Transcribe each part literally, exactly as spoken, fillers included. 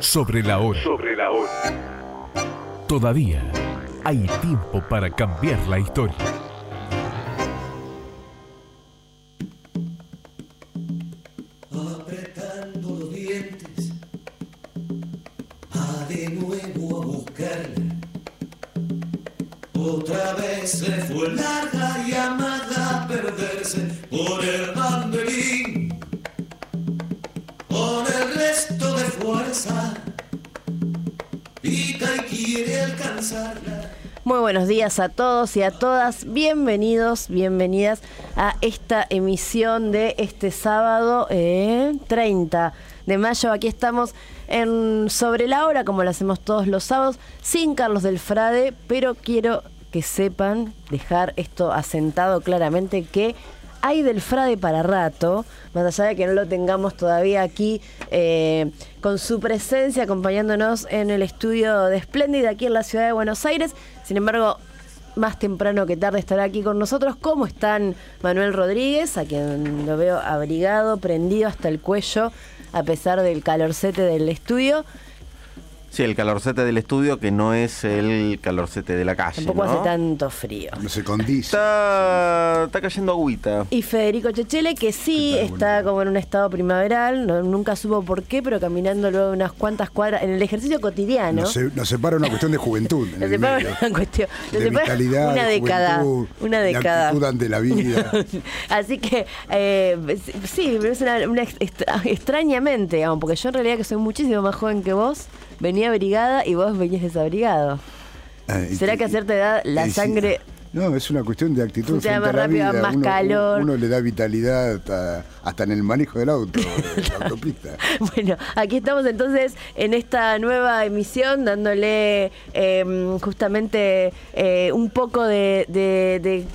Sobre la hora. Sobre la hora. Todavía hay tiempo para cambiar la historia. Apretando los dientes, va de nuevo a buscarle. Otra vez se fue larga llamada a perderse por el banderín. Con el resto de fuerza, pica y quiere alcanzarla. Muy buenos días a todos y a todas. Bienvenidos, bienvenidas a esta emisión de este sábado eh, treinta de mayo. Aquí estamos en Sobre la Hora, como lo hacemos todos los sábados, sin Carlos del Frade, pero quiero que sepan, dejar esto asentado claramente, que hay del Frade para rato, más allá de que no lo tengamos todavía aquí eh, con su presencia acompañándonos en el estudio de Splendid aquí en la ciudad de Buenos Aires. Sin embargo, más temprano que tarde estará aquí con nosotros. ¿Cómo están Manuel Rodríguez, a quien lo veo abrigado, prendido hasta el cuello, a pesar del calorcete del estudio? Sí, el calorcete del estudio, que no es el calorcete de la calle, Tampoco ¿no? hace tanto frío. No se condice. Está, está cayendo agüita. Y Federico Chechele, que sí está como en un estado primaveral, no, nunca supo por qué, pero caminando luego unas cuantas cuadras en el ejercicio cotidiano. Nos, se, nos separa una cuestión de juventud. En Nos el separa medio. una cuestión. Nos de separa vitalidad, una de década. juventud, Una de década. actitud ante la vida. Así que, eh, sí, pero es una, una extra, extrañamente, digamos, porque yo en realidad que soy muchísimo más joven que vos, venía abrigada y vos venías desabrigado. Eh, ¿Será y- que a cierta edad la y- sangre... No, es una cuestión de actitud Funciona frente a más la rápido, vida. más uno, calor. Uno le da vitalidad hasta, hasta en el manejo del auto, de la autopista. Bueno, aquí estamos entonces en esta nueva emisión dándole eh, justamente eh, un poco de, de, de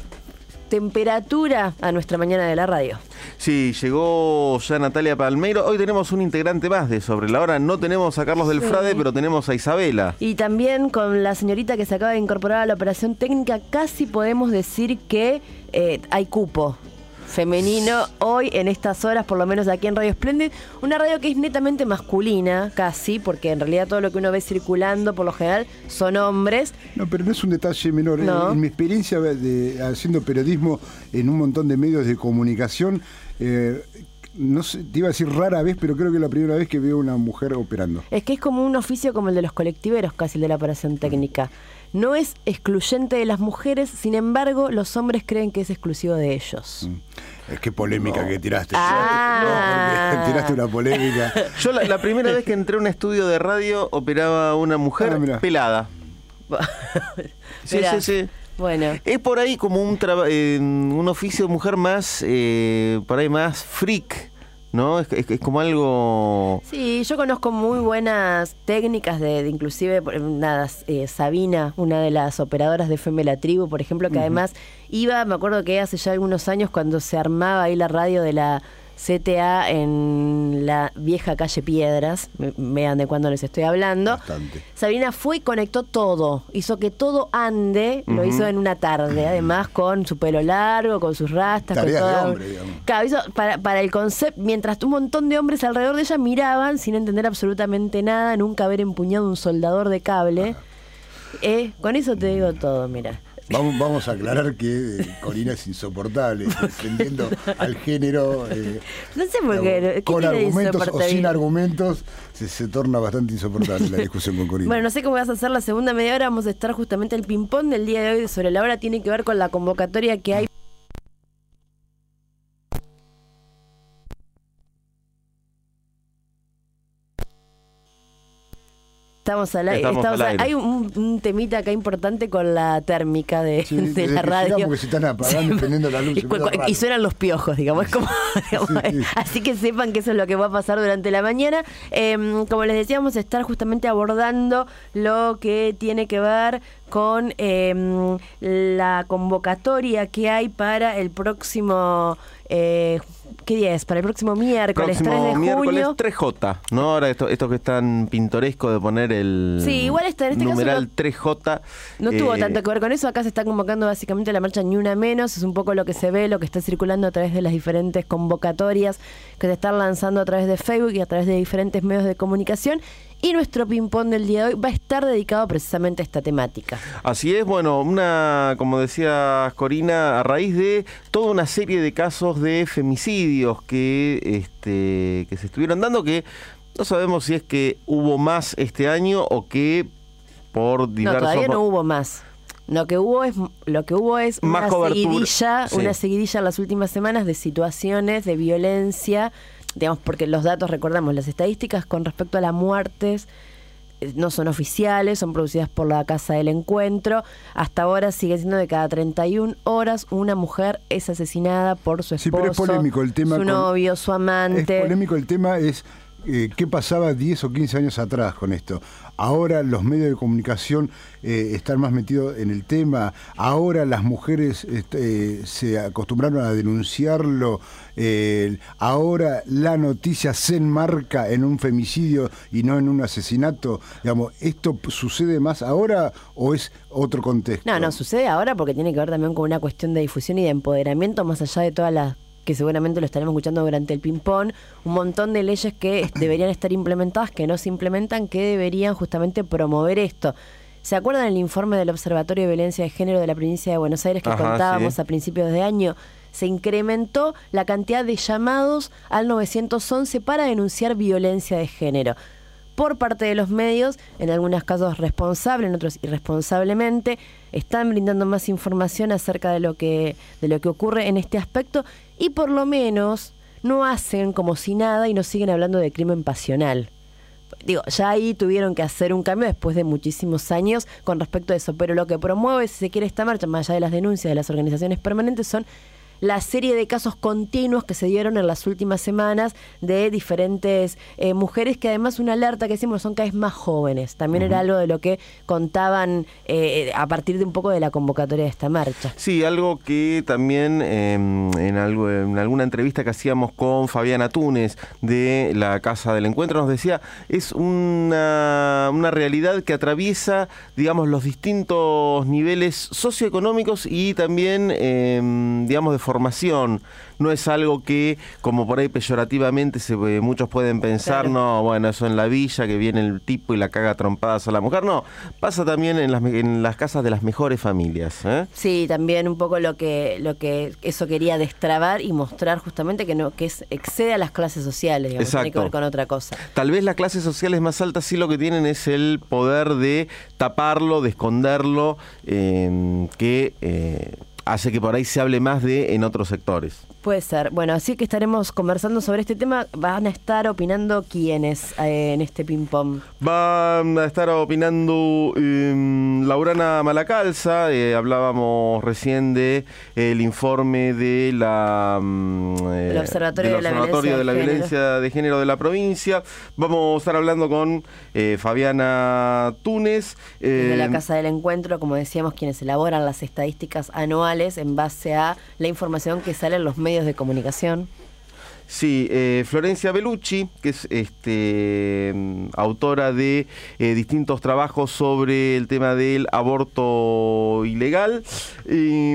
temperatura a nuestra mañana de la radio. Sí, llegó ya Natalia Palmeiro. Hoy tenemos un integrante más de Sobre la Hora. No tenemos a Carlos del Sí. Frade, pero tenemos a Isabela. Y también con la señorita que se acaba de incorporar a la operación técnica, casi podemos decir que eh, hay cupo femenino hoy en estas horas, por lo menos aquí en Radio Splendid, una radio que es netamente masculina, casi, porque en realidad todo lo que uno ve circulando por lo general son hombres. No, pero no es un detalle menor. No. En mi experiencia de, haciendo periodismo en un montón de medios de comunicación, eh, no sé, te iba a decir rara vez, pero creo que es la primera vez que veo una mujer operando. Es que es como un oficio como el de los colectiveros, casi el de la operación técnica. No es excluyente de las mujeres, sin embargo, los hombres creen que es exclusivo de ellos. Es que polémica que tiraste. Ah. No, porque tiraste una polémica. Yo la, la primera vez que entré a un estudio de radio operaba una mujer Ah, mirá. pelada. Sí, Mirá. sí, sí. Bueno, Es por ahí como un traba- eh, un oficio de mujer más, eh, por ahí más freak, ¿no? Es, es- es como algo... sí, yo conozco muy buenas técnicas de, de inclusive, por- nada, eh, Sabina, una de las operadoras de F M La Tribu, por ejemplo, que además iba, me acuerdo que hace ya algunos años cuando se armaba ahí la radio de la C T A en la vieja calle Piedras, me- vean de cuándo les estoy hablando. Bastante. Sabrina fue y conectó todo, hizo que todo ande, lo hizo en una tarde, además con su pelo largo, con sus rastas, Tareas con de toda- hombre, digamos. Claro, hizo para, para el concepto, mientras un montón de hombres alrededor de ella miraban sin entender absolutamente nada, nunca haber empuñado un soldador de cable. Eh, con eso te digo todo, mira. Vamos, vamos a aclarar que eh, Corina es insoportable, defendiendo al género. eh, No sé por qué. ¿qué con tiene de argumentos o insoportable? sin argumentos, se, se torna bastante insoportable la discusión con Corina. Bueno, no sé cómo vas a hacer la segunda media hora. Vamos a estar justamente el ping-pong del día de hoy de Sobre la Hora. Tiene que ver con la convocatoria que hay. Estamos al aire. Estamos Estamos al al- aire. Hay un, un temita acá importante con la térmica de, Sí, de desde la que radio. llegamos que se están apagando y prendiendo la luz, Y, es cu- medio cu- raro. y suenan los piojos, digamos. Es como, digamos, Sí, sí. Así que sepan que eso es lo que va a pasar durante la mañana. Eh, como les decíamos, estar justamente abordando lo que tiene que ver con eh, la convocatoria que hay para el próximo... Eh, ¿qué día es? Para el próximo miércoles, Próximo tres de miércoles junio. tres J, ¿no? Ahora esto, esto que es tan pintoresco de poner el Sí, igual está, en este numeral caso no- tres J. No tuvo eh, tanto que ver con eso. Acá se está convocando básicamente la marcha Ni Una Menos. Es un poco lo que se ve, lo que está circulando a través de las diferentes convocatorias que se están lanzando a través de Facebook y a través de diferentes medios de comunicación. Y nuestro ping-pong del día de hoy va a estar dedicado precisamente a esta temática. Así es, bueno, una, como decía Corina, a raíz de toda una serie de casos de femicidios que, este, que se estuvieron dando, que no sabemos si es que hubo más este año o que por No, diversos... todavía no mo- hubo más. Lo que hubo es, lo que hubo es Más una cobertura, seguidilla, sí. una seguidilla en las últimas semanas de situaciones de violencia, digamos, porque los datos, recordamos, las estadísticas con respecto a las muertes eh, no son oficiales, son producidas por la Casa del Encuentro. Hasta ahora sigue siendo de cada treinta y una horas una mujer es asesinada por su Sí, esposo, pero es polémico el tema su con- novio, su Es amante. polémico el tema, es eh, qué pasaba diez o quince años atrás con esto. Ahora los medios de comunicación eh, están más metidos en el tema, ahora las mujeres este, eh, se acostumbraron a denunciarlo, eh, ahora la noticia se enmarca en un femicidio y no en un asesinato. Digamos, ¿esto sucede más ahora o es otro contexto? No, no, sucede ahora porque tiene que ver también con una cuestión de difusión y de empoderamiento, más allá de todas las que seguramente lo estaremos escuchando durante el ping-pong, un montón de leyes que deberían estar implementadas, que no se implementan, que deberían justamente promover esto. ¿Se acuerdan el informe del Observatorio de Violencia de Género de la provincia de Buenos Aires que Ajá, contábamos sí. a principios de año? Se incrementó la cantidad de llamados al nueve once para denunciar violencia de género por parte de los medios, en algunos casos responsable, en otros irresponsablemente. Están brindando más información acerca de lo que de lo que ocurre en este aspecto y por lo menos no hacen como si nada y no siguen hablando de crimen pasional. Digo, ya ahí tuvieron que hacer un cambio después de muchísimos años con respecto a eso, pero lo que promueve, si se quiere, esta marcha, más allá de las denuncias de las organizaciones permanentes, son la serie de casos continuos que se dieron en las últimas semanas de diferentes eh, mujeres que además una alerta que decimos son cada vez más jóvenes. También uh-huh. era algo de lo que contaban eh, a partir de un poco de la convocatoria de esta marcha. Sí, algo que también eh, en, algo, en alguna entrevista que hacíamos con Fabiana Túnez de la Casa del Encuentro nos decía, es una, una realidad que atraviesa, digamos, los distintos niveles socioeconómicos y también, eh, digamos, de formación. No es algo que, como por ahí peyorativamente se, eh, muchos pueden pensar, claro. no, bueno, eso en la villa, que viene el tipo y la caga trompadas a la mujer. No, pasa también en las, en las casas de las mejores familias. ¿eh? Sí, también un poco lo que lo que eso quería destrabar y mostrar justamente que no que es excede a las clases sociales, digamos, tiene que ver con otra cosa. Tal vez las clases sociales más altas sí lo que tienen es el poder de taparlo, de esconderlo, eh, que... Eh, hace que por ahí se hable más de en otros sectores. Puede ser. Bueno, así que estaremos conversando sobre este tema. Van a estar opinando quiénes eh, en este ping-pong. Van a estar opinando eh, Laurana Malacalza. Eh, hablábamos recién de eh, el informe de la eh, el Observatorio, del de, la Observatorio de la de la Violencia de Género de la provincia. Vamos a estar hablando con eh, Fabiana Túnez. Eh, de la Casa del Encuentro, como decíamos, quienes elaboran las estadísticas anuales en base a la información que sale en los medios de comunicación. Sí, eh, Florencia Bellucci, que es este, autora de eh, distintos trabajos sobre el tema del aborto ilegal. Y,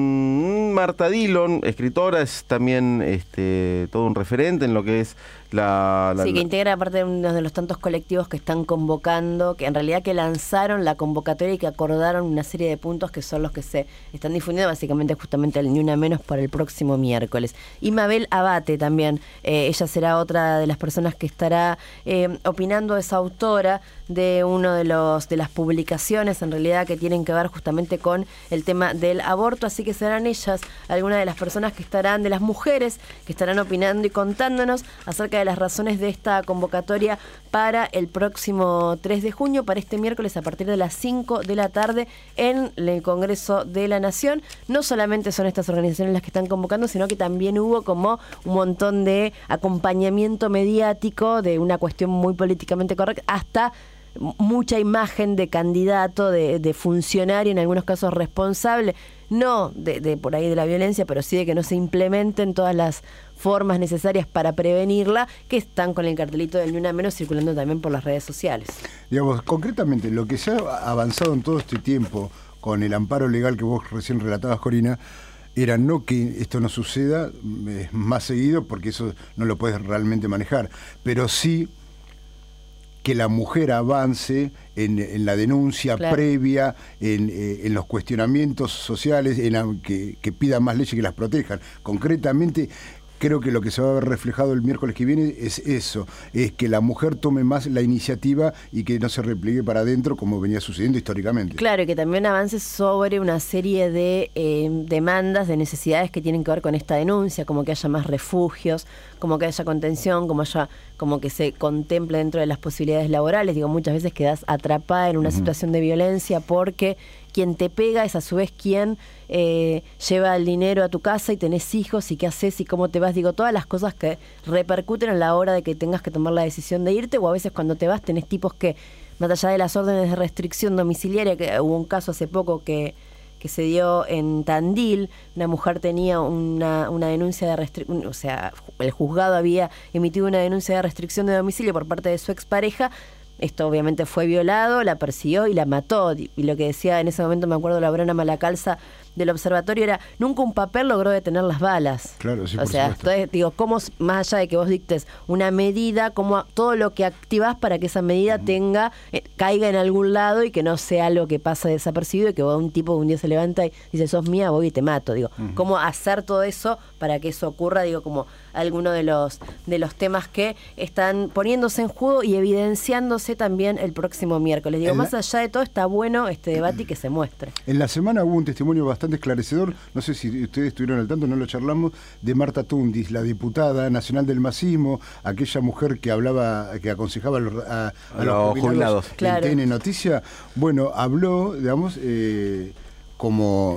Marta Dillon, escritora, es también este, todo un referente en lo que es la... la sí, que integra aparte de uno de los tantos colectivos que están convocando, que en realidad que lanzaron la convocatoria y que acordaron una serie de puntos que son los que se están difundiendo básicamente justamente el Ni Una Menos para el próximo miércoles. Y Mabel Abate también, eh, ella será otra de las personas que estará eh, opinando, es autora de uno de los de las publicaciones en realidad que tienen que ver justamente con el tema del aborto, así que serán ellas algunas de las personas que estarán, de las mujeres que estarán opinando y contándonos acerca de las razones de esta convocatoria para el próximo tres de junio, para este miércoles a partir de las cinco de la tarde en el Congreso de la Nación. No solamente son estas organizaciones las que están convocando, sino que también hubo como un montón de acompañamiento mediático de una cuestión muy políticamente correcta, hasta mucha imagen de candidato, de, de funcionario, en algunos casos responsable, no de, de por ahí de la violencia, pero sí de que no se implementen todas las formas necesarias para prevenirla, que están con el cartelito del Ni Una Menos circulando también por las redes sociales. Digamos, concretamente, lo que se ha avanzado en todo este tiempo con el amparo legal que vos recién relatabas, Corina, era no que esto no suceda eh, más seguido, porque eso no lo puedes realmente manejar, pero sí que la mujer avance en, en la denuncia claro. previa, en, eh, en los cuestionamientos sociales, en la, que, que pidan más leyes que las protejan. Concretamente, creo que lo que se va a ver reflejado el miércoles que viene es eso, es que la mujer tome más la iniciativa y que no se repliegue para adentro como venía sucediendo históricamente. Claro, y que también avance sobre una serie de eh, demandas, de necesidades que tienen que ver con esta denuncia, como que haya más refugios, como que haya contención, como haya, como que se contemple dentro de las posibilidades laborales. Digo, muchas veces quedas atrapada en una uh-huh. situación de violencia porque quien te pega es a su vez quien eh, lleva el dinero a tu casa y tenés hijos y qué haces y cómo te vas. Digo, todas las cosas que repercuten a la hora de que tengas que tomar la decisión de irte, o a veces cuando te vas tenés tipos que, más allá de las órdenes de restricción domiciliaria, que hubo un caso hace poco que, que se dio en Tandil, una mujer tenía una, una denuncia de restricción, o sea, el juzgado había emitido una denuncia de restricción de domicilio por parte de su expareja. Esto obviamente fue violado, la persiguió y la mató. Y lo que decía en ese momento, me acuerdo, la Brona Malacalza del observatorio, era: nunca un papel logró detener las balas. Claro, sí, o por sea, supuesto. Entonces, digo, cómo, más allá de que vos dictes una medida, como todo lo que activás para que esa medida uh-huh. tenga, eh, caiga en algún lado y que no sea algo que pase desapercibido y que vos, un tipo un día se levanta y dice, sos mía, voy y te mato. Digo, uh-huh. cómo hacer todo eso para que eso ocurra, digo, como alguno de los de los temas que están poniéndose en juego y evidenciándose también el próximo miércoles. Digo, en más la... allá de todo, está bueno este debate y que se muestre. En la semana hubo un testimonio bastante esclarecedor, no sé si ustedes estuvieron al tanto, no lo charlamos, de Marta Tundis, la diputada nacional del masismo, aquella mujer que hablaba, que aconsejaba a los, a, a a los los jubilados, jubilados. En Claro. T N Noticia. Bueno, habló, digamos, eh, como,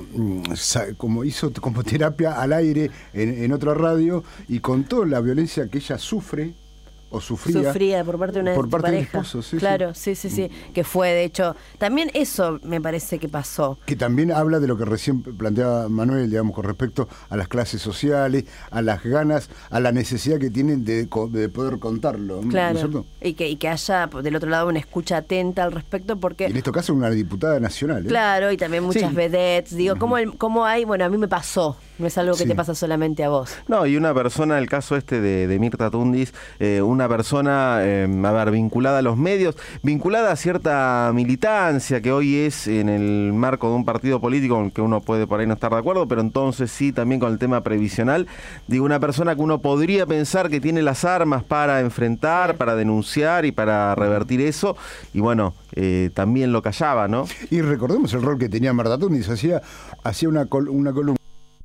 como hizo como terapia al aire en, en otra radio y contó la violencia que ella sufre o sufría, sufría por parte de una por parte pareja. del esposo, sí, claro, sí, sí, sí, sí, que fue, de hecho, también eso me parece que pasó. Que también habla de lo que recién planteaba Manuel, digamos, con respecto a las clases sociales, a las ganas, a la necesidad que tienen de, de poder contarlo. Claro, ¿no es cierto? y que, y que haya del otro lado una escucha atenta al respecto, porque... Y en este caso una diputada nacional. ¿eh? Claro, y también muchas Sí. vedettes. Digo, ¿cómo, el, ¿cómo hay? Bueno, a mí me pasó. No es algo que Sí. te pasa solamente a vos. No, y una persona, el caso este de, de Mirta Tundis, eh, una persona, eh, a ver, vinculada a los medios, vinculada a cierta militancia que hoy es en el marco de un partido político con el que uno puede por ahí no estar de acuerdo, pero entonces sí también con el tema previsional. Digo, una persona que uno podría pensar que tiene las armas para enfrentar, Sí. para denunciar y para revertir eso, y bueno, eh, también lo callaba, ¿no? Y recordemos el rol que tenía Marta Tundis, hacía, hacía una, col, una columna.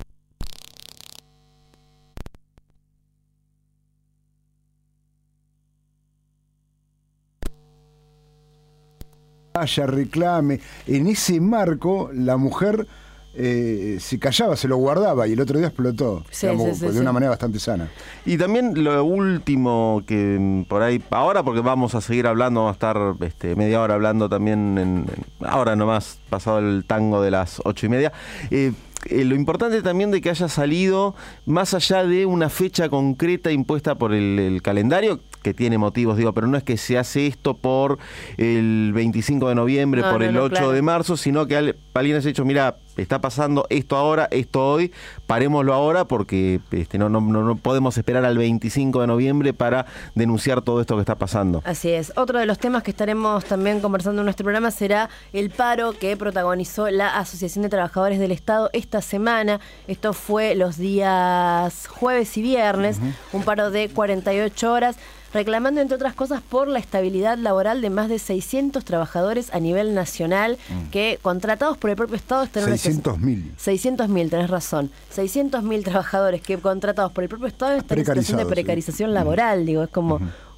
Vaya, reclame. En ese marco, la mujer eh, se callaba, se lo guardaba y el otro día explotó, Sí, digamos, sí, sí, de sí. una manera bastante sana. Y también lo último que mm, por ahí, ahora porque vamos a seguir hablando, vamos a estar este, media hora hablando también, en, en- ahora nomás, pasado el tango de las ocho y media, eh, eh, lo importante también de que haya salido más allá de una fecha concreta impuesta por el, el calendario, que tiene motivos, digo, pero no es que se hace esto por el veinticinco de noviembre, No, por no, el no, ocho claro. de marzo, sino que al- alguien haya dicho, mira, está pasando esto ahora, esto hoy, parémoslo ahora porque este, no, no, no no podemos esperar al veinticinco de noviembre para denunciar todo esto que está pasando. Así es. Otro de los temas que estaremos también conversando en nuestro programa será el paro que protagonizó la Asociación de Trabajadores del Estado esta semana. Esto fue los días jueves y viernes, uh-huh. un paro de cuarenta y ocho horas, reclamando, entre otras cosas, por la estabilidad laboral de más de seiscientos trabajadores a nivel nacional mm. que, contratados por el propio Estado, están en una seiscientos mil. seiscientos mil, tenés razón. seiscientos mil trabajadores que, contratados por el propio Estado, están en situación de precarización sí. laboral. Digo, es como... Uh-huh.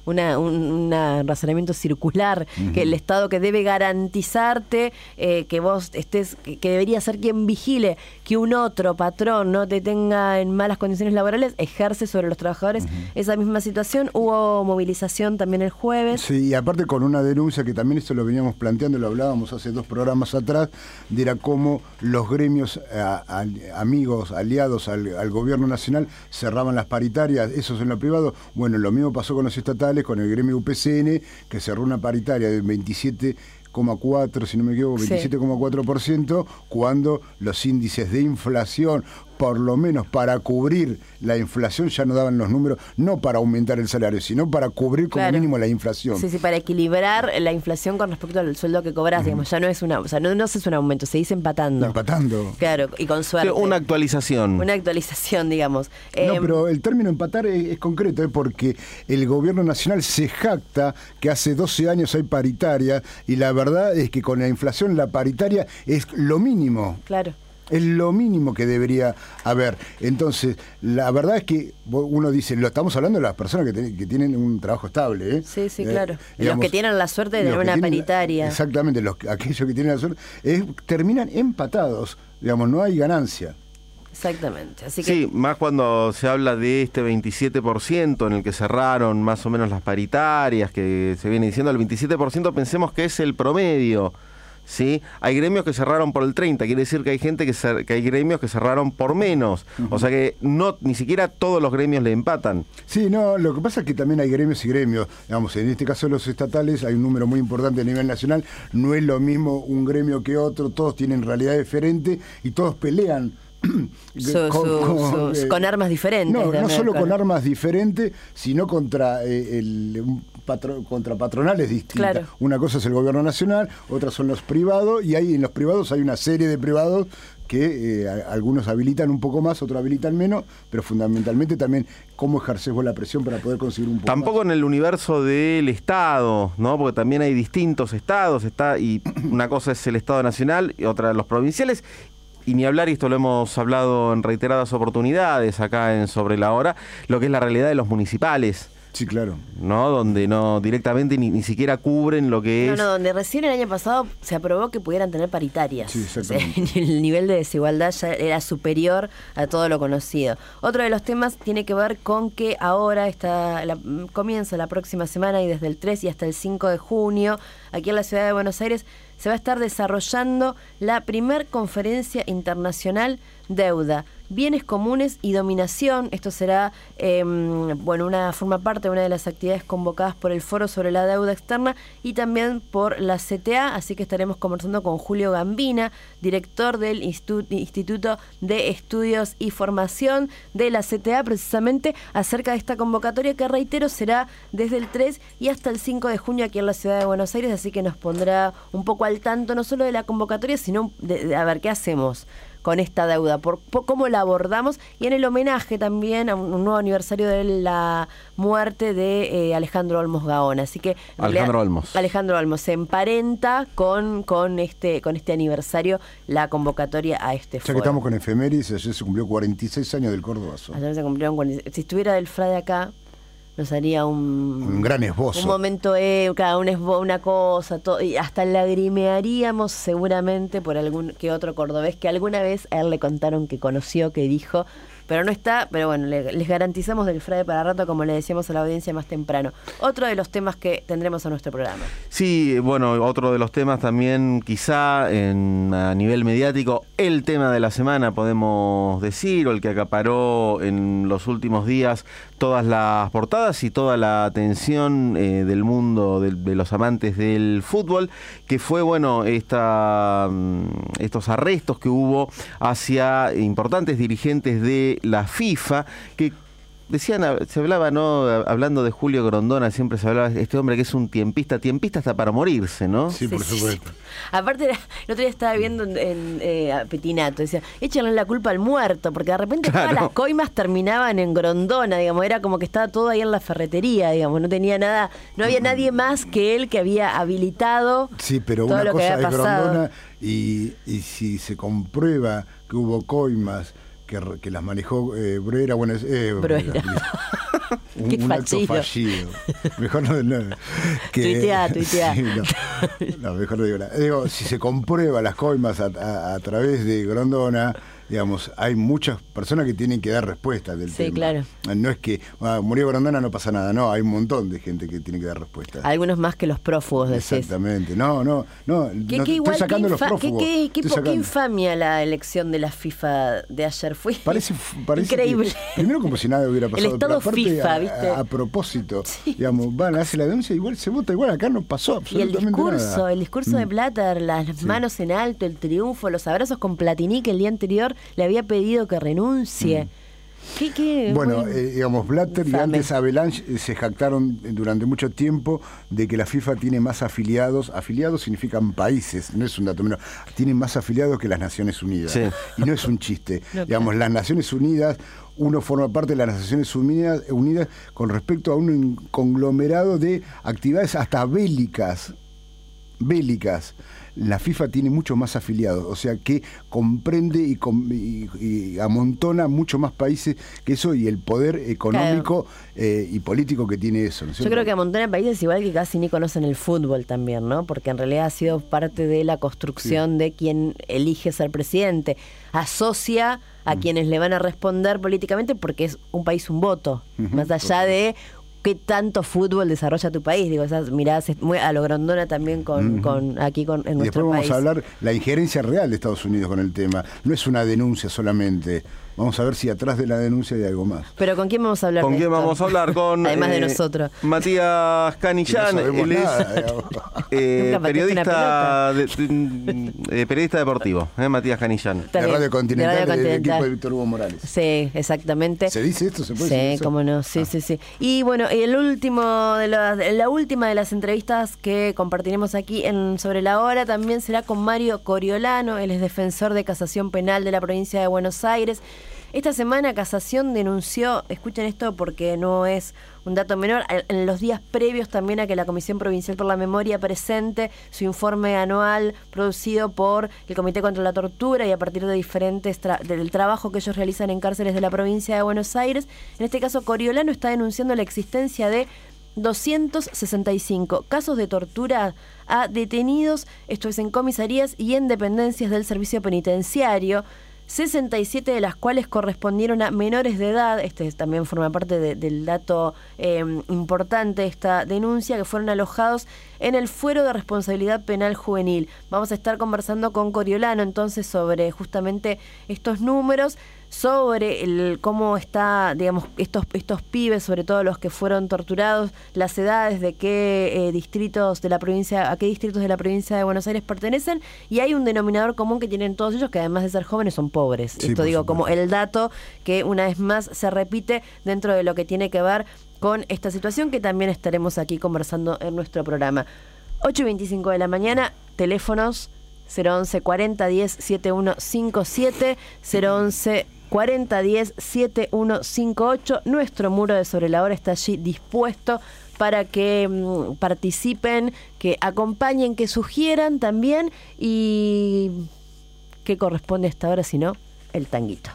una, un una razonamiento circular, uh-huh. que el Estado que debe garantizarte eh, que vos estés, que, que debería ser quien vigile que un otro patrón no te tenga en malas condiciones laborales, ejerce sobre los trabajadores uh-huh. esa misma situación. Hubo movilización también el jueves. Sí, y aparte con una denuncia que también esto lo veníamos planteando, lo hablábamos hace dos programas atrás, de era cómo los gremios a, a, amigos, aliados al, al gobierno nacional cerraban las paritarias, eso es en lo privado. Bueno, lo mismo pasó con los estatales, con el gremio U P C N, que cerró una paritaria de veintisiete coma cuatro, si no me equivoco, veintisiete coma cuatro por ciento, cuando los índices de inflación, por lo menos para cubrir la inflación, ya no daban los números, no para aumentar el salario, sino para cubrir como claro. mínimo la inflación. Sí, sí, para equilibrar la inflación con respecto al sueldo que cobras, uh-huh. digamos, ya no es una, o sea, no, no es un aumento, se dice empatando. Empatando. Claro, y con suerte. Sí, una actualización. Una actualización, digamos. No, eh, pero el término empatar es, es concreto, ¿eh? Porque el gobierno nacional se jacta que hace doce años hay paritaria, y la verdad es que con la inflación la paritaria es lo mínimo. Claro. Es lo mínimo que debería haber. Entonces, la verdad es que uno dice, lo estamos hablando de las personas que, ten, que tienen un trabajo estable. ¿eh? Sí, sí, eh, claro. Digamos, los que tienen la suerte de tener una tienen, paritaria. Exactamente, los, aquellos que tienen la suerte, es, terminan empatados. Digamos, no hay ganancia. Exactamente. Así que... Sí, más cuando se habla de este veintisiete por ciento en el que cerraron más o menos las paritarias, que se viene diciendo el veintisiete por ciento, pensemos que es el promedio. ¿Sí? Hay gremios que cerraron por el treinta, quiere decir que hay gente que, cer- que hay gremios que cerraron por menos, uh-huh. o sea que no ni siquiera todos los gremios le empatan. Sí, no, lo que pasa es que también hay gremios y gremios, digamos, en este caso los estatales hay un número muy importante a nivel nacional, no es lo mismo un gremio que otro, todos tienen realidad diferente y todos pelean. Su, con, su, con, su, eh, con armas diferentes. No, no solo con armas diferentes, sino contra eh, el, un patro, contra patronales distintas. Claro. Una cosa es el gobierno nacional, otras son los privados, y ahí en los privados hay una serie de privados que eh, algunos habilitan un poco más, otros habilitan menos, pero fundamentalmente también cómo ejerces vos la presión para poder conseguir un poco Tampoco más. En el universo del Estado, ¿no? Porque también hay distintos estados, está y una cosa es el Estado nacional y otra los provinciales. Y ni hablar, y esto lo hemos hablado en reiteradas oportunidades acá en Sobre la Hora, lo que es la realidad de los municipales. Sí, claro. ¿No? Donde no directamente ni, ni siquiera cubren lo que no, es... No, no, donde recién el año pasado se aprobó que pudieran tener paritarias. Sí, exactamente. O sea, el nivel de desigualdad ya era superior a todo lo conocido. Otro de los temas tiene que ver con que ahora está la, comienza la próxima semana y desde el tres y hasta el cinco de junio, aquí en la ciudad de Buenos Aires, se va a estar desarrollando la primer conferencia internacional Deuda, Bienes Comunes y Dominación. Esto será, eh, bueno, una forma parte de una de las actividades convocadas por el Foro sobre la Deuda Externa y también por la C T A, así que estaremos conversando con Julio Gambina, director del Institu- Instituto de Estudios y Formación de la C T A, precisamente acerca de esta convocatoria que, reitero, será desde el tres y hasta el cinco de junio aquí en la ciudad de Buenos Aires, así que nos pondrá un poco al tanto no solo de la convocatoria, sino de, de a ver qué hacemos con esta deuda, por, por cómo la abordamos, y en el homenaje también a un, un nuevo aniversario de la muerte de eh, Alejandro Olmos Gaona. Así que Alejandro Olmos. Alejandro Olmos se emparenta con, con este con este aniversario, la convocatoria a este foro. Ya que estamos con efemérides, ayer se cumplió cuarenta y seis años del Cordobazo. Ayer se cumplieron cuarenta y seis. Si estuviera del Frade acá, nos haría un... Un gran esbozo. Un momento, eh, cada un esbo, una cosa, todo, y hasta lagrimearíamos seguramente por algún que otro cordobés que alguna vez a él le contaron que conoció, que dijo, pero no está, pero bueno, le, les garantizamos del Frade para rato, como le decíamos a la audiencia más temprano. Otro de los temas que tendremos en nuestro programa. Sí, bueno, otro de los temas también, quizá en, a nivel mediático, el tema de la semana, podemos decir, o el que acaparó en los últimos días todas las portadas y toda la atención eh, del mundo de, de los amantes del fútbol, que fue, bueno, esta, estos arrestos que hubo hacia importantes dirigentes de la FIFA, que decían, se hablaba, ¿no? Hablando de Julio Grondona, siempre se hablaba de este hombre que es un tiempista, tiempista hasta para morirse, ¿no? Sí, por sí, supuesto. Sí. Aparte, el otro día estaba viendo en, en eh, a Petinato, decía, échenle la culpa al muerto, porque de repente claro. todas las coimas terminaban en Grondona, digamos, era como que estaba todo ahí en la ferretería, digamos, no tenía nada, no había nadie más que él que había habilitado. Sí, pero todo una lo que cosa había es pasado. Grondona y, y si se comprueba que hubo coimas que, que las manejó eh, Bruera, bueno, es, eh, Bruera. Un, Qué un acto fallido. fallido. Mejor no. no que, Tuitea, tuitea. Sí, no, no, mejor no digo nada. Digo, si se comprueba las coimas a, a, a través de Grondona, digamos, hay muchas personas que tienen que dar respuestas del Sí, tema. claro. No es que ah, murió Grondona, no pasa nada. No, hay un montón de gente que tiene que dar respuestas. Algunos más que los prófugos, decís. Exactamente. No, no, no. Que, no que igual, estoy sacando qué, los infa- prófugos. qué- qué- Estoy qué po- qué sacando. infamia la elección de la FIFA de ayer. Fue Parece, parece increíble. que- primero como si nada hubiera pasado. El estado pero aparte, FIFA, a, ¿viste? A, a propósito, digamos, van, hace la denuncia, igual se vota, igual acá no pasó Y el absolutamente discurso, nada. el discurso de Mm. Blatter, las manos en alto, el triunfo, los abrazos con Platini, que el día anterior le había pedido que renuncie. ¿Qué, qué? Bueno, Muy eh, digamos, Blatter y infame. antes Avalanche eh, se jactaron durante mucho tiempo de que la FIFA tiene más afiliados. Afiliados significan países, no es un dato menor. Tienen más afiliados que las Naciones Unidas. Sí. Y no es un chiste. No, digamos, claro. las Naciones Unidas, uno forma parte de las Naciones Unidas, Unidas con respecto a un conglomerado de actividades hasta bélicas. bélicas. La FIFA tiene mucho más afiliados, o sea que comprende y, com- y- y amontona mucho más países que eso y el poder económico eh, y político que tiene eso. ¿no es Yo cierto? creo que a montones de países igual que casi ni conocen el fútbol también, ¿no? Porque en realidad ha sido parte de la construcción de quien elige ser presidente. Asocia a quienes le van a responder políticamente porque es un país un voto, Ujú, más allá de qué tanto fútbol desarrolla tu país. Digo, esas miradas es muy a lo Grondona también con, Ujú. con aquí con, en Y después nuestro vamos país. a hablar la injerencia real de Estados Unidos con el tema. No es una denuncia solamente. Vamos a ver si atrás de la denuncia hay algo más. Pero ¿con quién vamos a hablar? ¿Con de quién esto? vamos a hablar? Con Además de eh, nosotros. Matías Canillán, Que no sabemos él es nada, digamos. eh, Nunca pateaste periodista, de- de- eh, periodista deportivo, eh, Matías Canillán. Está De bien, Radio Continental, de Radio del Continental. equipo de Víctor Hugo Morales. Sí, exactamente. ¿Se dice esto? ¿Se puede Sí, decir eso? cómo no, sí, Ah. sí, sí. Y bueno, el último de las, la última de las entrevistas que compartiremos aquí en Sobre la Hora también será con Mario Coriolano, él es defensor de casación penal de la provincia de Buenos Aires. Esta semana Casación denunció, escuchen esto porque no es un dato menor, en los días previos también a que la Comisión Provincial por la Memoria presente su informe anual producido por el Comité contra la Tortura y a partir de diferentes tra- del trabajo que ellos realizan en cárceles de la provincia de Buenos Aires. En este caso, Coriolano está denunciando la existencia de doscientos sesenta y cinco casos de tortura a detenidos, esto es en comisarías y en dependencias del servicio penitenciario, sesenta y siete de las cuales correspondieron a menores de edad. Este también forma parte de, del dato eh, importante de esta denuncia, que fueron alojados en el Fuero de Responsabilidad Penal Juvenil. Vamos a estar conversando con Coriolano entonces sobre justamente estos números, sobre el cómo está, digamos, estos estos pibes, sobre todo los que fueron torturados, las edades, de qué eh, distritos de la provincia, a qué distritos de la provincia de Buenos Aires pertenecen, y hay un denominador común que tienen todos ellos, que además de ser jóvenes son pobres. Sí, Esto por digo, supuesto. como el dato que una vez más se repite dentro de lo que tiene que ver con esta situación, que también estaremos aquí conversando en nuestro programa. ocho y veinticinco de la mañana, teléfonos cero once cuarenta diez setenta y uno cincuenta y siete, cero once cuarenta diez setenta y uno cincuenta y ocho. Nuestro muro de Sobre la Hora está allí dispuesto para que mm, participen, que acompañen, que sugieran también. Y ¿qué corresponde a esta hora si no? El tanguito.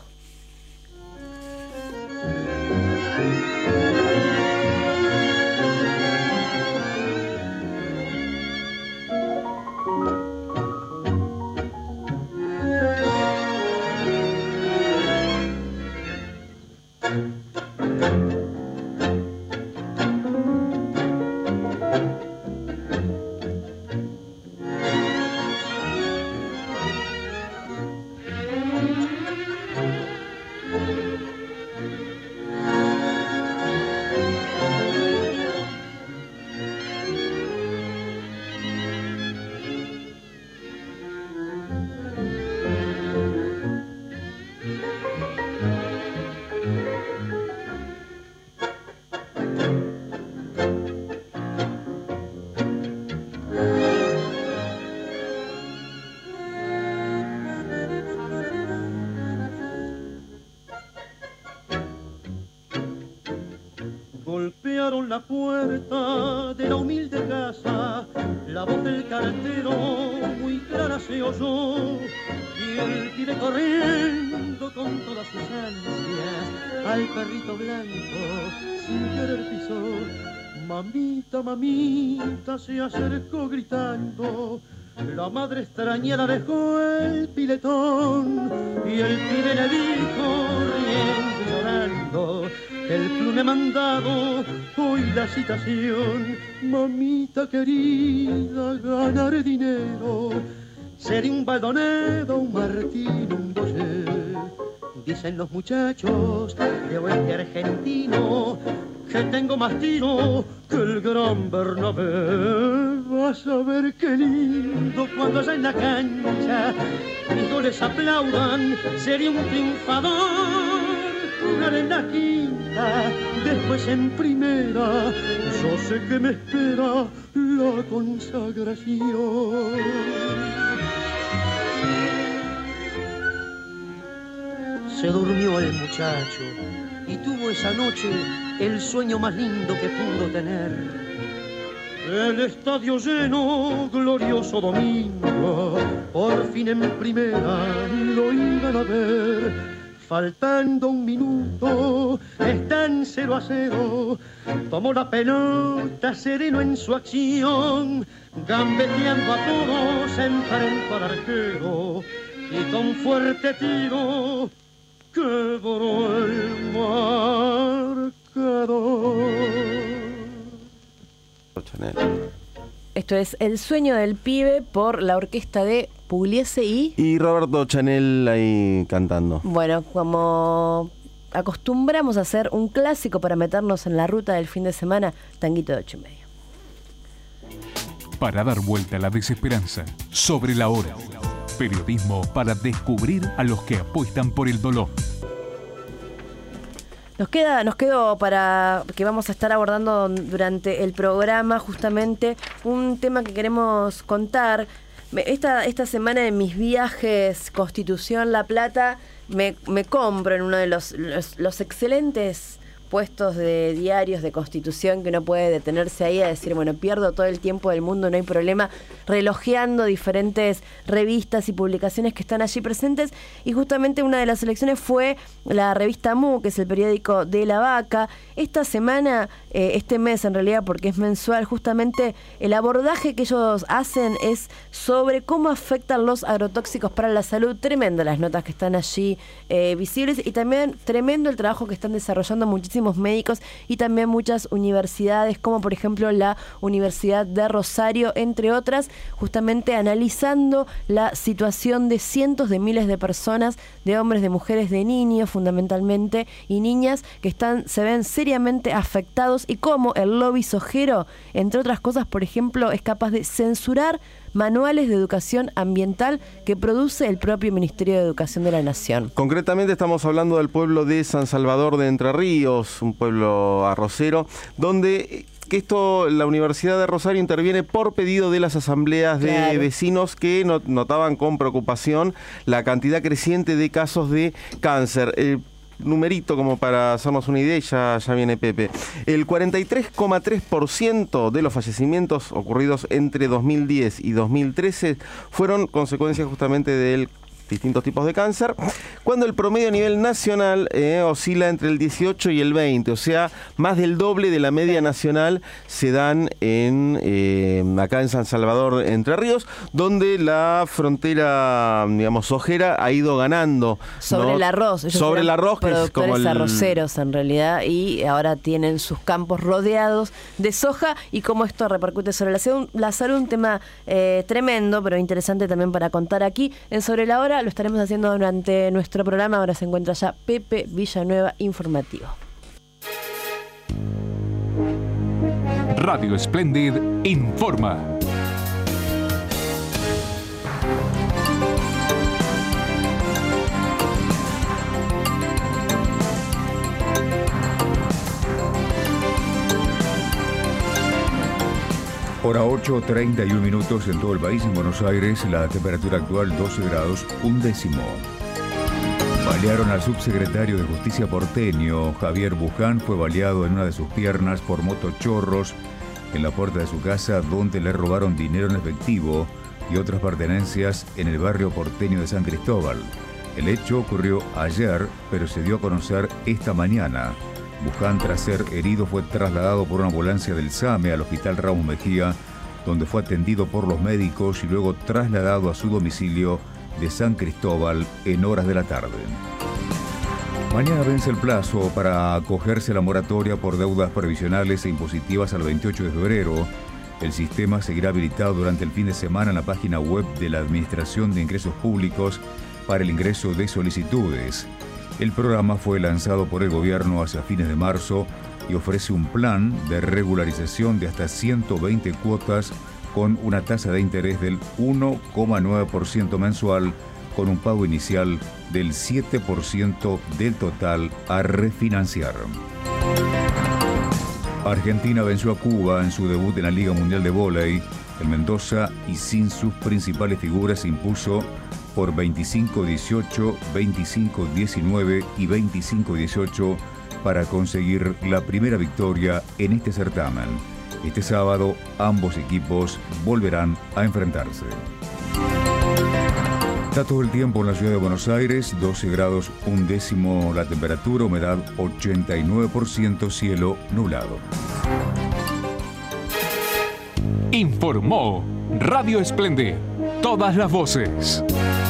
Golpearon la puerta de la humilde casa La voz del cartero muy clara se oyó y el pibe corriendo con todas sus ansias al perrito blanco sin querer pisó. Mamita, mamita se acercó gritando. La madre extrañera dejó el piletón y el pibe le dijo riendo y llorando: el plune mandado, hoy la citación. Mamita querida, ganaré dinero, seré un Baldonedo, un Martino, un Boyer. Dicen los muchachos de oeste argentino que tengo más tiro que el gran Bernabé. Vas a ver qué lindo cuando allá en la cancha mis goles aplaudan, sería un triunfador. Jugar en la quinta, después en primera, yo sé que me espera la consagración. Se durmió el muchacho y tuvo esa noche el sueño más lindo que pudo tener. El estadio lleno, glorioso domingo, por fin en primera lo iban a ver. Faltando un minuto, están cero a cero. Tomó la pelota sereno en su acción, gambeteando a todos, enfrentó al arquero y con fuerte tiro quebró el marcador. Esto es El sueño del pibe por la orquesta de Pugliese y... Y Roberto Chanel ahí cantando. Bueno, como acostumbramos a hacer un clásico para meternos en la ruta del fin de semana, tanguito de ocho y media. Para dar vuelta a la desesperanza, Sobre la Hora. Periodismo para descubrir a los que apuestan por el dolor. Nos queda, nos quedó para que vamos a estar abordando durante el programa justamente un tema que queremos contar. Esta, esta semana en mis viajes Constitución La Plata me, me compro en uno de los, los, los excelentes puestos de diarios de Constitución, que uno puede detenerse ahí a decir, bueno, pierdo todo el tiempo del mundo, no hay problema, relojeando diferentes revistas y publicaciones que están allí presentes, y justamente una de las selecciones fue la revista Mu, que es el periódico de La Vaca. Esta semana, eh, este mes en realidad, porque es mensual, justamente el abordaje que ellos hacen es sobre cómo afectan los agrotóxicos para la salud. Tremendo las notas que están allí eh, visibles, y también tremendo el trabajo que están desarrollando muchísimos médicos y también muchas universidades, como por ejemplo la Universidad de Rosario, entre otras, justamente analizando la situación de cientos de miles de personas, de hombres, de mujeres, de niños fundamentalmente, y niñas que están, se ven seriamente afectados, y cómo el lobby sojero, entre otras cosas, por ejemplo, es capaz de censurar manuales de educación ambiental que produce el propio Ministerio de Educación de la Nación. Concretamente estamos hablando del pueblo de San Salvador de Entre Ríos, un pueblo arrocero, donde que esto la Universidad de Rosario interviene por pedido de las asambleas de claro. vecinos que notaban con preocupación la cantidad creciente de casos de cáncer. El numerito como para hacernos una idea, ya, ya viene Pepe. El cuarenta y tres coma tres por ciento de los fallecimientos ocurridos entre dos mil diez y dos mil trece fueron consecuencias justamente del distintos tipos de cáncer, cuando el promedio a nivel nacional eh, oscila entre el dieciocho y el veinte, o sea, más del doble de la media nacional se dan en eh, acá en San Salvador, Entre Ríos, donde la frontera, digamos, sojera ha ido ganando. Sobre ¿no? el arroz. Ellos Sobre el arroz, que es como el... arroceros en realidad, y ahora tienen sus campos rodeados de soja, y cómo esto repercute sobre la salud, la salud un tema eh, tremendo, pero interesante también para contar aquí en Sobre la Hora. Lo estaremos haciendo durante nuestro programa. Ahora se encuentra ya Pepe Villanueva, informativo. Radio Splendid informa. Hora ocho, treinta y un minutos en todo el país. En Buenos Aires, la temperatura actual doce grados, un décimo. Balearon al subsecretario de Justicia porteño. Javier Buján fue baleado en una de sus piernas por motochorros en la puerta de su casa, donde le robaron dinero en efectivo y otras pertenencias en el barrio porteño de San Cristóbal. El hecho ocurrió ayer, pero se dio a conocer esta mañana. Buján, tras ser herido, fue trasladado por una ambulancia del SAME al hospital Ramos Mejía, donde fue atendido por los médicos y luego trasladado a su domicilio de San Cristóbal en horas de la tarde. Mañana vence el plazo para acogerse a la moratoria por deudas previsionales e impositivas al veintiocho de febrero. El sistema seguirá habilitado durante el fin de semana en la página web de la Administración de Ingresos Públicos para el ingreso de solicitudes. El programa fue lanzado por el gobierno hacia fines de marzo y ofrece un plan de regularización de hasta ciento veinte cuotas con una tasa de interés del uno coma nueve por ciento mensual, con un pago inicial del siete por ciento del total a refinanciar. Argentina venció a Cuba en su debut en la Liga Mundial de Vóley. El Mendoza, y sin sus principales figuras, se impuso por veinticinco dieciocho, veinticinco diecinueve y veinticinco dieciocho para conseguir la primera victoria en este certamen. Este sábado ambos equipos volverán a enfrentarse. Datos del tiempo en la ciudad de Buenos Aires: doce grados un décimo la temperatura, humedad ochenta y nueve por ciento, cielo nublado. Informó Radio Esplendid, todas las voces.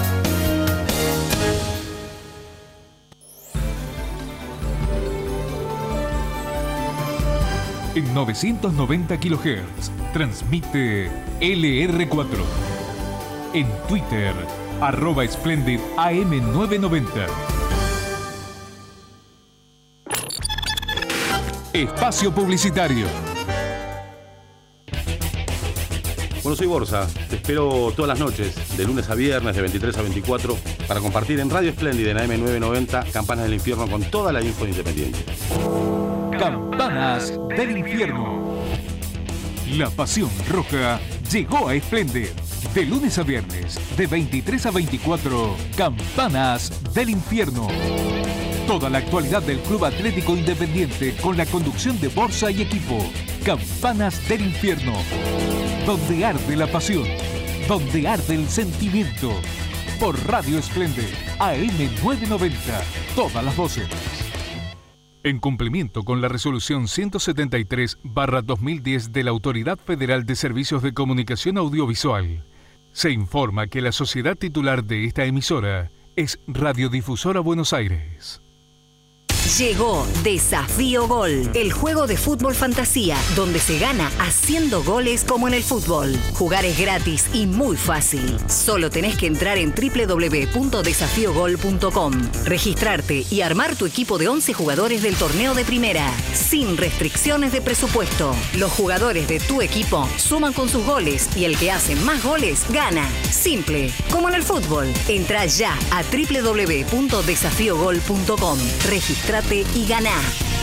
En novecientos noventa kilohertz transmite L R cuatro. En Twitter, arroba Splendid A M novecientos noventa. Espacio publicitario. Bueno, soy Borsa. Te espero todas las noches, de lunes a viernes, de veintitrés a veinticuatro, para compartir en Radio Splendid en A M novecientos noventa Campanas del Infierno con toda la info independiente. Campanas del Infierno. La pasión roja llegó a Splendid. De lunes a viernes, de veintitrés a veinticuatro, Campanas del Infierno. Toda la actualidad del Club Atlético Independiente con la conducción de Borsa y equipo. Campanas del Infierno. Donde arde la pasión, donde arde el sentimiento. Por Radio Splendid, A M novecientos noventa, todas las voces. En cumplimiento con la resolución ciento setenta y tres barra dos mil diez de la Autoridad Federal de Servicios de Comunicación Audiovisual, se informa que la sociedad titular de esta emisora es Radiodifusora Buenos Aires. Llegó Desafío Gol, el juego de fútbol fantasía, donde se gana haciendo goles como en el fútbol. Jugar es gratis y muy fácil. Solo tenés que entrar en doble u doble u doble u punto desafío gol punto com, registrarte y armar tu equipo de once jugadores del torneo de primera, sin restricciones de presupuesto. Los jugadores de tu equipo suman con sus goles y el que hace más goles gana. Simple, como en el fútbol. Entrá ya a doble u doble u doble u punto desafío gol punto com. Registrate y ganá.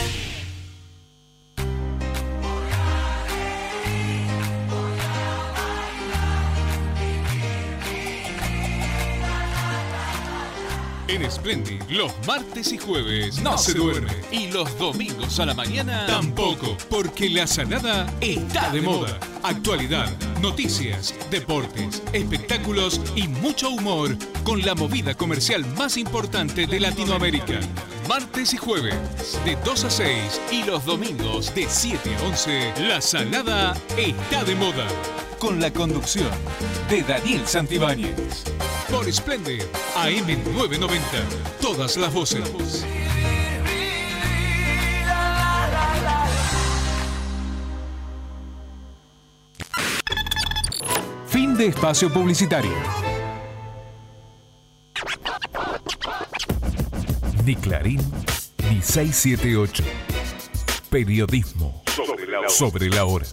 En Splendid, los martes y jueves no, no se duerme. Y los domingos a la mañana tampoco, porque la salada está de moda. Actualidad, noticias, deportes, espectáculos y mucho humor con la movida comercial más importante de Latinoamérica. Martes y jueves, de dos a seis, y los domingos, de siete a once, la salada está de moda. Con la conducción de Daniel Santibáñez. Por Splendid, A M novecientos noventa, todas las voces. Fin de espacio publicitario. Ni Clarín, ni seiscientos setenta y ocho. Periodismo sobre la hora. Sobre la hora.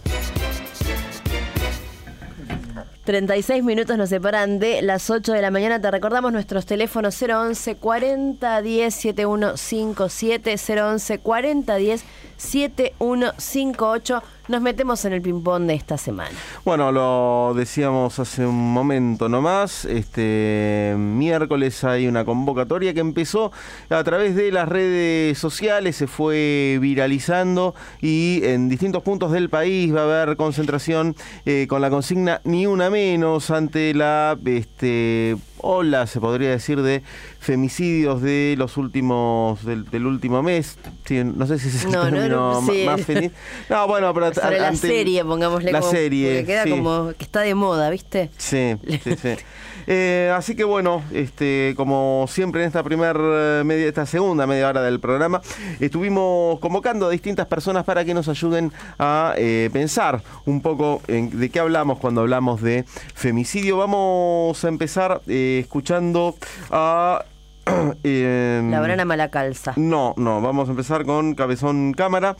treinta y seis minutos nos separan de las ocho de la mañana. Te recordamos nuestros teléfonos cero once cuarenta diez setenta y uno cincuenta y siete, cero once cuarenta diez setenta y uno cincuenta y ocho. nos metemos en el ping-pong de esta semana. Bueno, lo decíamos hace un momento nomás, este miércoles hay una convocatoria que empezó a través de las redes sociales, se fue viralizando y en distintos puntos del país va a haber concentración eh, con la consigna Ni Una Menos ante la este, ola, se podría decir, de femicidios de los últimos, del, del último mes. Sí, no sé si es el no, término no, no, sí. más feliz. No, bueno, pero sobre la serie, pongámosle la como, serie, porque queda sí. como que está de moda, ¿viste? Sí, sí, sí. Eh, así que bueno, este, como siempre en esta primera media, esta segunda media hora del programa, estuvimos convocando a distintas personas para que nos ayuden a eh, pensar un poco en, de qué hablamos cuando hablamos de femicidio. Vamos a empezar eh, escuchando a Eh, la Brana Malacalza. No, no, vamos a empezar con Cabezón Cámara,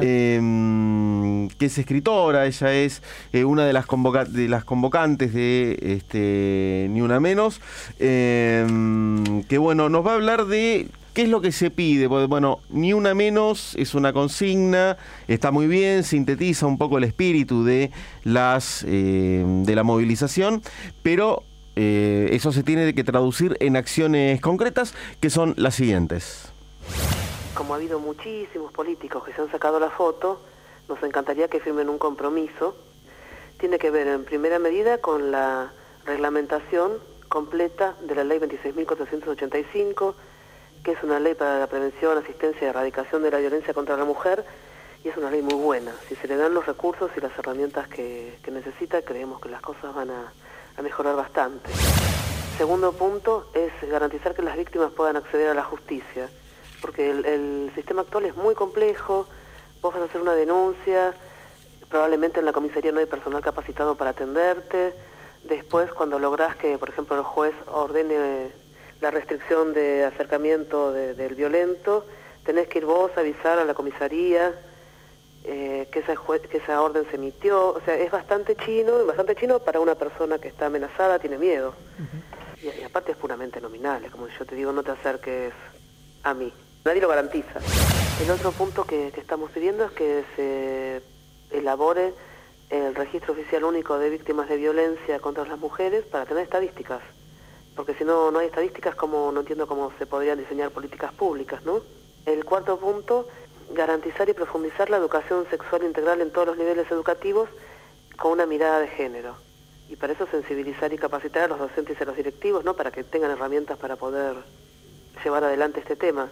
eh, que es escritora, ella es eh, una de las, convoca de las convocantes de este, Ni Una Menos, eh, que bueno, nos va a hablar de qué es lo que se pide. Bueno, Ni Una Menos es una consigna, está muy bien, sintetiza un poco el espíritu de, las, eh, de la movilización, pero Eh, eso se tiene que traducir en acciones concretas, que son las siguientes. Como ha habido muchísimos políticos que se han sacado la foto, nos encantaría que firmen un compromiso. Tiene que ver en primera medida con la reglamentación completa de la ley veintiséis mil cuatrocientos ochenta y cinco, que es una ley para la prevención, asistencia y erradicación de la violencia contra la mujer, y es una ley muy buena. Si se le dan los recursos y las herramientas que, que necesita, creemos que las cosas van a a mejorar bastante. Segundo punto es garantizar que las víctimas puedan acceder a la justicia, porque el, el sistema actual es muy complejo. Vos vas a hacer una denuncia, probablemente en la comisaría no hay personal capacitado para atenderte. Después, cuando lográs que, por ejemplo, el juez ordene la restricción de acercamiento de, del violento, tenés que ir vos a avisar a la comisaría Eh, que, esa que esa orden se emitió. O sea, es bastante chino, bastante chino para una persona que está amenazada, tiene miedo. Uh-huh. y, y aparte es puramente nominal, es como yo te digo, no te acerques a mí. Nadie lo garantiza. El otro punto que, que estamos pidiendo es que se elabore el registro oficial único de víctimas de violencia contra las mujeres para tener estadísticas. Porque si no, no hay estadísticas, como no entiendo cómo se podrían diseñar políticas públicas, ¿no? El cuarto punto, garantizar y profundizar la educación sexual integral en todos los niveles educativos con una mirada de género. Y para eso sensibilizar y capacitar a los docentes y a los directivos, ¿no? Para que tengan herramientas para poder llevar adelante este tema.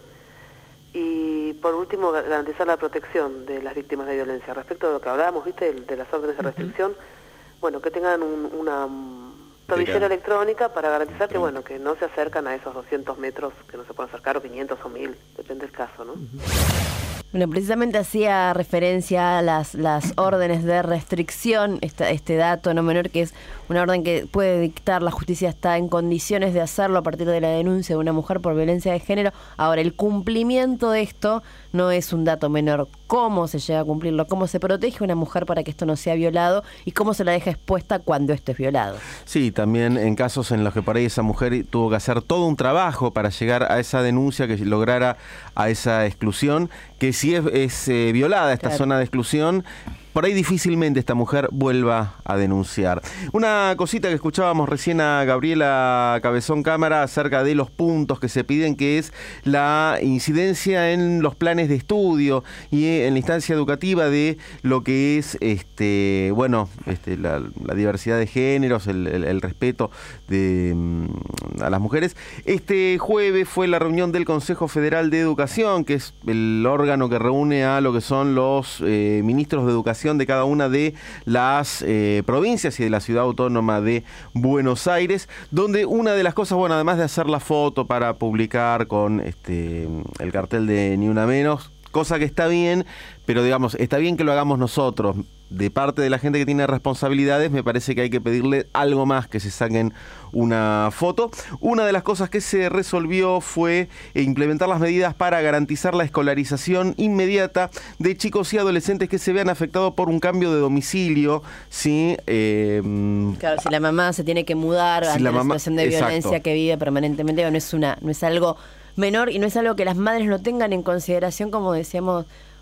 Y por último, garantizar la protección de las víctimas de violencia. Respecto a lo que hablábamos, ¿viste? De las órdenes de restricción, uh-huh. bueno, que tengan un, una tobillera electrónica para garantizar que, bueno, que no se acercan a esos doscientos metros, que no se pueden acercar, o quinientos o mil, depende del caso, ¿no? Uh-huh. Bueno, precisamente hacía referencia a las, las órdenes de restricción, este, este dato no menor, que es una orden que puede dictar la justicia, está en condiciones de hacerlo a partir de la denuncia de una mujer por violencia de género. Ahora, el cumplimiento de esto no es un dato menor. ¿Cómo se llega a cumplirlo? ¿Cómo se protege a una mujer para que esto no sea violado? ¿Y cómo se la deja expuesta cuando esto es violado? Sí, también en casos en los que por ahí esa mujer tuvo que hacer todo un trabajo para llegar a esa denuncia que lograra a esa exclusión, que si es, es eh, violada esta claro. zona de exclusión, por ahí difícilmente esta mujer vuelva a denunciar. Una cosita que escuchábamos recién a Gabriela Cabezón Cámara acerca de los puntos que se piden, que es la incidencia en los planes de estudio y en la instancia educativa de lo que es este bueno este la, la diversidad de géneros, el, el, el respeto de, a las mujeres. Este jueves fue la reunión del Consejo Federal de Educación, que es el órgano que reúne a lo que son los eh, ministros de educación de cada una de las eh, provincias y de la ciudad autónoma de Buenos Aires, donde una de las cosas, bueno, además de hacer la foto para publicar con este el cartel de Ni Una Menos, cosa que está bien, pero digamos, está bien que lo hagamos nosotros. De parte de la gente que tiene responsabilidades, me parece que hay que pedirle algo más, que se saquen una foto. Una de las cosas que se resolvió fue implementar las medidas para garantizar la escolarización inmediata de chicos y adolescentes que se vean afectados por un cambio de domicilio. ¿Sí? Eh, claro, si la mamá se tiene que mudar si ante la, la mamá, situación de exacto. violencia que vive permanentemente, no es, una, no es algo menor y no es algo que las madres no tengan en consideración, como decíamos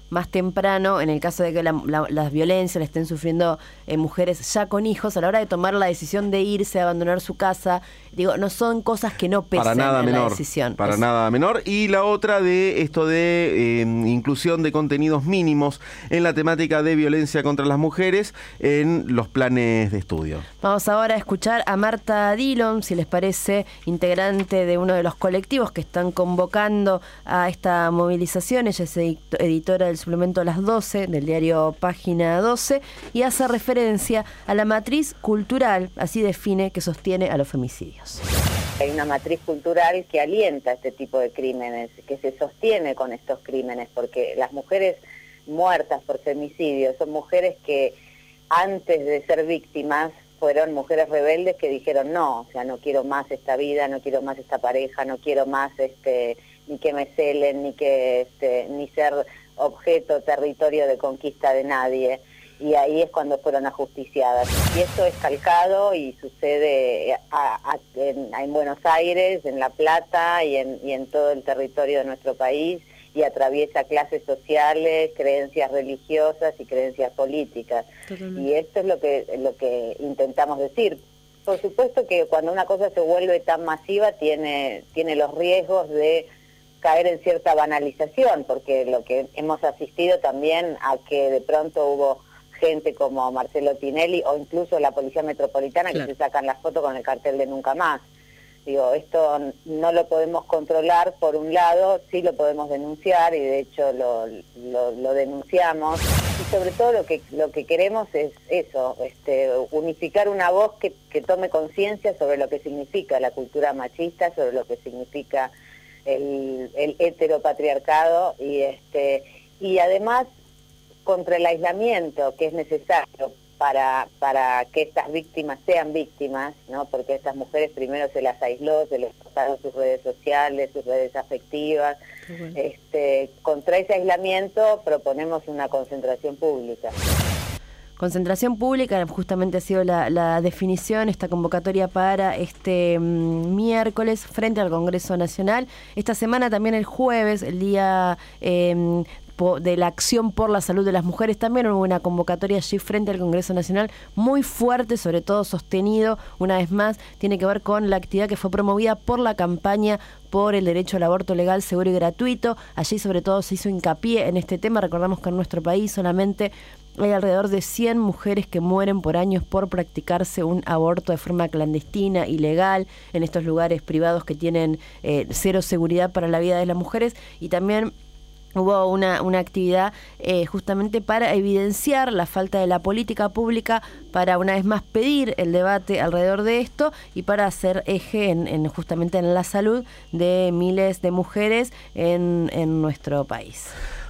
más temprano, en el caso de que la, la, las violencias la estén sufriendo eh, mujeres ya con hijos, a la hora de tomar la decisión de irse, abandonar su casa, digo, no son cosas que no pesan para nada en menor, la decisión. Para es... nada menor. Y la otra de esto de eh, inclusión de contenidos mínimos en la temática de violencia contra las mujeres en los planes de estudio. Vamos ahora a escuchar a Marta Dillon, si les parece, integrante de uno de los colectivos que están convocando a esta movilización. Ella es editora del suplemento Las doce, del diario Página doce, y hace referencia a la matriz cultural, así define, que sostiene a los femicidios. Hay una matriz cultural que alienta este tipo de crímenes, que se sostiene con estos crímenes, porque las mujeres muertas por femicidio son mujeres que antes de ser víctimas fueron mujeres rebeldes que dijeron no, o sea, no quiero más esta vida, no quiero más esta pareja, no quiero más este ni que me celen, ni que este, ni ser objeto, territorio de conquista de nadie. Y ahí es cuando fueron ajusticiadas. Y esto es calcado y sucede a, a, en, en Buenos Aires, en La Plata y en, y en todo el territorio de nuestro país, y atraviesa clases sociales, creencias religiosas y creencias políticas. Totalmente. Y esto es lo que, lo que intentamos decir. Por supuesto que cuando una cosa se vuelve tan masiva tiene, tiene los riesgos de caer en cierta banalización, porque lo que hemos asistido también a que de pronto hubo gente como Marcelo Tinelli o incluso la Policía Metropolitana, claro, que se sacan las fotos con el cartel de Nunca Más. Digo, esto no lo podemos controlar por un lado, sí lo podemos denunciar y de hecho lo, lo, lo denunciamos, y sobre todo lo que lo que queremos es eso, este, unificar una voz que, que tome conciencia sobre lo que significa la cultura machista, sobre lo que significa el, el heteropatriarcado y este y además contra el aislamiento que es necesario para para que estas víctimas sean víctimas, ¿no? Porque a estas mujeres primero se las aisló, se les cortaron sus redes sociales, sus redes afectivas. Bueno. Este, contra ese aislamiento proponemos una concentración pública. Concentración pública, justamente ha sido la, la definición, esta convocatoria para este um, miércoles frente al Congreso Nacional. Esta semana también el jueves, el día eh, de la acción por la salud de las mujeres, también hubo una convocatoria allí frente al Congreso Nacional muy fuerte, sobre todo sostenido, una vez más, tiene que ver con la actividad que fue promovida por la campaña por el derecho al aborto legal, seguro y gratuito. Allí sobre todo se hizo hincapié en este tema. Recordamos que en nuestro país solamente hay alrededor de cien mujeres que mueren por año por practicarse un aborto de forma clandestina, ilegal, en estos lugares privados que tienen eh, cero seguridad para la vida de las mujeres. Y también hubo una, una actividad eh, justamente para evidenciar la falta de la política pública, para una vez más pedir el debate alrededor de esto y para hacer eje en, en justamente en la salud de miles de mujeres en, en nuestro país.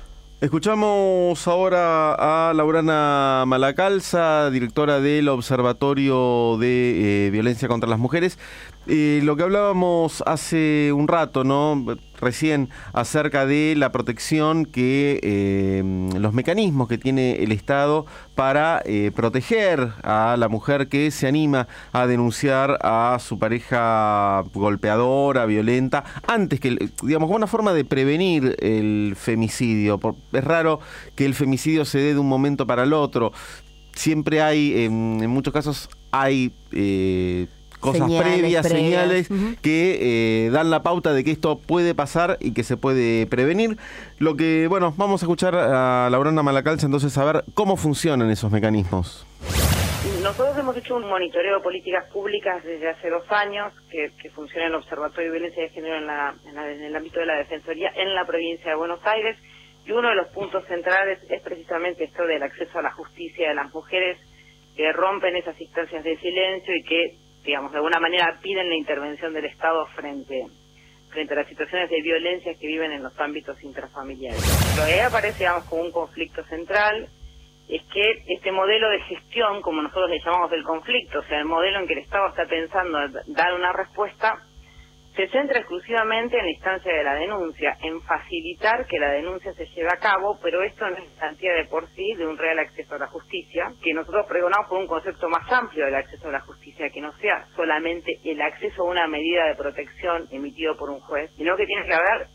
Escuchamos ahora a Laurana Malacalza, directora del Observatorio de eh, Violencia contra las Mujeres. Eh, lo que hablábamos hace un rato, ¿no? Recién, acerca de la protección que eh, los mecanismos que tiene el Estado para eh, proteger a la mujer que se anima a denunciar a su pareja golpeadora, violenta, antes que, digamos, como una forma de prevenir el femicidio. Es raro que el femicidio se dé de un momento para el otro. Siempre hay, en, en muchos casos, hay Eh, cosas señales, previas, previas, señales uh-huh. que eh, dan la pauta de que esto puede pasar y que se puede prevenir. Lo que, bueno, vamos a escuchar a Laurana Malacalza entonces a ver cómo funcionan esos mecanismos. Nosotros hemos hecho un monitoreo de políticas públicas desde hace dos años que, que funciona en el Observatorio de Violencia de Género en, la, en, la, en el ámbito de la Defensoría en la provincia de Buenos Aires, y uno de los puntos centrales es precisamente esto del acceso a la justicia de las mujeres que rompen esas instancias de silencio y que, digamos, de alguna manera piden la intervención del Estado frente frente a las situaciones de violencia que viven en los ámbitos intrafamiliares. Lo que aparece, digamos, como un conflicto central es que este modelo de gestión, como nosotros le llamamos del conflicto, o sea, el modelo en que el Estado está pensando dar una respuesta, se centra exclusivamente en la instancia de la denuncia, en facilitar que la denuncia se lleve a cabo, pero esto no es garantía de por sí de un real acceso a la justicia, que nosotros pregonamos por un concepto más amplio del acceso a la justicia, que no sea solamente el acceso a una medida de protección emitido por un juez, sino que tiene que haber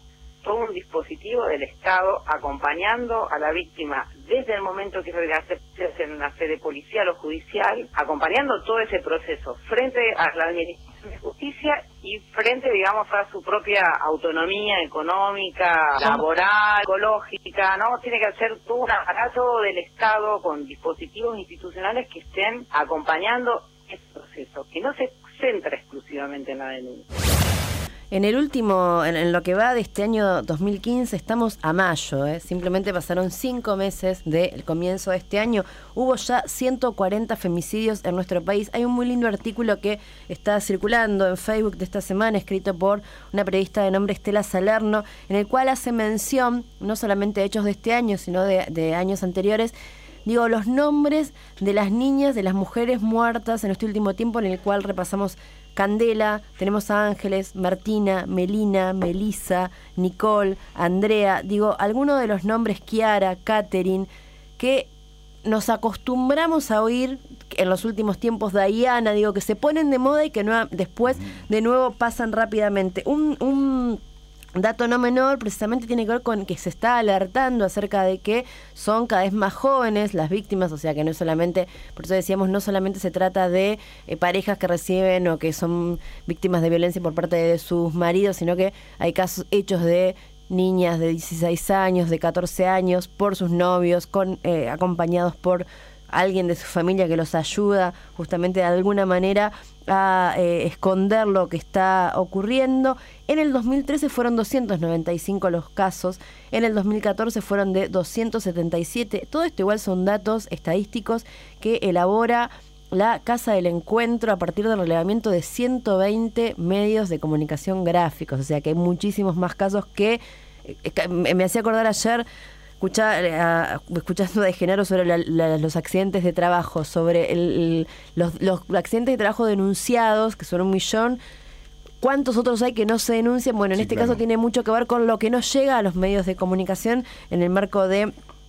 todo un dispositivo del Estado acompañando a la víctima desde el momento que se hace una sede policial o judicial, acompañando todo ese proceso frente a la Administración de Justicia y frente, digamos, a su propia autonomía económica, laboral, ecológica, ¿no? Tiene que ser todo un aparato del Estado con dispositivos institucionales que estén acompañando ese proceso, que no se centra exclusivamente en la denuncia. En el último, en, en lo que va de este año dos mil quince, estamos a mayo, ¿eh? Simplemente pasaron cinco meses del comienzo de este año. Hubo ya ciento cuarenta femicidios en nuestro país. Hay un muy lindo artículo que está circulando en Facebook de esta semana, escrito por una periodista de nombre Estela Salerno, en el cual hace mención no solamente de hechos de este año, sino de, de años anteriores. Digo, los nombres de las niñas, de las mujeres muertas en este último tiempo, en el cual repasamos Candela, tenemos a Ángeles, Martina, Melina, Melisa, Nicole, Andrea, digo, algunos de los nombres, Kiara, Catherine, que nos acostumbramos a oír en los últimos tiempos, Diana, digo, que se ponen de moda y que no, después de nuevo pasan rápidamente. Un, un dato no menor precisamente tiene que ver con que se está alertando acerca de que son cada vez más jóvenes las víctimas, o sea que no es solamente, por eso decíamos, no solamente se trata de eh, parejas que reciben o que son víctimas de violencia por parte de sus maridos, sino que hay casos hechos de niñas de dieciséis años, de catorce años, por sus novios, con eh, acompañados por alguien de su familia que los ayuda justamente de alguna manera a eh, esconder lo que está ocurriendo. En el dos mil trece fueron doscientos noventa y cinco los casos, en el dos mil catorce fueron de doscientos setenta y siete. Todo esto igual son datos estadísticos que elabora la Casa del Encuentro a partir del relevamiento de ciento veinte medios de comunicación gráficos, o sea que hay muchísimos más casos que eh, me hacía acordar ayer Escucha, uh, escuchando de Genaro sobre la, la, los accidentes de trabajo, sobre el, el, los, los accidentes de trabajo denunciados, que son un millón. ¿Cuántos otros hay que no se denuncian? Bueno, en sí, este claro. caso tiene mucho que ver con lo que no llega a los medios de comunicación en el marco de,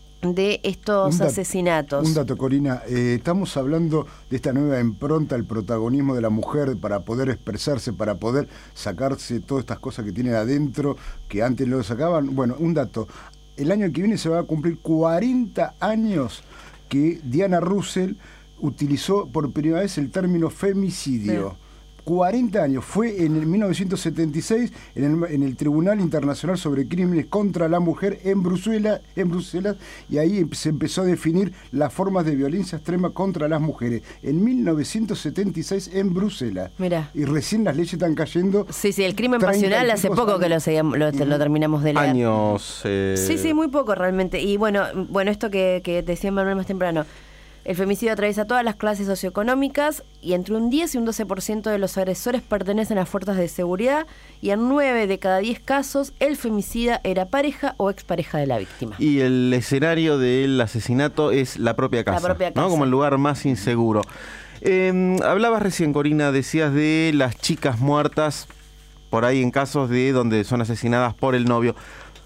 de estos un dato, asesinatos. Un dato, Corina. Eh, estamos hablando de esta nueva impronta, el protagonismo de la mujer para poder expresarse, para poder sacarse todas estas cosas que tiene adentro, que antes no lo sacaban. Bueno, un dato. El año que viene se va a cumplir cuarenta años que Diana Russell utilizó por primera vez el término femicidio. Sí. cuarenta años. Fue en el mil novecientos setenta y seis en el, en el Tribunal Internacional sobre Crímenes contra la Mujer en Bruselas, en Bruselas, y ahí se empezó a definir las formas de violencia extrema contra las mujeres. En mil novecientos setenta y seis en Bruselas. Mirá. Y recién las leyes están cayendo. Sí, sí, el crimen pasional hace poco años. que lo, seguíamos, lo, lo terminamos de leer. Años. Eh... Sí, sí, muy poco realmente. Y bueno, bueno esto que, que decía Manuel más temprano. El femicidio atraviesa todas las clases socioeconómicas y entre un diez y un doce por ciento de los agresores pertenecen a fuerzas de seguridad y en nueve de cada diez casos el femicida era pareja o expareja de la víctima. Y el escenario del asesinato es la propia casa, la propia casa. ¿no? Como el lugar más inseguro. Eh, hablabas recién, Corina, decías de las chicas muertas por ahí en casos de donde son asesinadas por el novio.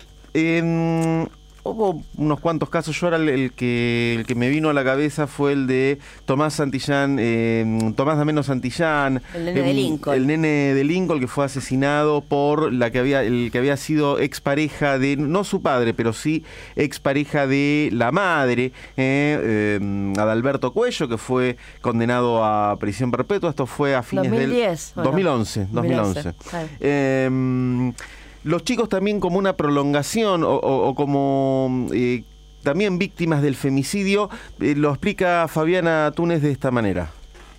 Eh, Hubo unos cuantos casos, yo ahora el, el, que, el que me vino a la cabeza fue el de Tomás Santillán, eh, Tomás Dameno Santillán, el nene de Lincoln. El nene de Lincoln que fue asesinado por la que había, el que había sido expareja de, no su padre, pero sí expareja de la madre, eh, eh, Adalberto Cuello, que fue condenado a prisión perpetua. Esto fue a fines dos mil diez, del dos mil once. dos mil once. Eh, Los chicos también como una prolongación o, o, o como eh, también víctimas del femicidio, eh, lo explica Fabiana Túnez de esta manera.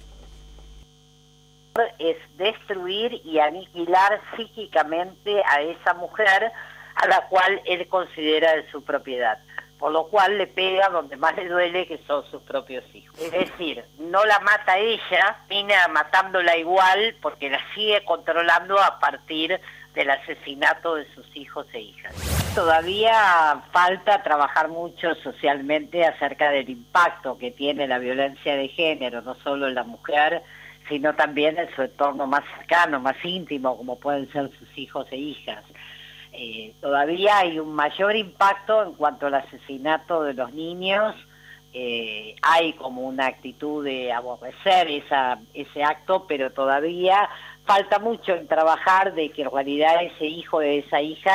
Es destruir y aniquilar psíquicamente a esa mujer a la cual él considera de su propiedad, por lo cual le pega donde más le duele, que son sus propios hijos. Es decir, no la mata ella, termina matándola igual porque la sigue controlando a partir del asesinato de sus hijos e hijas. Todavía falta trabajar mucho socialmente acerca del impacto que tiene la violencia de género, no solo en la mujer, sino también en su entorno más cercano, más íntimo, como pueden ser sus hijos e hijas. Eh, todavía hay un mayor impacto en cuanto al asesinato de los niños. Eh, hay como una actitud de aborrecer esa, ese acto, pero todavía falta mucho en trabajar de que en realidad ese hijo de esa hija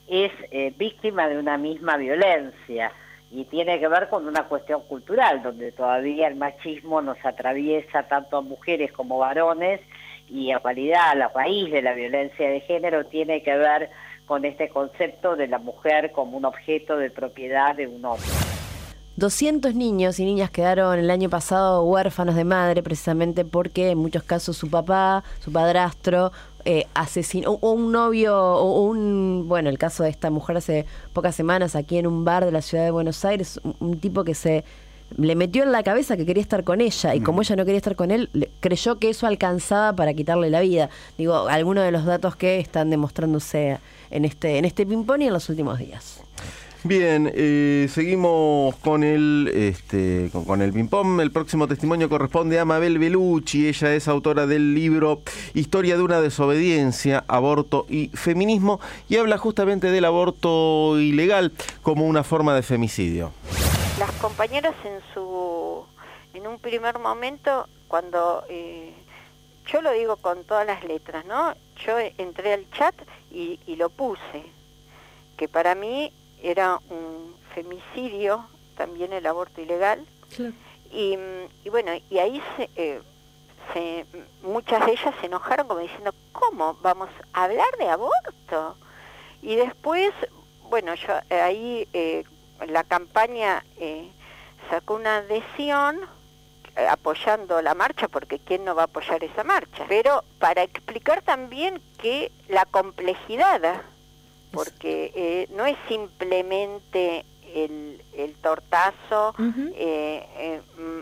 es eh, víctima de una misma violencia, y tiene que ver con una cuestión cultural, donde todavía el machismo nos atraviesa tanto a mujeres como varones, y en realidad la raíz de la violencia de género tiene que ver con este concepto de la mujer como un objeto de propiedad de un hombre. doscientos niños y niñas quedaron el año pasado huérfanos de madre, precisamente porque en muchos casos su papá, su padrastro, eh, asesinó, o un novio, o un, bueno, el caso de esta mujer hace pocas semanas aquí en un bar de la ciudad de Buenos Aires, un, un tipo que se le metió en la cabeza que quería estar con ella, y como ella no quería estar con él, le, creyó que eso alcanzaba para quitarle la vida. Digo, algunos de los datos que están demostrándose en este, en este ping-pong y en los últimos días. Bien, eh, seguimos con el, este, con, con el ping-pong. El próximo testimonio corresponde a Mabel Bellucci. Ella es autora del libro Historia de una desobediencia, aborto y feminismo, y habla justamente del aborto ilegal como una forma de femicidio. Las compañeras en su, en un primer momento, cuando, eh, yo lo digo con todas las letras, ¿no? Yo entré al chat y, y lo puse, que para mí era un femicidio, también el aborto ilegal. Claro. Y, y bueno, y ahí se, eh, se, muchas de ellas se enojaron como diciendo, ¿cómo vamos a hablar de aborto? Y después, bueno, yo ahí eh, la campaña eh, sacó una adhesión eh, apoyando la marcha, porque ¿quién no va a apoyar esa marcha? Pero para explicar también que la complejidad, porque eh, no es simplemente el, el tortazo, uh-huh. eh, eh,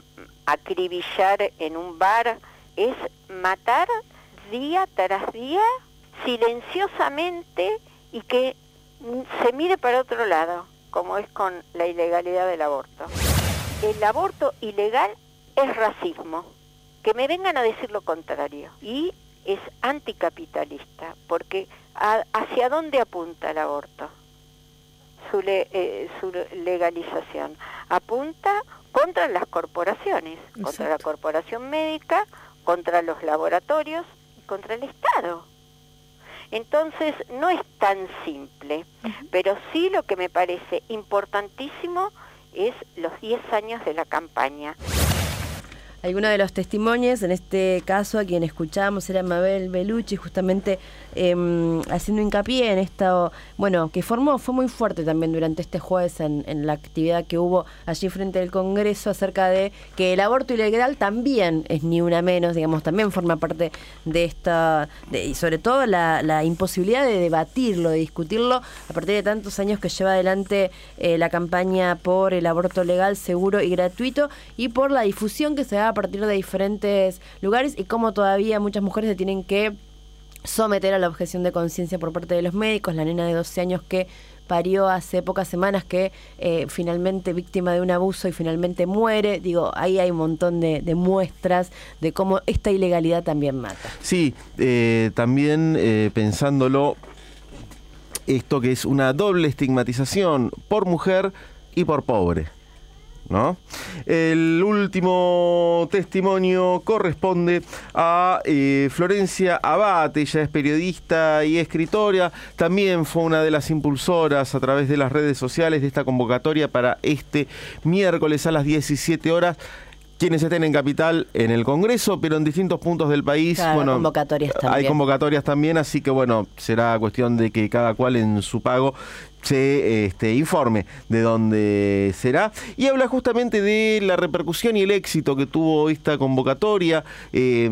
acribillar en un bar, es matar día tras día, silenciosamente, y que se mire para otro lado, como es con la ilegalidad del aborto. El aborto ilegal es racismo, que me vengan a decir lo contrario, y es anticapitalista, porque a, ¿hacia dónde apunta el aborto? Su, le, eh, su legalización apunta contra las corporaciones, Exacto. contra la corporación médica, contra los laboratorios y contra el Estado. Entonces no es tan simple, uh-huh. pero sí lo que me parece importantísimo es los diez años de la campaña. Algunos de los testimonios, en este caso a quien escuchábamos era Mabel Bellucci, justamente eh, haciendo hincapié en esto, bueno, que formó, fue muy fuerte también durante este jueves en, en la actividad que hubo allí frente al Congreso, acerca de que el aborto ilegal también es ni una menos, digamos, también forma parte de esta, de, y sobre todo la, la imposibilidad de debatirlo, de discutirlo, a partir de tantos años que lleva adelante eh, la campaña por el aborto legal, seguro y gratuito, y por la difusión que se da a partir de diferentes lugares, y cómo todavía muchas mujeres se tienen que someter a la objeción de conciencia por parte de los médicos. La nena de doce años que parió hace pocas semanas, que eh, finalmente víctima de un abuso y finalmente muere. Digo, ahí hay un montón de, de muestras de cómo esta ilegalidad también mata. Sí, eh, también eh, pensándolo, esto que es una doble estigmatización por mujer y por pobre, ¿no? El último testimonio corresponde a eh, Florencia Abate. Ella es periodista y escritora. También fue una de las impulsoras a través de las redes sociales de esta convocatoria para este miércoles a las diecisiete horas. Quienes estén en Capital, en el Congreso, pero en distintos puntos del país, claro, bueno, convocatorias también. Hay convocatorias también, así que bueno, será cuestión de que cada cual en su pago se este, informe de dónde será. Y habla justamente de la repercusión y el éxito que tuvo esta convocatoria. Eh,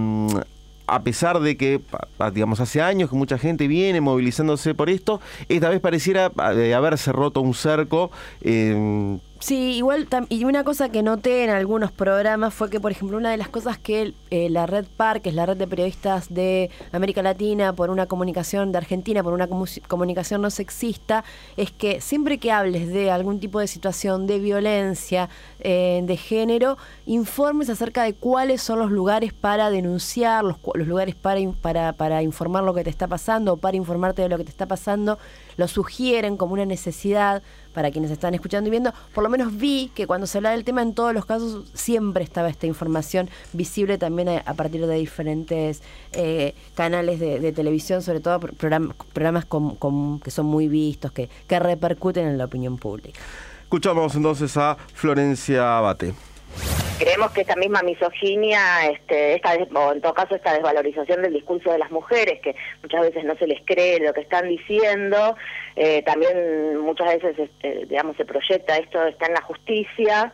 a pesar de que, digamos, hace años que mucha gente viene movilizándose por esto, esta vez pareciera haberse roto un cerco. Eh, Sí, igual, y una cosa que noté en algunos programas fue que, por ejemplo, una de las cosas que eh, la Red P A R, que es la red de periodistas de América Latina por una comunicación, de Argentina por una comu- comunicación no sexista, es que siempre que hables de algún tipo de situación de violencia, eh, de género, informes acerca de cuáles son los lugares para denunciar, los, los lugares para, para, para informar lo que te está pasando o para informarte de lo que te está pasando. Lo sugieren como una necesidad para quienes están escuchando y viendo, por lo menos vi que cuando se hablaba del tema, en todos los casos siempre estaba esta información visible también a, a partir de diferentes eh, canales de, de televisión, sobre todo program, programas con, con, que son muy vistos, que, que repercuten en la opinión pública. Escuchamos entonces a Florencia Abate. Creemos que esta misma misoginia, este, esta, o en todo caso esta desvalorización del discurso de las mujeres, que muchas veces no se les cree lo que están diciendo, eh, también muchas veces este, digamos se proyecta esto, está en la justicia.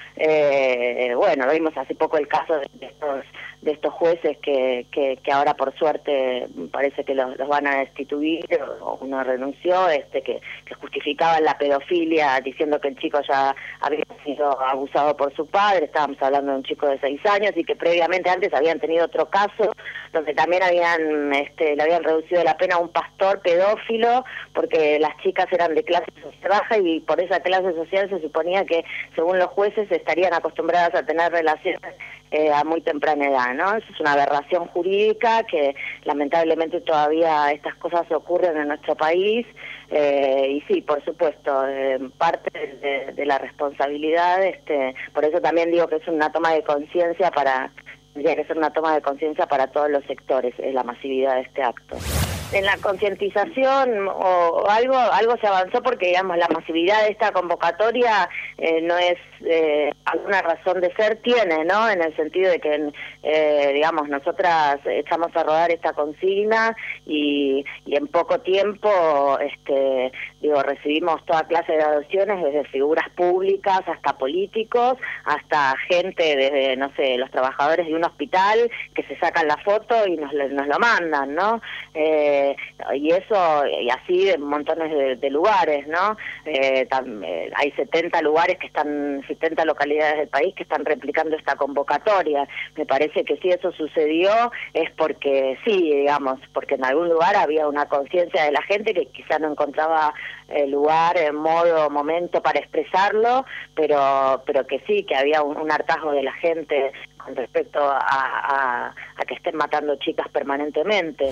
Eh, bueno, vimos hace poco el caso de estos de estos jueces que, que, que ahora por suerte parece que los, los van a destituir, o uno renunció, este que, que justificaban la pedofilia diciendo que el chico ya había sido abusado por su padre. Estábamos hablando de un chico de seis años y que previamente antes habían tenido otro caso donde también habían este, le habían reducido la pena a un pastor pedófilo porque las chicas eran de clase social baja y por esa clase social se suponía que según los jueces estarían acostumbradas a tener relaciones eh, a muy temprana edad, ¿no? Eso es una aberración jurídica que lamentablemente todavía estas cosas ocurren en nuestro país. Eh, y sí, por supuesto, eh, parte de, de la responsabilidad, este, por eso también digo que es una toma de conciencia para, tendría que ser una toma de conciencia para todos los sectores, eh, la masividad de este acto. En la concientización o, o algo algo se avanzó porque, digamos, la masividad de esta convocatoria eh, no es eh, alguna razón de ser, tiene, ¿no? En el sentido de que, eh, digamos, nosotras echamos a rodar esta consigna y, y en poco tiempo, este, digo, recibimos toda clase de adopciones, desde figuras públicas hasta políticos, hasta gente, desde, no sé, los trabajadores de un hospital que se sacan la foto y nos, nos lo mandan, ¿no? Eh, y eso, y así en montones de, de lugares, ¿no? Eh, tam, eh, hay setenta lugares que están, setenta localidades del país que están replicando esta convocatoria. Me parece que si eso sucedió es porque sí, digamos, porque en algún lugar había una conciencia de la gente que quizá no encontraba eh, lugar, eh, modo, momento para expresarlo, pero pero que sí, que había un, un hartazgo de la gente con respecto a, a, a que estén matando chicas permanentemente.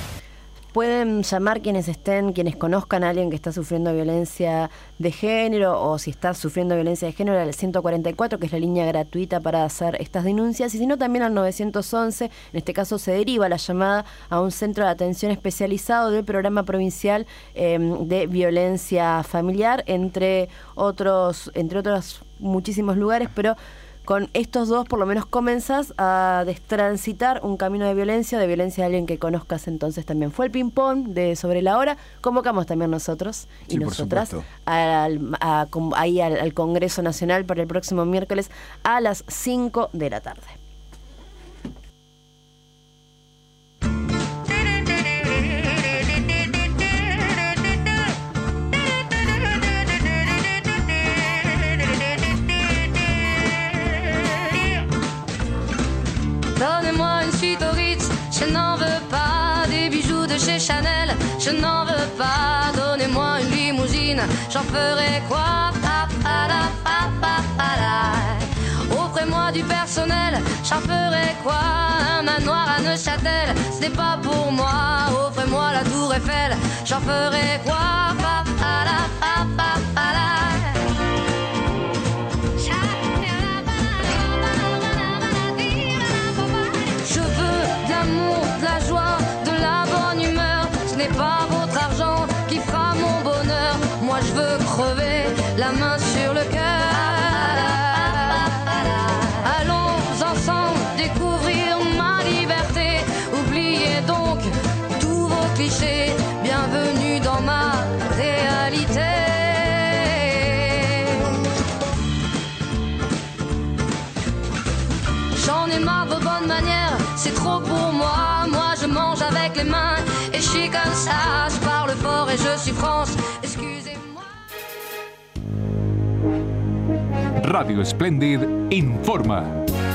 Pueden llamar quienes estén, quienes conozcan a alguien que está sufriendo violencia de género o si está sufriendo violencia de género al ciento cuarenta y cuatro, que es la línea gratuita para hacer estas denuncias, y si no también al novecientos once, en este caso se deriva la llamada a un centro de atención especializado del programa provincial eh, de violencia familiar, entre otros, entre otros muchísimos lugares, pero con estos dos por lo menos comenzás a destransitar un camino de violencia, de violencia de alguien que conozcas. Entonces también fue el ping-pong de Sobre la Hora. Convocamos también nosotros y sí, nosotras al, a, a, ahí al, al Congreso Nacional para el próximo miércoles a las cinco de la tarde. Donnez-moi une suite au Ritz, je n'en veux pas. Des bijoux de chez Chanel, je n'en veux pas. Donnez-moi une limousine, j'en ferai quoi? Pa, pa, la, pa, pa, pa, la. Offrez-moi du personnel, j'en ferai quoi? Un manoir à Neuchâtel, ce n'est pas pour moi. Offrez-moi la tour Eiffel, j'en ferai quoi? Pa, pa, la, pa, pa, pa, la. De la joie, de la bonne humeur, ce n'est pas votre argent qui fera mon bonheur. Moi je veux crever la main sur le cœur. Allons ensemble découvrir ma liberté. Oubliez donc tous vos clichés. Bienvenue dans ma réalité. J'en ai marre de vos bonnes manières, c'est trop pour moi. Moi je mange avec les mains et je suis comme ça. Je parle fort et je suis France, excusez-moi. Radio Splendid informa.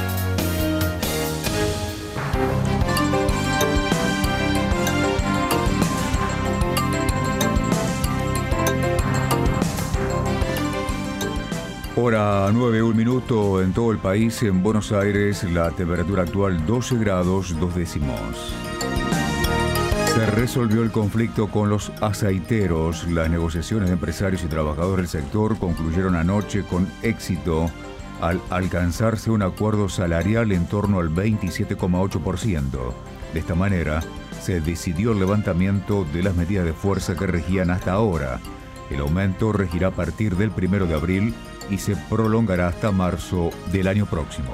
Hora nueve, un minuto en todo el país. En Buenos Aires la temperatura actual doce grados, dos décimos. Se resolvió el conflicto con los aceiteros. Las negociaciones de empresarios y trabajadores del sector concluyeron anoche con éxito al alcanzarse un acuerdo salarial en torno al veintisiete coma ocho por ciento. De esta manera, se decidió el levantamiento de las medidas de fuerza que regían hasta ahora. El aumento regirá a partir del primero de abril y se prolongará hasta marzo del año próximo.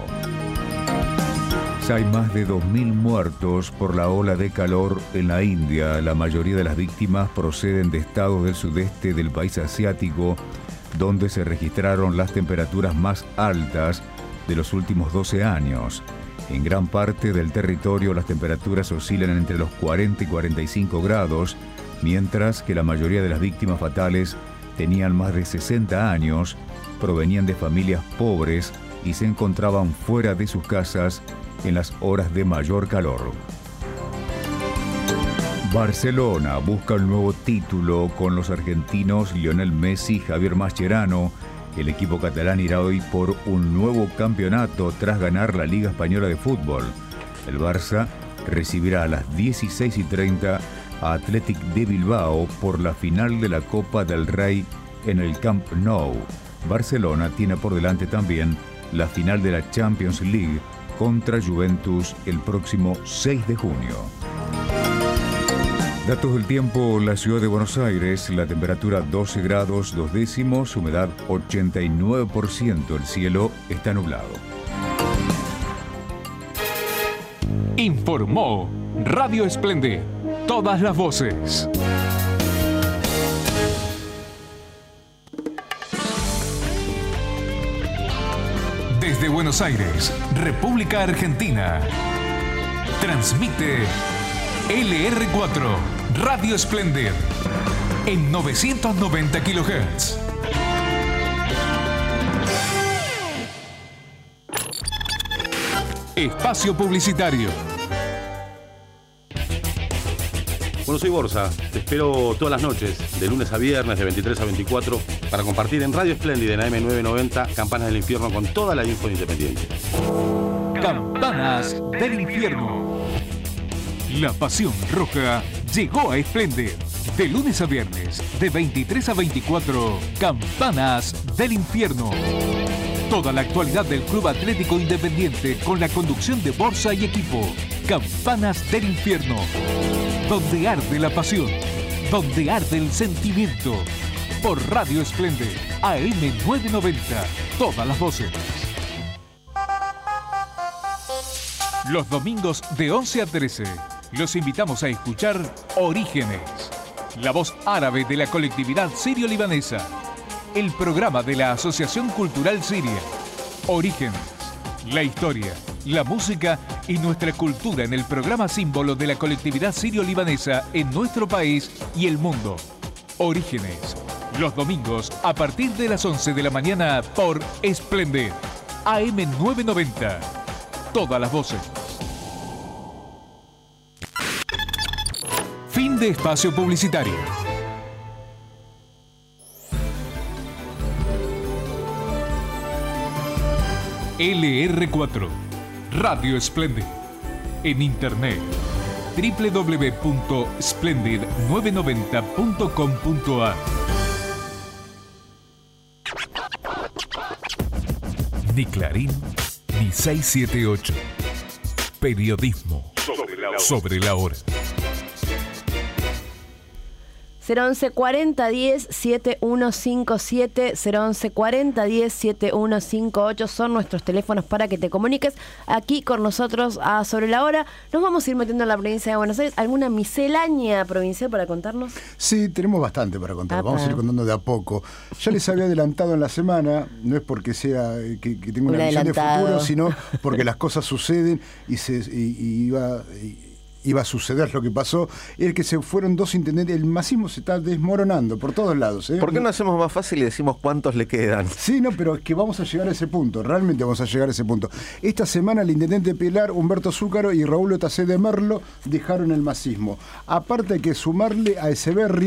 Hay más de dos mil muertos por la ola de calor en la India. La mayoría de las víctimas proceden de estados del sudeste del país asiático, donde se registraron las temperaturas más altas de los últimos doce años. En gran parte del territorio las temperaturas oscilan entre los cuarenta y cuarenta y cinco grados, mientras que la mayoría de las víctimas fatales tenían más de sesenta años, provenían de familias pobres y se encontraban fuera de sus casas en las horas de mayor calor. Barcelona busca el nuevo título con los argentinos Lionel Messi y Javier Mascherano. El equipo catalán irá hoy por un nuevo campeonato tras ganar la Liga Española de Fútbol. El Barça recibirá a las dieciséis y treinta a Athletic de Bilbao por la final de la Copa del Rey en el Camp Nou. Barcelona tiene por delante también la final de la Champions League contra Juventus el próximo seis de junio. Datos del tiempo: la ciudad de Buenos Aires, la temperatura doce grados dos décimos, humedad ochenta y nueve por ciento, el cielo está nublado. Informó Radio Esplendid, todas las voces. Desde Buenos Aires, República Argentina, transmite L R cuatro, Radio Esplendid, en novecientos noventa kilohertz. Espacio publicitario. Bueno, soy Borsa. Te espero todas las noches, de lunes a viernes, de veintitrés a veinticuatro, para compartir en Radio Esplendid en A M novecientos noventa, Campanas del Infierno, con toda la info independiente. Campanas del Infierno. La pasión roja llegó a Esplendid. De lunes a viernes, de veintitrés a veinticuatro, Campanas del Infierno. Toda la actualidad del Club Atlético Independiente con la conducción de Borsa y equipo. Campanas del Infierno. Donde arde la pasión, donde arde el sentimiento. Por Radio Esplendid, A M novecientos noventa, todas las voces. Los domingos de once a trece, los invitamos a escuchar Orígenes, la voz árabe de la colectividad sirio-libanesa. El programa de la Asociación Cultural Siria. Orígenes, la historia, la música y nuestra cultura en el programa símbolo de la colectividad sirio-libanesa en nuestro país y el mundo. Orígenes, los domingos a partir de las once de la mañana por Esplendid, A M novecientos noventa. Todas las voces. Fin de espacio publicitario. L R cuatro, Radio Esplendid, en internet, doble u doble u doble u punto splendid novecientos noventa punto com punto a r. Ni Clarín, ni seiscientos setenta y ocho. Periodismo sobre la hora. Sobre la hora. cero once cuarenta diez setenta y uno cincuenta y siete, cero once cuarenta diez setenta y uno cincuenta y ocho son nuestros teléfonos para que te comuniques aquí con nosotros a Sobre la Hora. Nos vamos a ir metiendo en la provincia de Buenos Aires. ¿Alguna miscelánea provincial para contarnos? Sí, tenemos bastante para contar. Apa. Vamos a ir contando de a poco. Ya les había adelantado en la semana, no es porque sea que, que tenga una Un visión de adelantado. futuro, sino porque las cosas suceden y se y, y iba... Y, iba a suceder lo que pasó, es que se fueron dos intendentes. El masismo se está desmoronando por todos lados. ¿eh? ¿Por qué no hacemos más fácil y decimos cuántos le quedan? Sí, no, pero es que vamos a llegar a ese punto, realmente vamos a llegar a ese punto. Esta semana el intendente Pilar, Humberto Zúcaro y Raúl Otacé de Merlo dejaron el masismo. Aparte hay que sumarle a Echeverri,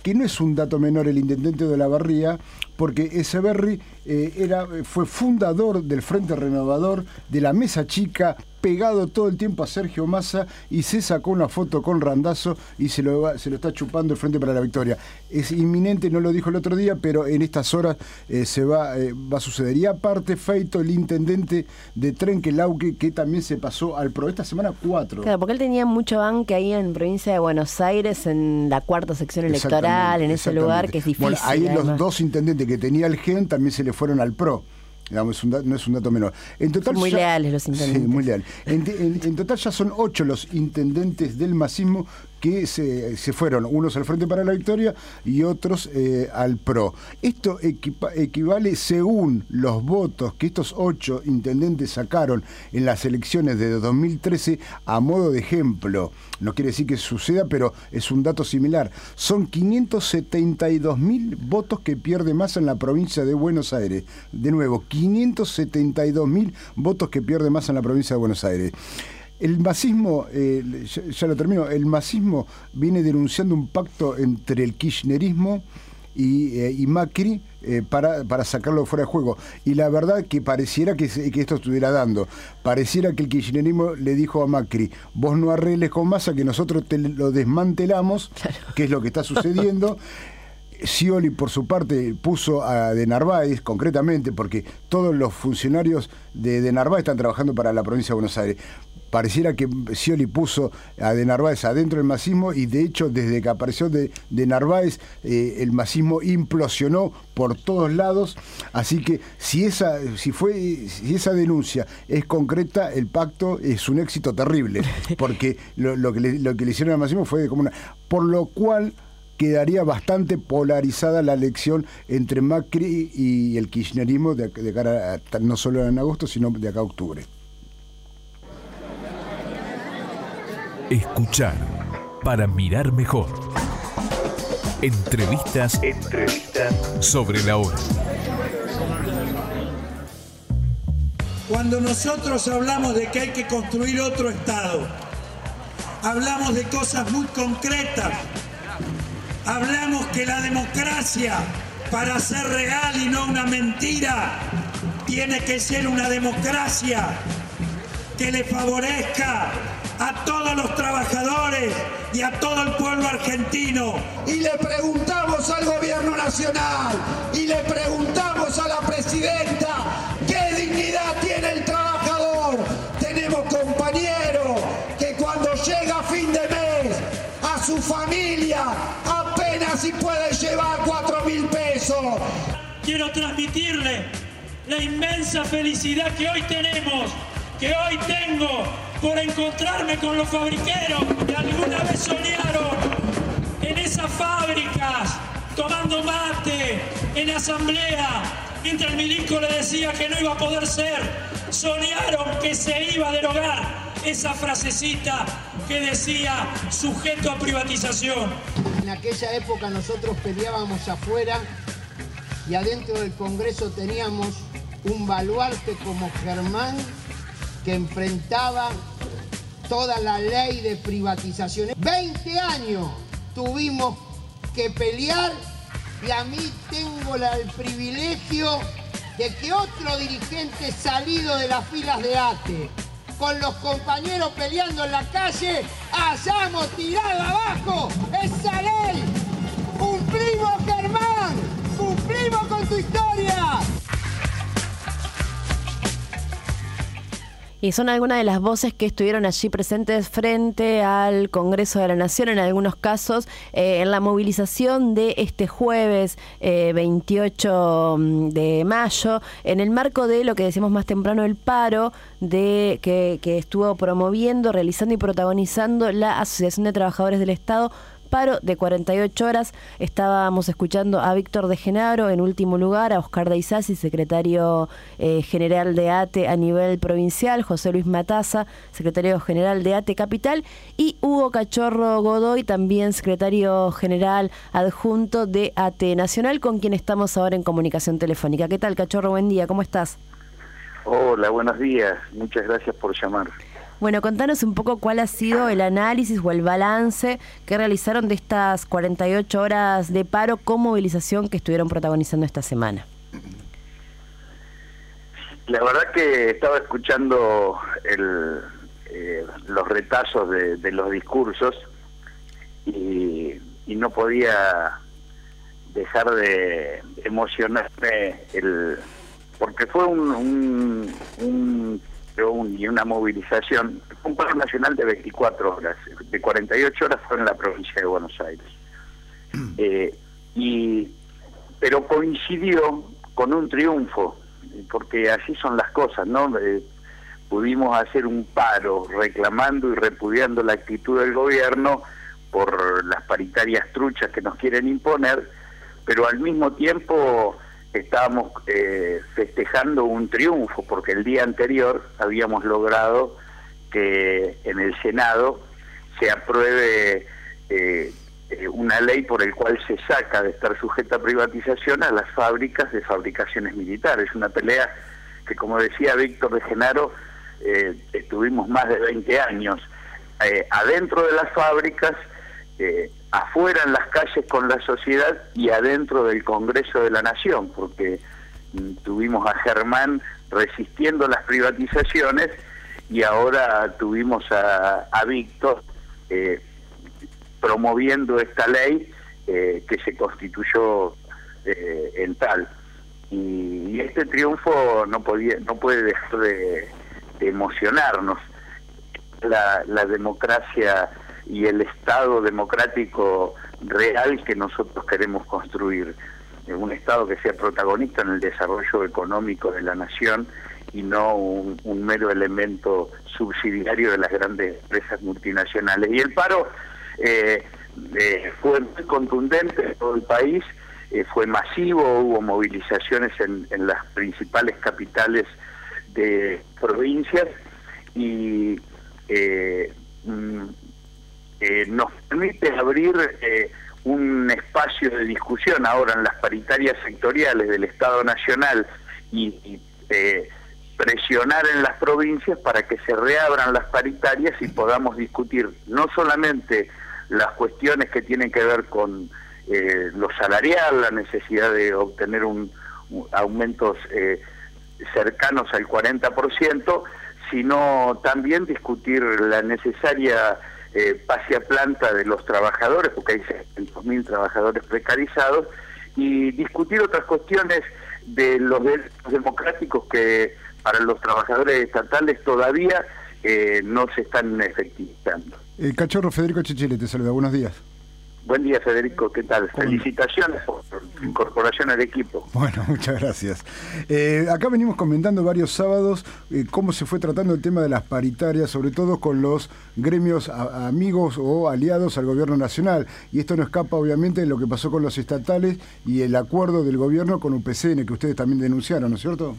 que no es un dato menor el intendente de Olavarría, porque Echeverri eh, era, fue fundador del Frente Renovador, de la Mesa Chica, pegado todo el tiempo a Sergio Massa, y se sacó una foto con Randazzo y se lo, va, se lo está chupando el Frente para la Victoria. Es inminente, no lo dijo el otro día, pero en estas horas eh, se va, eh, va a suceder. Y aparte, Feito, el intendente de Trenquelauque, que también se pasó al PRO esta semana cuatro. Claro, porque él tenía mucho banque ahí en provincia de Buenos Aires, en la cuarta sección electoral, en ese lugar que es difícil. Bueno, ahí además. Los dos intendentes que tenía el G E N también se le fueron al PRO. Digamos, es un da, no es un dato menor. En total, son muy ya, leales los intendentes. Sí, muy leales. En, en, en total ya son ocho los intendentes del masismo que se, se fueron, unos al Frente para la Victoria y otros eh, al PRO. Esto equipa, equivale, según los votos que estos ocho intendentes sacaron en las elecciones de dos mil trece, a modo de ejemplo. No quiere decir que suceda, pero es un dato similar. Son quinientos setenta y dos mil votos que pierde Massa en la provincia de Buenos Aires. De nuevo, quinientos setenta y dos mil votos que pierde Massa en la provincia de Buenos Aires. El masismo, eh, ya, ya lo termino, el masismo viene denunciando un pacto entre el kirchnerismo y, eh, y Macri eh, para, para sacarlo fuera de juego. Y la verdad que pareciera que, que esto estuviera dando. Pareciera que el kirchnerismo le dijo a Macri, vos no arregles con Massa, que nosotros te lo desmantelamos, claro. Que es lo que está sucediendo. Scioli, por su parte, puso a De Narváez, concretamente, porque todos los funcionarios de De Narváez están trabajando para la provincia de Buenos Aires. Pareciera que Scioli puso a De Narváez adentro del masismo y, de hecho, desde que apareció De, de Narváez, eh, el masismo implosionó por todos lados. Así que si esa, si fue, si esa denuncia es concreta, el pacto es un éxito terrible, porque lo, lo, que, le, lo que le hicieron al masismo fue como una... Por lo cual quedaría bastante polarizada la elección entre Macri y el kirchnerismo de, de cara a, no solo en agosto, sino de acá a octubre. Escuchar para mirar mejor. Entrevistas, Entrevistas sobre la hora. Cuando nosotros hablamos de que hay que construir otro Estado, hablamos de cosas muy concretas. Hablamos que la democracia, para ser real y no una mentira, tiene que ser una democracia que le favorezca a todos los trabajadores y a todo el pueblo argentino. Y le preguntamos al gobierno nacional y le preguntamos a la presidenta qué dignidad tiene el trabajador. Tenemos compañeros que cuando llega fin de mes a su familia apenas si puede llevar cuatro mil pesos. Quiero transmitirle la inmensa felicidad que hoy tenemos, que hoy tengo, por encontrarme con los fabriqueros que alguna vez soñaron en esas fábricas, tomando mate, en asamblea, mientras Milico le decía que no iba a poder ser. Soñaron que se iba a derogar esa frasecita que decía sujeto a privatización. En aquella época nosotros peleábamos afuera y adentro del Congreso teníamos un baluarte como Germán que enfrentaba toda la ley de privatizaciones. veinte años tuvimos que pelear y a mí tengo la, el privilegio de que otro dirigente salido de las filas de A T E, con los compañeros peleando en la calle, hayamos tirado abajo esa ley. ¡Cumplimos, Germán! ¡Cumplimos con tu historia! Y son algunas de las voces que estuvieron allí presentes frente al Congreso de la Nación, en algunos casos, eh, en la movilización de este jueves eh, veintiocho de mayo, en el marco de lo que decíamos más temprano, el paro de que, que estuvo promoviendo, realizando y protagonizando la Asociación de Trabajadores del Estado, paro de cuarenta y ocho horas. Estábamos escuchando a Víctor de Genaro, en último lugar, a Oscar de Isasi, secretario eh, general de A T E a nivel provincial, José Luis Mataza, secretario general de A T E Capital, y Hugo Cachorro Godoy, también secretario general adjunto de A T E Nacional, con quien estamos ahora en comunicación telefónica. ¿Qué tal, Cachorro? Buen día, ¿cómo estás? Hola, buenos días. Muchas gracias por llamar. Bueno, contanos un poco cuál ha sido el análisis o el balance que realizaron de estas cuarenta y ocho horas de paro con movilización que estuvieron protagonizando esta semana. La verdad que estaba escuchando el, eh, los retazos de, de los discursos y, y no podía dejar de emocionarme el porque fue un, un, un, un y una movilización, un paro nacional de veinticuatro horas, de cuarenta y ocho horas fue en la provincia de Buenos Aires. Eh, y pero coincidió con un triunfo, porque así son las cosas, ¿no? Eh, pudimos hacer un paro reclamando y repudiando la actitud del gobierno por las paritarias truchas que nos quieren imponer, pero al mismo tiempo estábamos eh, festejando un triunfo, porque el día anterior habíamos logrado que en el Senado se apruebe eh, eh, una ley por el cual se saca de estar sujeta a privatización a las fábricas de fabricaciones militares. Una pelea que, como decía Víctor de Genaro, eh, estuvimos más de veinte años eh, adentro de las fábricas, eh, afuera en las calles con la sociedad y adentro del Congreso de la Nación, porque mm, tuvimos a Germán resistiendo las privatizaciones y ahora tuvimos a, a Víctor eh, promoviendo esta ley eh, que se constituyó eh, en tal. Y, y este triunfo no podía, no puede dejar de, de emocionarnos. La, la democracia y el Estado democrático real que nosotros queremos construir, un Estado que sea protagonista en el desarrollo económico de la nación y no un, un mero elemento subsidiario de las grandes empresas multinacionales. Y el paro eh, eh, fue muy contundente en todo el país, eh, fue masivo, hubo movilizaciones en, en las principales capitales de provincias y eh, mm, Eh, nos permite abrir eh, un espacio de discusión ahora en las paritarias sectoriales del Estado Nacional y, y eh, presionar en las provincias para que se reabran las paritarias y podamos discutir no solamente las cuestiones que tienen que ver con eh, lo salarial, la necesidad de obtener un, un aumentos eh, cercanos al cuarenta por ciento, sino también discutir la necesaria Eh, pase a planta de los trabajadores, porque hay seiscientos mil trabajadores precarizados, y discutir otras cuestiones de los derechos democráticos que para los trabajadores estatales todavía eh, no se están efectivizando. El cachorro Federico Chichile te saluda, buenos días. Buen día, Federico, ¿qué tal? Felicitaciones por su incorporación al equipo. Bueno, muchas gracias. Eh, acá venimos comentando varios sábados eh, cómo se fue tratando el tema de las paritarias, sobre todo con los gremios a, amigos o aliados al gobierno nacional. Y esto no escapa, obviamente, de lo que pasó con los estatales y el acuerdo del gobierno con U P C N, que ustedes también denunciaron, ¿no es cierto?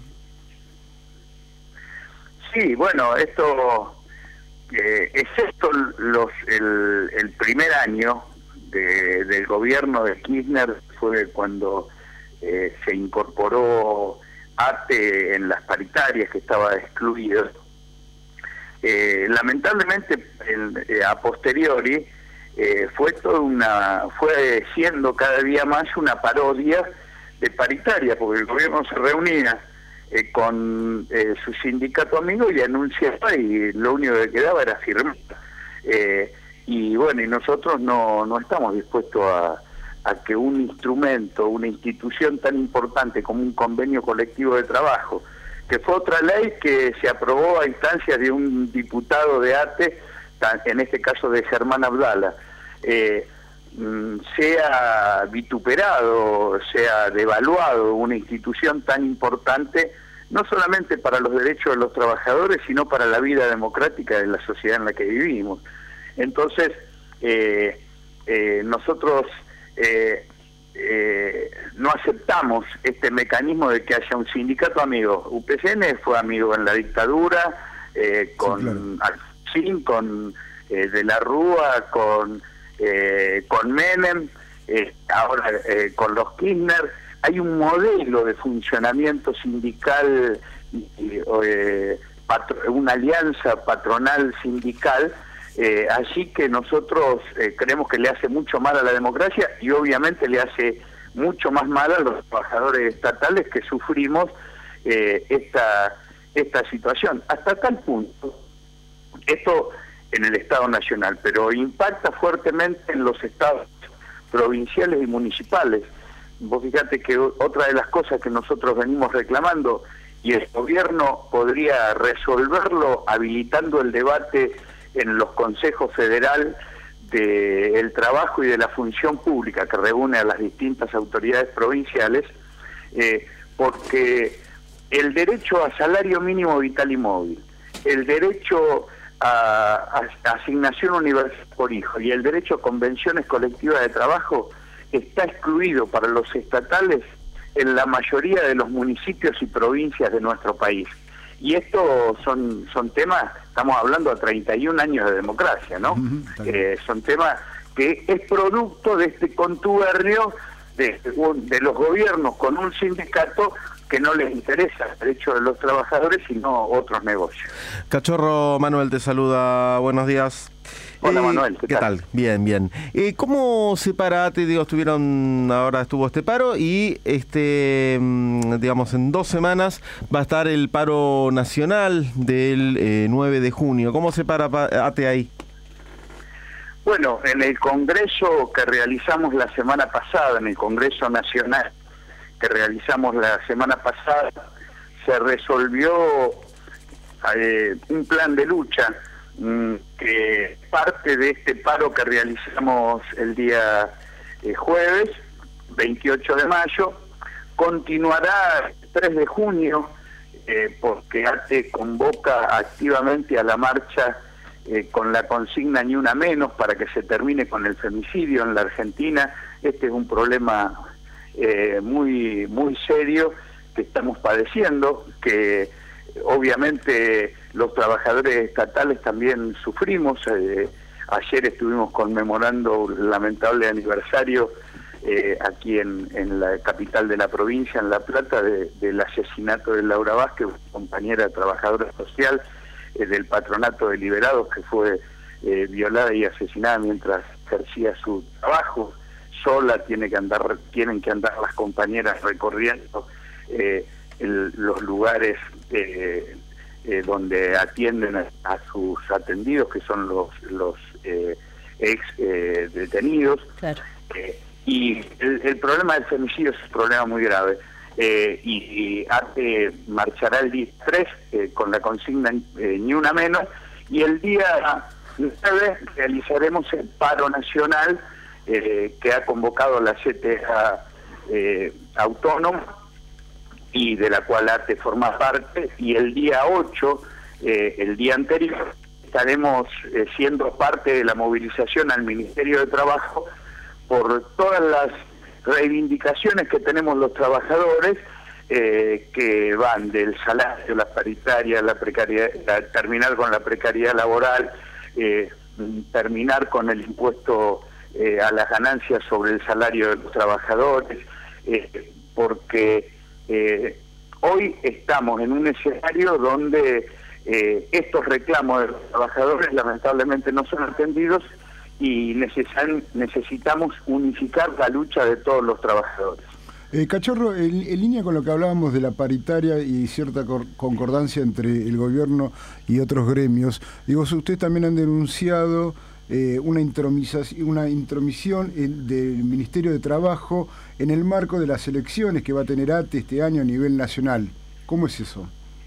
Sí, bueno, esto, eh, excepto los, el, el primer año De, del gobierno de Kirchner, fue cuando eh, se incorporó ATE en las paritarias, que estaba excluido. Eh, lamentablemente, el, eh, a posteriori, eh, fue toda una, fue siendo cada día más una parodia de paritaria, porque el gobierno se reunía eh, con eh, su sindicato amigo y anunciaba, y lo único que quedaba era firmar. Eh, Y bueno, y nosotros no, no estamos dispuestos a, a que un instrumento, una institución tan importante como un convenio colectivo de trabajo, que fue otra ley que se aprobó a instancias de un diputado de ATE, en este caso de Germán Abdala, eh, sea vituperado, sea devaluado una institución tan importante, no solamente para los derechos de los trabajadores, sino para la vida democrática de la sociedad en la que vivimos. Entonces, eh, eh, nosotros eh, eh, no aceptamos este mecanismo de que haya un sindicato amigo. U P C N fue amigo en la dictadura, eh, con sí, claro. Alfonsín, con eh, De la Rúa, con, eh, con Menem, eh, ahora eh, con los Kirchner. Hay un modelo de funcionamiento sindical eh, patro- una alianza patronal sindical, eh, así que nosotros eh, creemos que le hace mucho mal a la democracia y obviamente le hace mucho más mal a los trabajadores estatales que sufrimos eh, esta, esta situación. Hasta tal punto, esto en el Estado Nacional, pero impacta fuertemente en los estados provinciales y municipales. Vos fíjate que otra de las cosas que nosotros venimos reclamando, y el gobierno podría resolverlo habilitando el debate en los consejos federal del trabajo y de la función pública que reúne a las distintas autoridades provinciales, eh, porque el derecho a salario mínimo vital y móvil, el derecho a, a asignación universal por hijo y el derecho a convenciones colectivas de trabajo está excluido para los estatales en la mayoría de los municipios y provincias de nuestro país. Y esto son, son temas, estamos hablando de treinta y un años de democracia, ¿no? Uh-huh, eh, son temas que es producto de este contubernio de, de los gobiernos con un sindicato que no les interesa el derecho de los trabajadores, sino otros negocios. Cachorro, Manuel te saluda, buenos días. Hola eh, Manuel, ¿qué, ¿qué tal? tal? Bien, bien. Eh, ¿Cómo se para? Te digo, estuvieron, ahora estuvo este paro y este, digamos, en dos semanas va a estar el paro nacional del eh, nueve de junio. ¿Cómo se para ATE ahí? Bueno, en el congreso que realizamos la semana pasada, en el Congreso Nacional que realizamos la semana pasada, se resolvió eh, un plan de lucha que parte de este paro que realizamos el día eh, jueves, veintiocho de mayo, continuará el tres de junio, eh, porque ATE convoca activamente a la marcha eh, con la consigna Ni Una Menos para que se termine con el femicidio en la Argentina. Este es un problema eh, muy, muy serio que estamos padeciendo, que obviamente los trabajadores estatales también sufrimos. Eh, ayer estuvimos conmemorando un lamentable aniversario eh, aquí en, en la capital de la provincia, en La Plata, de, del asesinato de Laura Vázquez, compañera trabajadora social eh, del Patronato de Liberados, que fue eh, violada y asesinada mientras ejercía su trabajo. Sola tiene que andar, tienen que andar las compañeras recorriendo eh, el, los lugares eh, eh, donde atienden a, a sus atendidos, que son los, los eh, ex eh, detenidos. Claro. Eh, y el, el problema del femicidio es un problema muy grave. Eh, y, y ATE marchará el día tres eh, con la consigna eh, Ni Una Menos, y el día nueve realizaremos el paro nacional eh, que ha convocado la C T A eh, autónoma y de la cual ATE forma parte, y el día ocho, eh, el día anterior, estaremos eh, siendo parte de la movilización al Ministerio de Trabajo por todas las reivindicaciones que tenemos los trabajadores, eh, que van del salario, la paritaria, la precariedad, la, terminar con la precariedad laboral, eh, terminar con el impuesto eh, a las ganancias sobre el salario de los trabajadores, eh, porque eh, hoy estamos en un escenario donde eh, estos reclamos de los trabajadores lamentablemente no son atendidos, y necesitan, necesitamos unificar la lucha de todos los trabajadores. Eh, Cachorro, en, en línea con lo que hablábamos de la paritaria y cierta concordancia entre el gobierno y otros gremios, digo, ustedes también han denunciado eh, una, intromisión, una intromisión en, del Ministerio de Trabajo en el marco de las elecciones que va a tener ATE este año a nivel nacional. ¿Cómo es eso?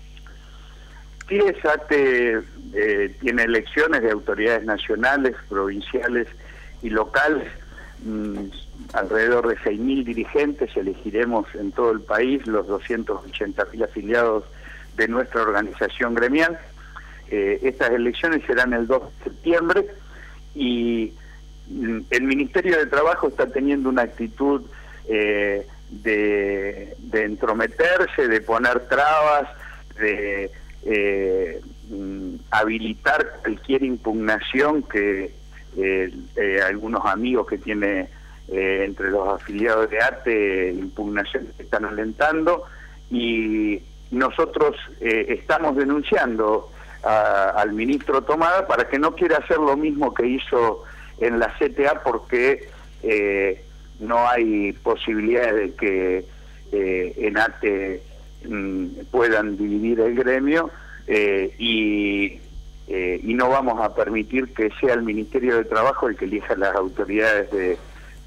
Sí, ATE eh, tiene elecciones de autoridades nacionales, provinciales y locales. Mm, alrededor de seis mil dirigentes elegiremos en todo el país, los doscientos ochenta mil afiliados de nuestra organización gremial. Eh, estas elecciones serán el dos de septiembre y mm, el Ministerio de Trabajo está teniendo una actitud eh, de, de entrometerse, de poner trabas, de Eh, habilitar cualquier impugnación que eh, eh, algunos amigos que tiene eh, entre los afiliados de ATE, impugnaciones que están alentando, y nosotros eh, estamos denunciando a, al ministro Tomada para que no quiera hacer lo mismo que hizo en la C T A, porque eh, no hay posibilidades de que eh, en ATE mm, puedan dividir el gremio eh, y, eh, y no vamos a permitir que sea el Ministerio de Trabajo el que elija las autoridades de,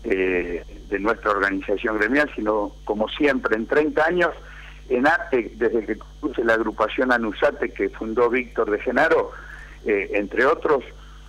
de, de nuestra organización gremial, sino como siempre en treinta años en ATE, desde que puse la agrupación ANUSATE que fundó Víctor de Genaro, eh, entre otros,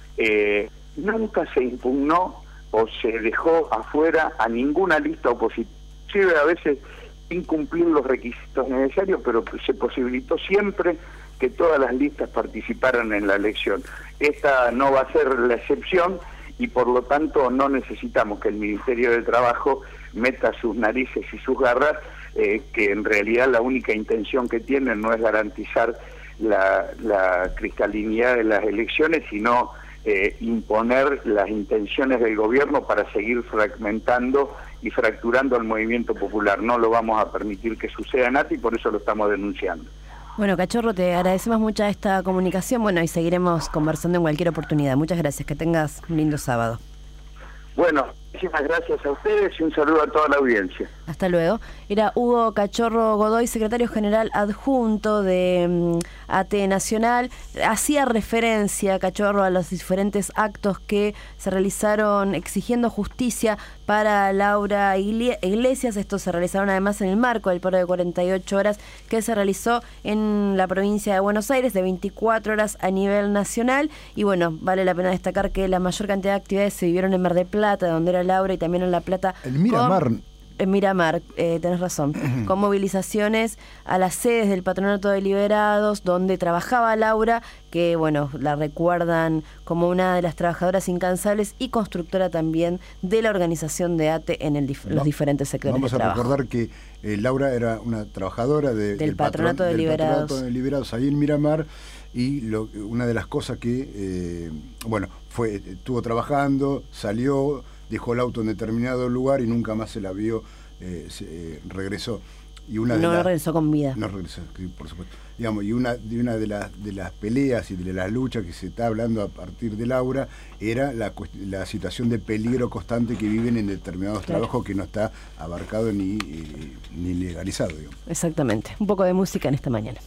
eh, nunca se impugnó o se dejó afuera a ninguna lista opositiva, a veces sin cumplir los requisitos necesarios, pero se posibilitó siempre que todas las listas participaran en la elección. Esta no va a ser la excepción y por lo tanto no necesitamos que el Ministerio de Trabajo meta sus narices y sus garras, eh, que en realidad la única intención que tienen no es garantizar la, la cristalinidad de las elecciones, sino eh, imponer las intenciones del gobierno para seguir fragmentando y fracturando al movimiento popular. No lo vamos a permitir que suceda en ATE y por eso lo estamos denunciando. Bueno, Cachorro, te agradecemos mucho esta comunicación, bueno, y seguiremos conversando en cualquier oportunidad. Muchas gracias, que tengas un lindo sábado. Bueno, muchísimas gracias a ustedes y un saludo a toda la audiencia. Hasta luego. Era Hugo Cachorro Godoy, secretario general adjunto de um, ATE Nacional. Hacía referencia, Cachorro, a los diferentes actos que se realizaron exigiendo justicia para Laura Iglesias. Estos se realizaron además en el marco del paro de cuarenta y ocho horas que se realizó en la provincia de Buenos Aires, de veinticuatro horas a nivel nacional. Y bueno, vale la pena destacar que la mayor cantidad de actividades se vivieron en Mar del Plata, donde era Laura, y también en La Plata. El Miramar. Con, en Miramar, eh, tenés razón, con movilizaciones a las sedes del Patronato de Liberados, donde trabajaba Laura, que bueno, la recuerdan como una de las trabajadoras incansables y constructora también de la organización de ATE en el dif los diferentes sectores Vamos de a trabajo. recordar que eh, Laura era una trabajadora de, del, del Patronato, patron, de, del Liberados. Patronato de Liberados ahí en Miramar, y lo, una de las cosas que, eh, bueno, fue estuvo trabajando, salió, dejó el auto en determinado lugar y nunca más se la vio, eh, se, eh, regresó. Y una de no la, regresó con vida. No regresó, sí, por supuesto. Digamos, y una de una de las de las peleas y de las luchas que se está hablando a partir de Laura era la, la situación de peligro constante que viven en determinados claro. trabajos que no está abarcado ni, eh, ni legalizado, digamos. Exactamente. Un poco de música en esta mañana.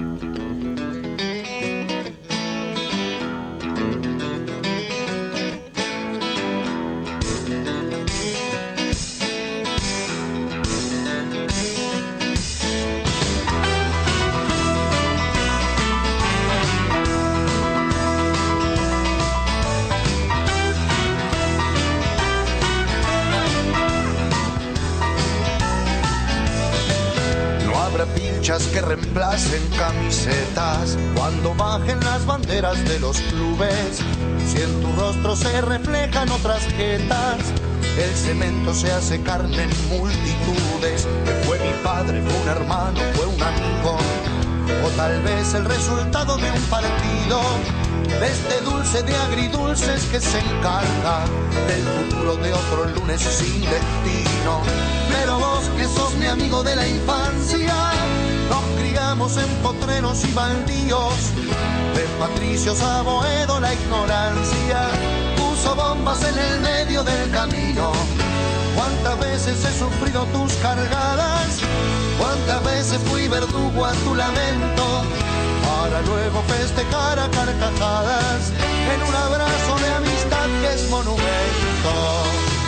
Que reemplacen camisetas cuando bajen las banderas de los clubes. Si en tu rostro se reflejan otras jetas, el cemento se hace carne en multitudes. Que fue mi padre, fue un hermano, fue un amigo, o tal vez el resultado de un partido, de este dulce de agridulces que se encarga del futuro de otro lunes sin destino. Pero vos que sos mi amigo de la infancia, nos criamos en potreros y baldíos, de patricios a Boedo la ignorancia puso bombas en el medio del camino. Cuántas veces he sufrido tus cargadas, cuántas veces fui verdugo a tu lamento, para luego festejar a carcajadas en un abrazo de amistad que es monumento.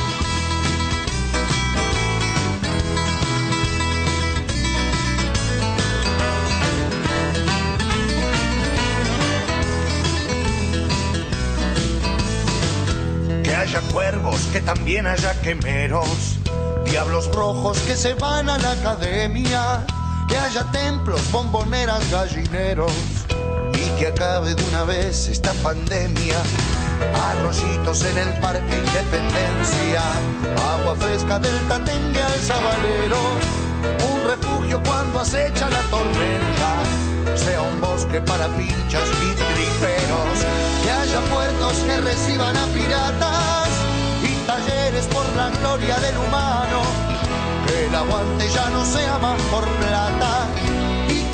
Que haya cuervos, que también haya quemeros, diablos rojos que se van a la academia, que haya templos, bomboneras, gallineros, y que acabe de una vez esta pandemia. Arroyitos en el Parque Independencia, agua fresca del Tatengue al Sabalero, un refugio cuando acecha la tormenta, sea un bosque para pinchas y triperos, que haya puertos que reciban a piratas y talleres por la gloria del humano, que el aguante ya no sea más por plata y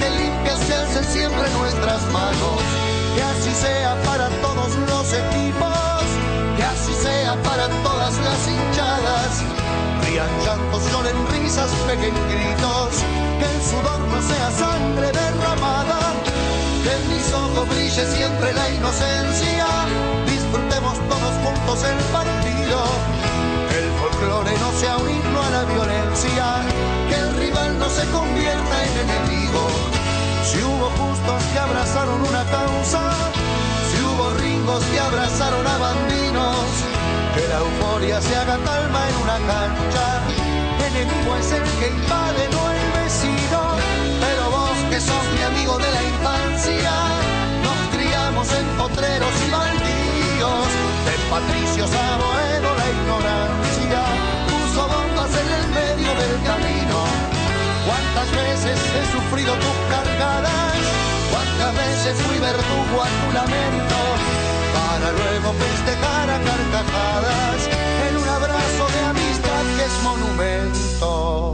fuerza siempre en nuestras manos. Que así sea para todos los equipos, que así sea para todas las hinchadas. Rían llantos, lloren risas, peguen gritos, que el sudor no sea sangre derramada. Que en mis ojos brille siempre la inocencia, disfrutemos todos juntos el partido. Que el folclore no sea un himno a la violencia, que el rival no se convierta en enemigo. Si hubo justos que abrazaron una causa, si hubo ringos que abrazaron a bandinos, que la euforia se haga calma en una cancha. Enemigo es el que invade, no el vecino. Pero vos que sos mi amigo de la infancia, nos criamos en potreros y baldíos. De patricios a Boedo la ignorancia puso bombas en el medio del camino. Cuántas veces he sufrido tus cargadas, cuántas veces fui verdugo a tu lamento, para luego festejar a carcajadas en un abrazo de amistad que es monumento.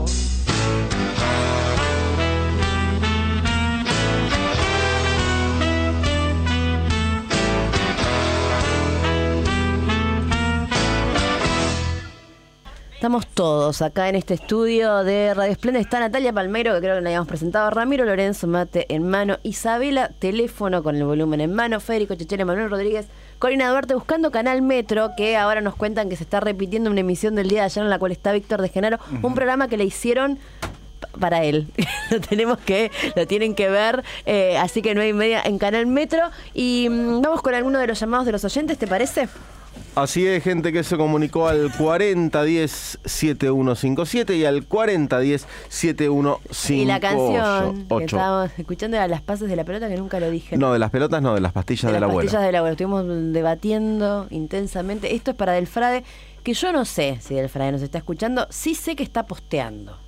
Estamos todos acá en este estudio de Radio Esplendid. Está Natalia Palmeiro, que creo que la habíamos presentado, Ramiro Lorenzo, mate en mano, Isabela, teléfono con el volumen en mano, Federico Chechele, Manuel Rodríguez, Corina Duarte, buscando Canal Metro, que ahora nos cuentan que se está repitiendo una emisión del día de ayer en la cual está Víctor de Genaro, uh-huh. un programa que le hicieron para él. lo tenemos que, lo tienen que ver, eh, así que nueve y media en Canal Metro. Y mmm, vamos con alguno de los llamados de los oyentes, ¿te parece? Así es, gente que se comunicó al cuarenta diez setenta y uno cincuenta y siete y al cuarenta diez setenta y uno cincuenta y ocho. Y la canción que estábamos escuchando era Las Pases de la Pelota, que nunca lo dije. No, de las pelotas no, de las pastillas de del abuelo. Las pastillas del abuelo, estuvimos debatiendo intensamente. Esto es para Delfrade, que yo no sé si Delfrade nos está escuchando, sí sé que está posteando.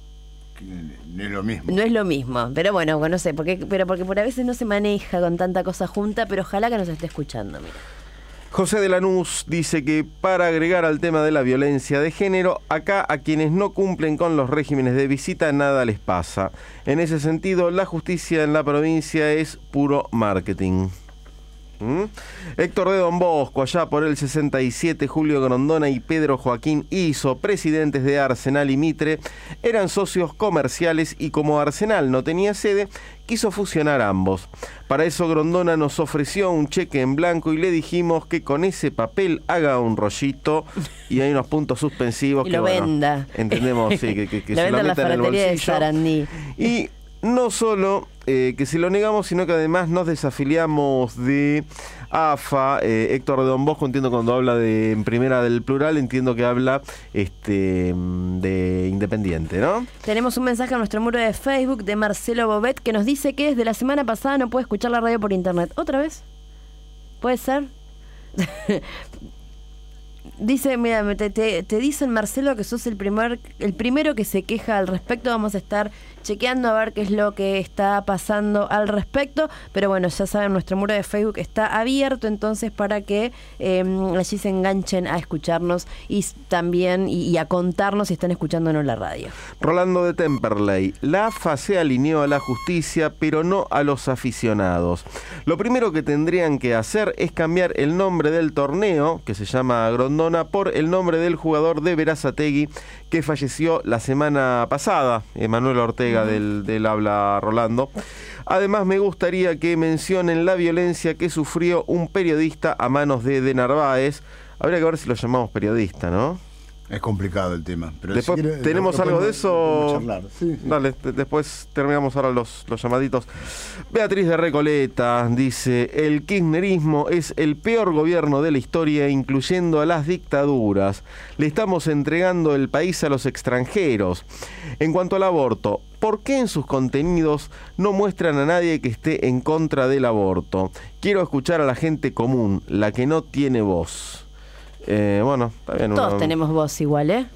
No es lo mismo. No es lo mismo, pero bueno, no sé, porque, pero porque por a veces no se maneja con tanta cosa junta, pero ojalá que nos esté escuchando, mira. José de Lanús dice que para agregar al tema de la violencia de género, acá a quienes no cumplen con los regímenes de visita nada les pasa. En ese sentido, la justicia en la provincia es puro marketing. ¿Mm? Héctor de Don Bosco, allá por el sesenta y siete, Julio Grondona y Pedro Joaquín Iso, presidentes de Arsenal y Mitre, eran socios comerciales y como Arsenal no tenía sede, quiso fusionar ambos. Para eso Grondona nos ofreció un cheque en blanco y le dijimos que con ese papel haga un rollito y hay unos puntos suspensivos y que lo bueno, venda. Entendemos, sí, que, que, que lo se lo meta en el bolsillo. De Sarandí. Y no solo eh, que se lo negamos, sino que además nos desafiliamos de A F A. Eh, Héctor de Don Bosco, entiendo cuando habla de en primera del plural, entiendo que habla este de Independiente, ¿no? Tenemos un mensaje a nuestro muro de Facebook de Marcelo Bobet que nos dice que desde la semana pasada no puede escuchar la radio por internet. ¿Otra vez? ¿Puede ser? Dice, mira, te, te, te dicen, Marcelo, que sos el primer el primero que se queja al respecto. Vamos a estar chequeando a ver qué es lo que está pasando al respecto. Pero bueno, ya saben, nuestro muro de Facebook está abierto entonces para que eh, allí se enganchen a escucharnos y también y, y a contarnos si están escuchándonos en la radio. Rolando de Temperley, la A F A se alineó a la justicia, pero no a los aficionados. Lo primero que tendrían que hacer es cambiar el nombre del torneo, que se llama Grondona, por el nombre del jugador de Berazategui que falleció la semana pasada, Emanuel Ortega, uh-huh. del, del habla Rolando. Además, me gustaría que mencionen la violencia que sufrió un periodista a manos de De Narváez. Habría que ver si lo llamamos periodista, ¿no? Es complicado el tema. Pero después si quiere, tenemos lo, lo algo de eso. Sí, sí. Dale, de, después terminamos ahora los, los llamaditos. Beatriz de Recoleta dice: el kirchnerismo es el peor gobierno de la historia, incluyendo a las dictaduras. Le estamos entregando el país a los extranjeros. En cuanto al aborto, ¿por qué en sus contenidos no muestran a nadie que esté en contra del aborto? Quiero escuchar a la gente común, la que no tiene voz. Eh, bueno, está bien. Todos una... tenemos voz igual, ¿eh?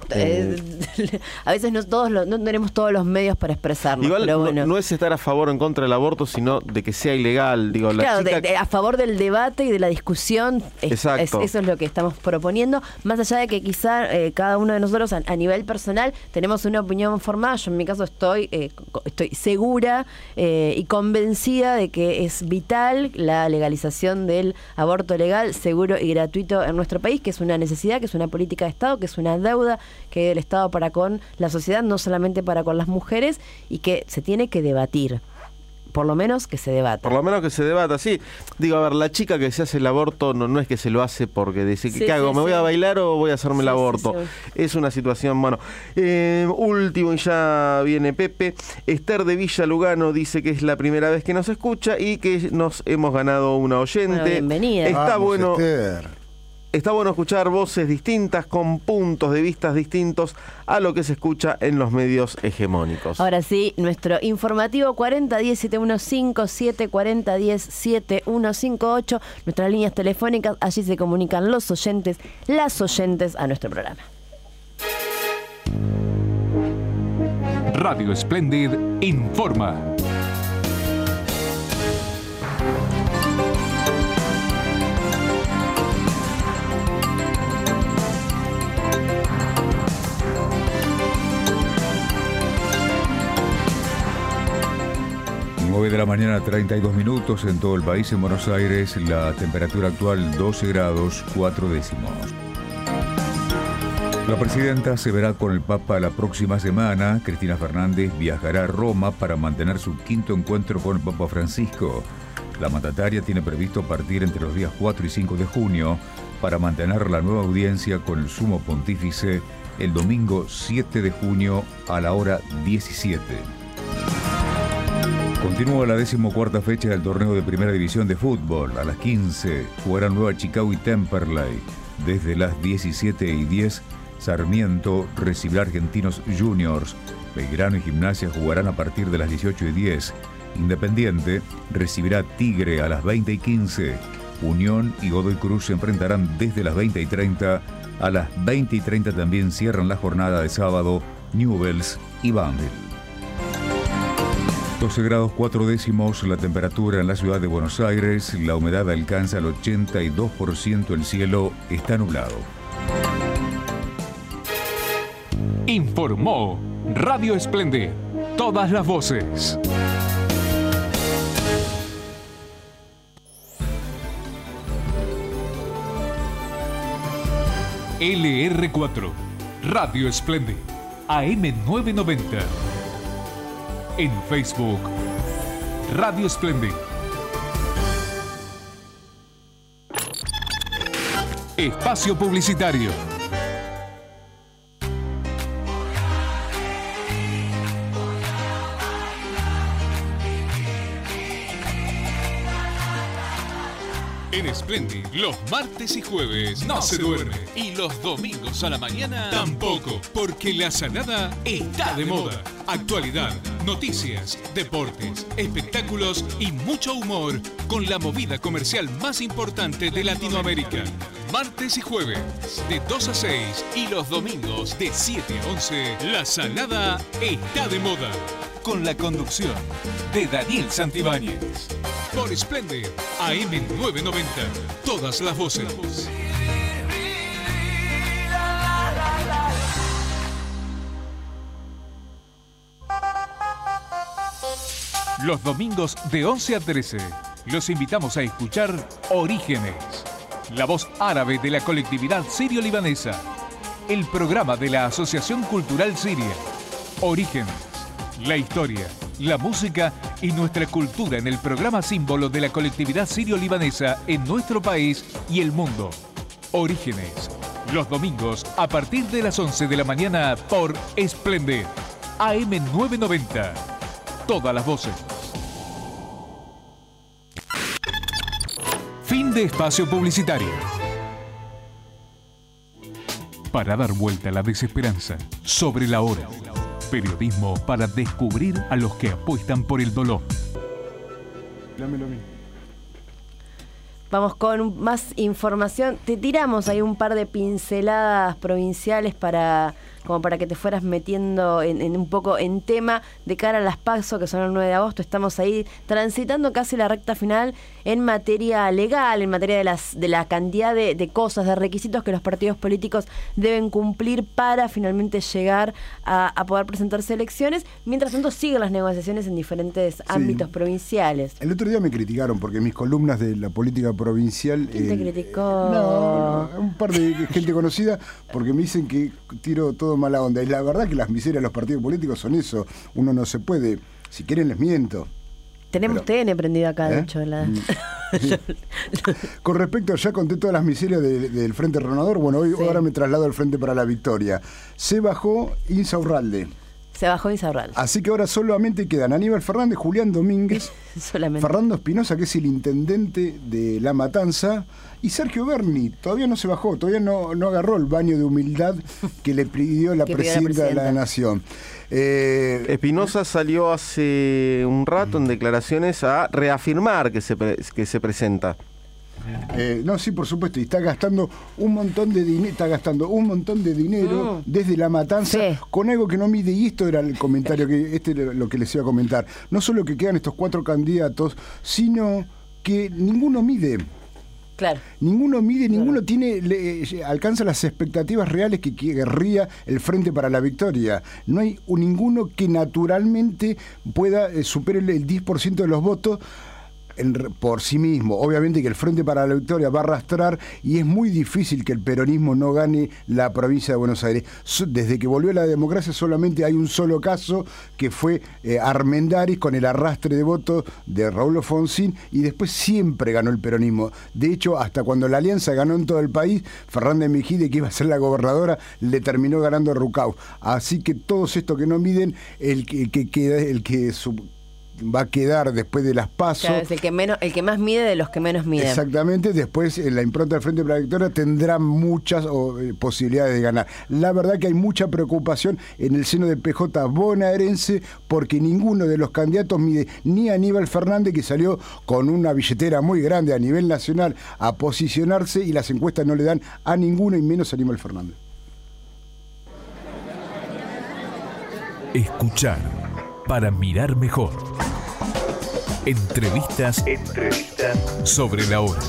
Eh, a veces no todos lo, no tenemos todos los medios para expresarnos. Igual pero bueno. no, no es estar a favor o en contra del aborto, sino de que sea ilegal. Digo, la Claro, chica... de, de, a favor del debate y de la discusión. Es, Exacto. es, eso es lo que estamos proponiendo. Más allá de que quizá eh, cada uno de nosotros a, a nivel personal tenemos una opinión formada. Yo en mi caso estoy, eh, estoy segura eh, y convencida de que es vital la legalización del aborto legal, seguro y gratuito en nuestro país, que es una necesidad, que es una política de Estado, que es una deuda que hay del Estado para con la sociedad, no solamente para con las mujeres, y que se tiene que debatir. Por lo menos que se debata. Por lo menos que se debata, sí. Digo, a ver, la chica que se hace el aborto no, no es que se lo hace porque dice, Sí, ¿qué hago? sí, ¿Me voy sí. a bailar o voy a hacerme el Sí, aborto? sí, sí. Es una situación, bueno. Eh, último, y ya viene Pepe. Esther de Villa Lugano dice que es la primera vez que nos escucha y que nos hemos ganado una oyente. Bueno, bienvenida. Está Vamos, bueno. Esther. Está bueno escuchar voces distintas con puntos de vista distintos a lo que se escucha en los medios hegemónicos. Ahora sí, nuestro informativo cuarenta diez siete uno cinco siete, cuarenta diez siete uno cinco ocho, nuestras líneas telefónicas, allí se comunican los oyentes, las oyentes a nuestro programa. Radio Splendid informa. nueve de la mañana, treinta y dos minutos en todo el país. En Buenos Aires, la temperatura actual doce grados, cuatro décimos. La presidenta se verá con el Papa la próxima semana. Cristina Fernández viajará a Roma para mantener su quinto encuentro con el Papa Francisco. La mandataria tiene previsto partir entre los días cuatro y cinco de junio para mantener la nueva audiencia con el Sumo Pontífice el domingo siete de junio a la hora diecisiete. Continúa la decimocuarta fecha del torneo de Primera División de Fútbol. A las quince jugarán Nueva Chicago y Temperley. Desde las diecisiete y diez, Sarmiento recibirá Argentinos Juniors. Belgrano y Gimnasia jugarán a partir de las dieciocho y diez. Independiente recibirá Tigre a las veinte y quince. Unión y Godoy Cruz se enfrentarán desde las veinte y treinta. A las veinte y treinta también cierran la jornada de sábado Newell's y Banfield. doce grados cuatro décimos la temperatura en la ciudad de Buenos Aires, la humedad alcanza el ochenta y dos por ciento, el cielo está nublado. Informó Radio Splendid. Todas las voces. L R cuatro, Radio Splendid, A M novecientos noventa. En Facebook, Radio Splendid. Espacio publicitario. En Splendid, los martes y jueves no se duerme. Y los domingos a la mañana tampoco, porque la salada está de moda. Actualidad, noticias, deportes, espectáculos y mucho humor con la movida comercial más importante de Latinoamérica. Martes y jueves, de dos a seis, y los domingos de siete a once, la salada está de moda. Con la conducción de Daniel Santibáñez. Por Splendid, A M novecientos noventa. Todas las voces. Los domingos de once a trece, los invitamos a escuchar Orígenes, la voz árabe de la colectividad sirio-libanesa, el programa de la Asociación Cultural Siria. Orígenes, la historia, la música y nuestra cultura en el programa símbolo de la colectividad sirio-libanesa en nuestro país y el mundo. Orígenes, los domingos a partir de las once de la mañana por Splendid, A M novecientos noventa. Todas las voces. Fin de espacio publicitario. Para dar vuelta a la desesperanza, sobre la hora. Periodismo para descubrir a los que apuestan por el dolor. Vamos con más información. Te tiramos ahí un par de pinceladas provinciales para como para que te fueras metiendo en, en un poco en tema de cara a las PASO, que son el nueve de agosto. Estamos ahí transitando casi la recta final en materia legal, en materia de las de la cantidad de, de cosas, de requisitos que los partidos políticos deben cumplir para finalmente llegar a, a poder presentarse elecciones. Mientras tanto, siguen las negociaciones en diferentes sí. ámbitos provinciales. El otro día me criticaron porque mis columnas de la política provincial... ¿Quién te eh, criticó? No, no, un par de gente conocida, porque me dicen que tiro todo mala onda. Y la verdad que las miserias de los partidos políticos son eso. Uno no se puede... Si quieren les miento. Tenemos Pero, T N prendido acá, ¿eh? de hecho. La... Sí. Con respecto, ya conté todas las miserias de, del Frente Renovador. Bueno, hoy sí. ahora me traslado al Frente para la Victoria. Se bajó Insaurralde. Se bajó Insaurralde. Así que ahora solamente quedan Aníbal Fernández, Julián Domínguez, solamente. Fernando Espinosa, que es el intendente de La Matanza, y Sergio Berni. Todavía no se bajó, todavía no, no agarró el baño de humildad que le pidió la, presidenta, pidió la presidenta de la Nación. Eh, Espinosa salió hace un rato en declaraciones a reafirmar que se, que se presenta. Eh, no, sí, por supuesto, y está gastando un montón de dinero, está gastando un montón de dinero mm. desde La Matanza sí. con algo que no mide, y esto era el comentario que este era lo que les iba a comentar. No solo que quedan estos cuatro candidatos, sino que ninguno mide. Claro. Ninguno mide, claro. ninguno tiene le, alcanza las expectativas reales que querría el Frente para la Victoria. No hay un, ninguno que naturalmente pueda eh, superar el, el diez por ciento de los votos En, por sí mismo. Obviamente que el Frente para la Victoria va a arrastrar, y es muy difícil que el peronismo no gane la provincia de Buenos Aires. Desde que volvió la democracia solamente hay un solo caso, que fue eh, Armendáriz, con el arrastre de votos de Raúl Alfonsín, y después siempre ganó el peronismo. De hecho, hasta cuando la Alianza ganó en todo el país, Fernández Mejide, que iba a ser la gobernadora, le terminó ganando a Rucau. Así que todos estos que no miden, el que, el que queda, el que su, va a quedar después de las PASO. Claro, es el que menos, el que más mide de los que menos miden. Exactamente, después en la impronta del Frente para la Victoria tendrá muchas oh, eh, posibilidades de ganar. La verdad que hay mucha preocupación en el seno del P J bonaerense, porque ninguno de los candidatos mide, ni Aníbal Fernández, que salió con una billetera muy grande a nivel nacional a posicionarse, y las encuestas no le dan a ninguno, y menos a Aníbal Fernández. Escuchar para mirar mejor. Entrevistas, Entrevistas sobre la hora.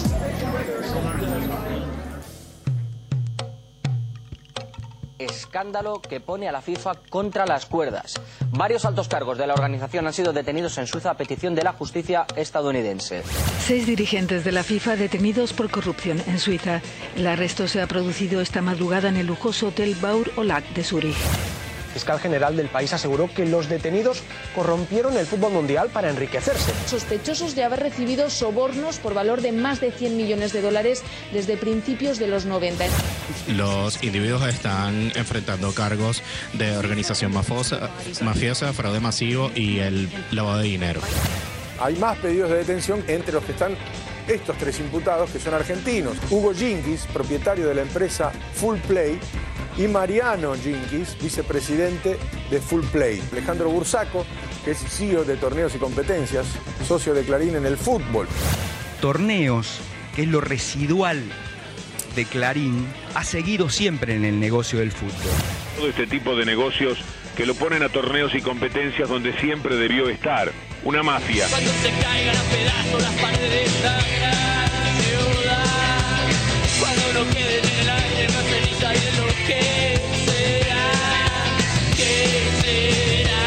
Escándalo que pone a la FIFA contra las cuerdas. Varios altos cargos de la organización han sido detenidos en Suiza a petición de la justicia estadounidense. Seis dirigentes de la FIFA detenidos por corrupción en Suiza. El arresto se ha producido esta madrugada en el lujoso hotel Baur o Lac de Zúrich. El fiscal general del país aseguró que los detenidos corrompieron el fútbol mundial para enriquecerse. Sospechosos de haber recibido sobornos por valor de más de cien millones de dólares desde principios de los noventa. Los individuos están enfrentando cargos de organización mafiosa, mafiosa, fraude masivo y el lavado de dinero. Hay más pedidos de detención, entre los que están estos tres imputados, que son argentinos. Hugo Jinquis, propietario de la empresa Full Play, y Mariano Jinquis, vicepresidente de Full Play. Alejandro Bursaco, que es C E O de Torneos y Competencias, socio de Clarín en el fútbol. Torneos, que es lo residual de Clarín, ha seguido siempre en el negocio del fútbol. Todo este tipo de negocios que lo ponen a Torneos y Competencias donde siempre debió estar, una mafia. Cuando se caigan a pedazos las paredes de esta gran ciudad, cuando no queden en el aire más ceniza y de lo que será, que será.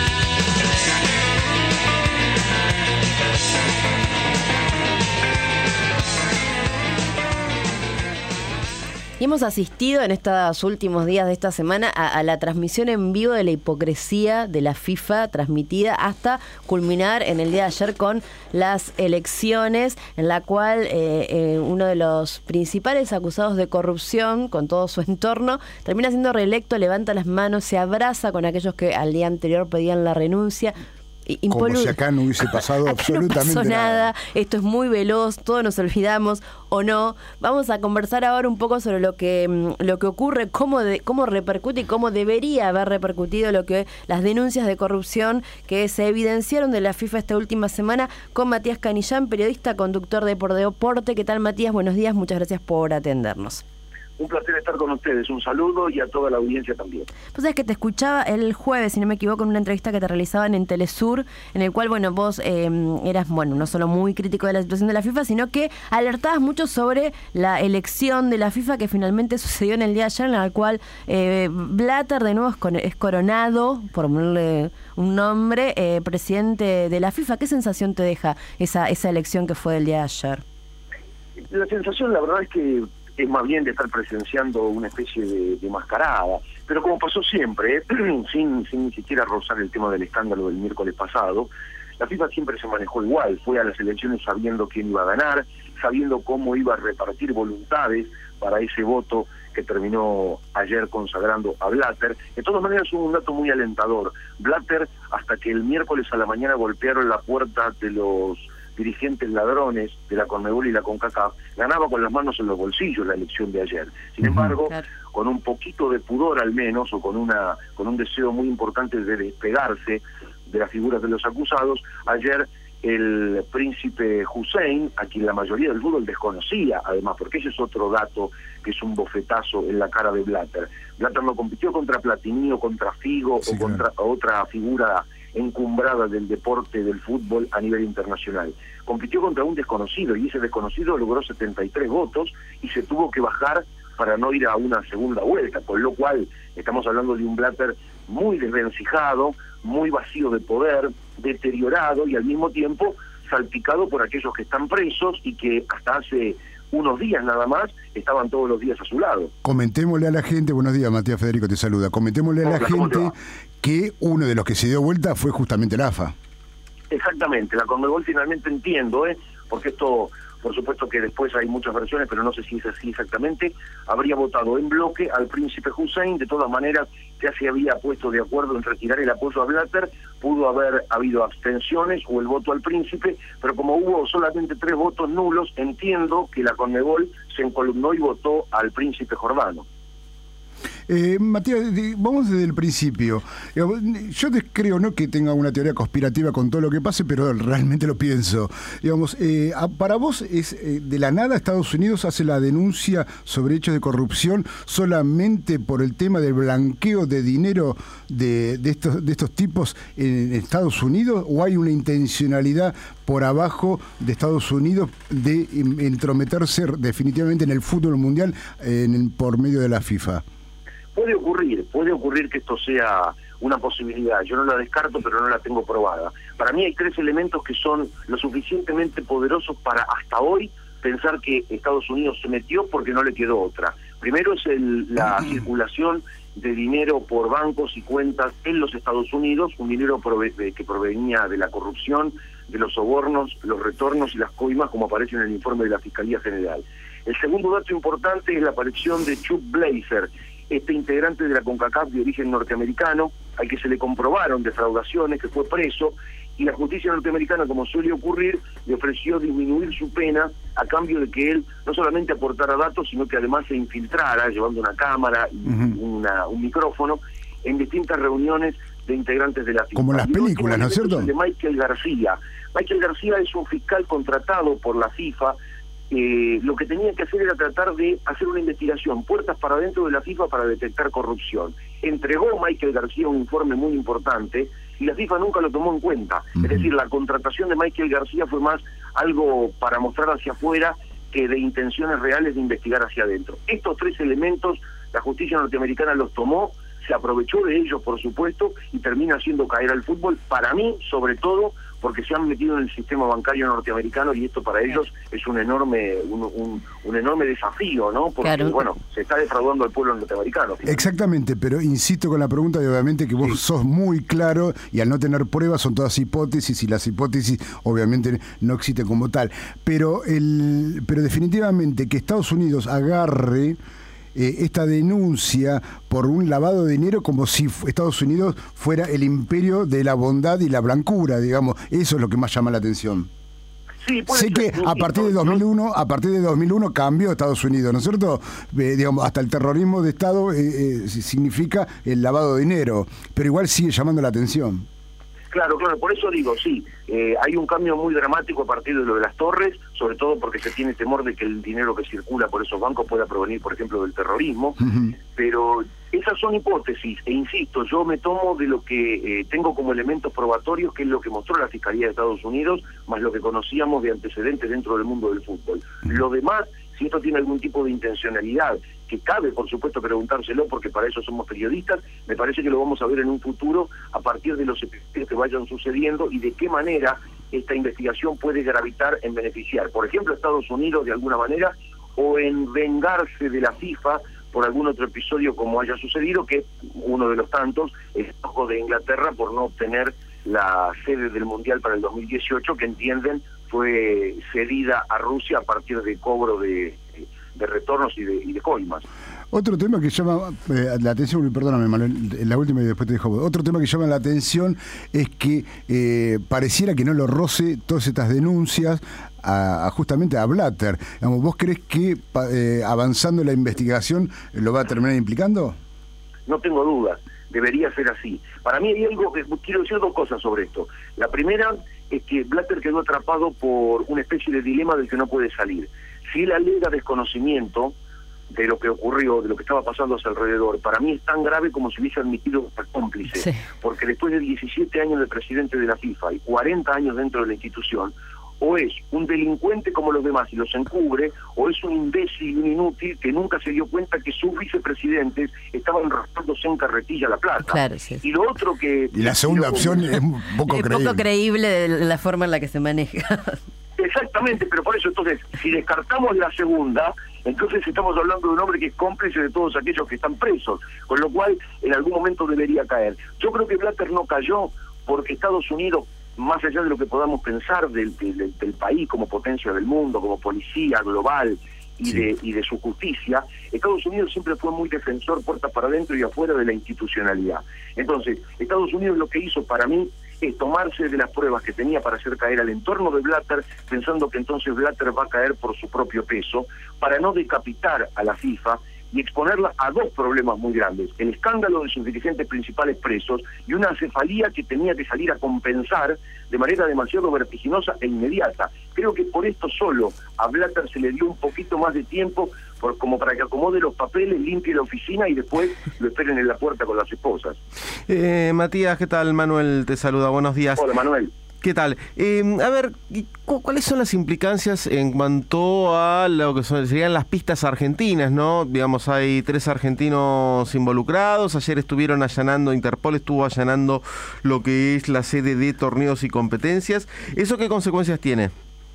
Y hemos asistido en estos últimos días de esta semana a, a la transmisión en vivo de la hipocresía de la FIFA, transmitida hasta culminar en el día de ayer con las elecciones, en la cual eh, eh, uno de los principales acusados de corrupción, con todo su entorno, termina siendo reelecto, levanta las manos, se abraza con aquellos que al día anterior pedían la renuncia. Como si acá no hubiese pasado acá absolutamente no pasó nada. nada. Esto es muy veloz, todos nos olvidamos o no. Vamos a conversar ahora un poco sobre lo que lo que ocurre, cómo de, cómo repercute y cómo debería haber repercutido lo que las denuncias de corrupción que se evidenciaron de la FIFA esta última semana, con Matías Canillán, periodista, conductor de Por Deporte. ¿Qué tal, Matías? Buenos días, muchas gracias por atendernos. Un placer estar con ustedes, un saludo y a toda la audiencia también. Pues es que te escuchaba el jueves, si no me equivoco, en una entrevista que te realizaban en Telesur, en el cual, bueno, vos eh, eras, bueno, no solo muy crítico de la situación de la FIFA, sino que alertabas mucho sobre la elección de la FIFA que finalmente sucedió en el día de ayer, en la cual eh, Blatter de nuevo es, con, es coronado, por ponerle un nombre, eh, presidente de la FIFA. ¿Qué sensación te deja esa, esa elección que fue el día de ayer? La sensación, la verdad, es que es más bien de estar presenciando una especie de, de mascarada, pero como pasó siempre, ¿eh? sin, sin ni siquiera rozar el tema del escándalo del miércoles pasado, la FIFA siempre se manejó igual, fue a las elecciones sabiendo quién iba a ganar, sabiendo cómo iba a repartir voluntades para ese voto que terminó ayer consagrando a Blatter. De todas maneras, hubo un dato muy alentador. Blatter, hasta que el miércoles a la mañana golpearon la puerta de los dirigentes ladrones de la CONMEBOL y la CONCACAF, ganaba con las manos en los bolsillos la elección de ayer. Sin embargo, claro, con un poquito de pudor al menos, o con una con un deseo muy importante de despegarse de las figuras de los acusados, ayer el príncipe Hussein, a quien la mayoría del fútbol desconocía, además, porque ese es otro dato que es un bofetazo en la cara de Blatter. Blatter no compitió contra Platini o contra Figo, sí, o contra claro. otra figura encumbrada del deporte del fútbol a nivel internacional. Compitió contra un desconocido y ese desconocido logró setenta y tres votos y se tuvo que bajar para no ir a una segunda vuelta, con lo cual estamos hablando de un Blatter muy desvencijado, muy vacío de poder, deteriorado y al mismo tiempo salpicado por aquellos que están presos y que hasta hace unos días nada más estaban todos los días a su lado. Comentémosle a la gente, buenos días, Matías Federico te saluda, comentémosle a la gente que uno de los que se dio vuelta fue justamente la A F A. Exactamente, la CONMEBOL finalmente entiendo, ¿eh? porque esto, por supuesto que después hay muchas versiones, pero no sé si es así exactamente, habría votado en bloque al príncipe Hussein. De todas maneras, ya se había puesto de acuerdo en retirar el apoyo a Blatter, pudo haber habido abstenciones o el voto al príncipe, pero como hubo solamente tres votos nulos, entiendo que la CONMEBOL se encolumnó y votó al príncipe jordano. Eh, Matías, vamos desde el principio. Yo creo, no que tenga una teoría conspirativa con todo lo que pase, pero realmente lo pienso. Digamos, eh, para vos es eh, de la nada Estados Unidos hace la denuncia sobre hechos de corrupción solamente por el tema del blanqueo de dinero de, de estos de estos tipos en Estados Unidos, o hay una intencionalidad por abajo de Estados Unidos de entrometerse definitivamente en el fútbol mundial en el, por medio de la FIFA? Puede ocurrir, puede ocurrir que esto sea una posibilidad. Yo no la descarto, pero no la tengo probada. Para mí hay tres elementos que son lo suficientemente poderosos para hasta hoy pensar que Estados Unidos se metió porque no le quedó otra. Primero es el, la circulación de dinero por bancos y cuentas en los Estados Unidos, un dinero prove que provenía de la corrupción, de los sobornos, los retornos y las coimas, como aparece en el informe de la Fiscalía General. El segundo dato importante es la aparición de Chuck Blazer, este integrante de la CONCACAF de origen norteamericano, al que se le comprobaron defraudaciones, que fue preso, y la justicia norteamericana, como suele ocurrir, le ofreció disminuir su pena a cambio de que él no solamente aportara datos, sino que además se infiltrara, llevando una cámara y uh-huh. una, un micrófono, en distintas reuniones de integrantes de la FIFA. Como las películas, ¿no es cierto? De Michael García. Michael García es un fiscal contratado por la FIFA. Eh, lo que tenía que hacer era tratar de hacer una investigación, puertas para adentro de la FIFA para detectar corrupción. Entregó Michael García un informe muy importante y la FIFA nunca lo tomó en cuenta. Uh-huh. Es decir, la contratación de Michael García fue más algo para mostrar hacia afuera que de intenciones reales de investigar hacia adentro. Estos tres elementos la justicia norteamericana los tomó, se aprovechó de ellos, por supuesto, y termina haciendo caer al fútbol, para mí, sobre todo, porque se han metido en el sistema bancario norteamericano y esto para ellos es un enorme un, un, un enorme desafío, ¿no? Porque, claro, bueno, se está defraudando al pueblo norteamericano. ¿Sí? Exactamente, pero insisto con la pregunta de obviamente que vos sí. sos muy claro y al no tener pruebas son todas hipótesis y las hipótesis obviamente no existen como tal. Pero, el, pero definitivamente que Estados Unidos agarre Eh, esta denuncia por un lavado de dinero como si Estados Unidos fuera el imperio de la bondad y la blancura, digamos, eso es lo que más llama la atención. Sí, puede sé ser, que sí, a partir de dos mil uno, a partir de dos mil uno cambió Estados Unidos, ¿no es cierto? Eh, digamos, hasta el terrorismo de Estado eh, eh, significa el lavado de dinero, pero igual sigue llamando la atención. Claro, claro, por eso digo, sí, eh, hay un cambio muy dramático a partir de lo de las torres, sobre todo porque se tiene temor de que el dinero que circula por esos bancos pueda provenir, por ejemplo, del terrorismo, uh-huh. pero esas son hipótesis, e insisto, yo me tomo de lo que eh, tengo como elementos probatorios, que es lo que mostró la Fiscalía de Estados Unidos, más lo que conocíamos de antecedentes dentro del mundo del fútbol. Uh-huh. Lo demás, si esto tiene algún tipo de intencionalidad, que cabe, por supuesto, preguntárselo, porque para eso somos periodistas, me parece que lo vamos a ver en un futuro a partir de los episodios que vayan sucediendo y de qué manera esta investigación puede gravitar en beneficiar, por ejemplo, a Estados Unidos de alguna manera, o en vengarse de la FIFA por algún otro episodio como haya sucedido, que uno de los tantos es el ojo de Inglaterra por no obtener la sede del Mundial para el dos mil dieciocho, que entienden fue cedida a Rusia a partir de cobro de... de retornos y de, y de coimas. Otro tema que llama eh, la atención, perdóname Manuel, la última y después te dejo. Otro tema que llama la atención es que eh, pareciera que no lo roce todas estas denuncias a, a justamente a Blatter. Digamos, ¿vos crees que eh, avanzando la investigación lo va a terminar implicando? No tengo dudas, debería ser así. Para mí hay algo que quiero decir dos cosas sobre esto. La primera es que Blatter quedó atrapado por una especie de dilema del que no puede salir. Si él alega desconocimiento de lo que ocurrió, de lo que estaba pasando a su alrededor, para mí es tan grave como si hubiese admitido a cómplice, sí. Porque después de diecisiete años de presidente de la FIFA y cuarenta años dentro de la institución, o es un delincuente como los demás y los encubre, o es un imbécil y un inútil que nunca se dio cuenta que sus vicepresidentes estaban arrastrándose en carretilla a La Plata. Claro, sí. Y lo otro que... Y la segunda opción es un poco es creíble. poco creíble de la forma en la que se maneja. Exactamente, pero por eso entonces, si descartamos la segunda, entonces estamos hablando de un hombre que es cómplice de todos aquellos que están presos, con lo cual en algún momento debería caer. Yo creo que Blatter no cayó porque Estados Unidos, más allá de lo que podamos pensar del, del, del país como potencia del mundo, como policía global y, sí. de, y de su justicia, Estados Unidos siempre fue muy defensor puertas para adentro y afuera de la institucionalidad. Entonces, Estados Unidos lo que hizo para mí es tomarse de las pruebas que tenía para hacer caer al entorno de Blatter, pensando que entonces Blatter va a caer por su propio peso, para no decapitar a la FIFA y exponerla a dos problemas muy grandes: el escándalo de sus dirigentes principales presos y una acefalía que tenía que salir a compensar de manera demasiado vertiginosa e inmediata. Creo que por esto solo a Blatter se le dio un poquito más de tiempo por, como para que acomode los papeles, limpie la oficina y después lo esperen en la puerta con las esposas. Eh, Matías, ¿qué tal? Manuel te saluda, buenos días. Hola, Manuel. ¿Qué tal? Eh, a ver, ¿cuáles son las implicancias en cuanto a lo que son, serían las pistas argentinas, no? Digamos, hay tres argentinos involucrados. Ayer estuvieron allanando, Interpol estuvo allanando lo que es la sede de torneos y competencias. ¿Eso qué consecuencias tiene?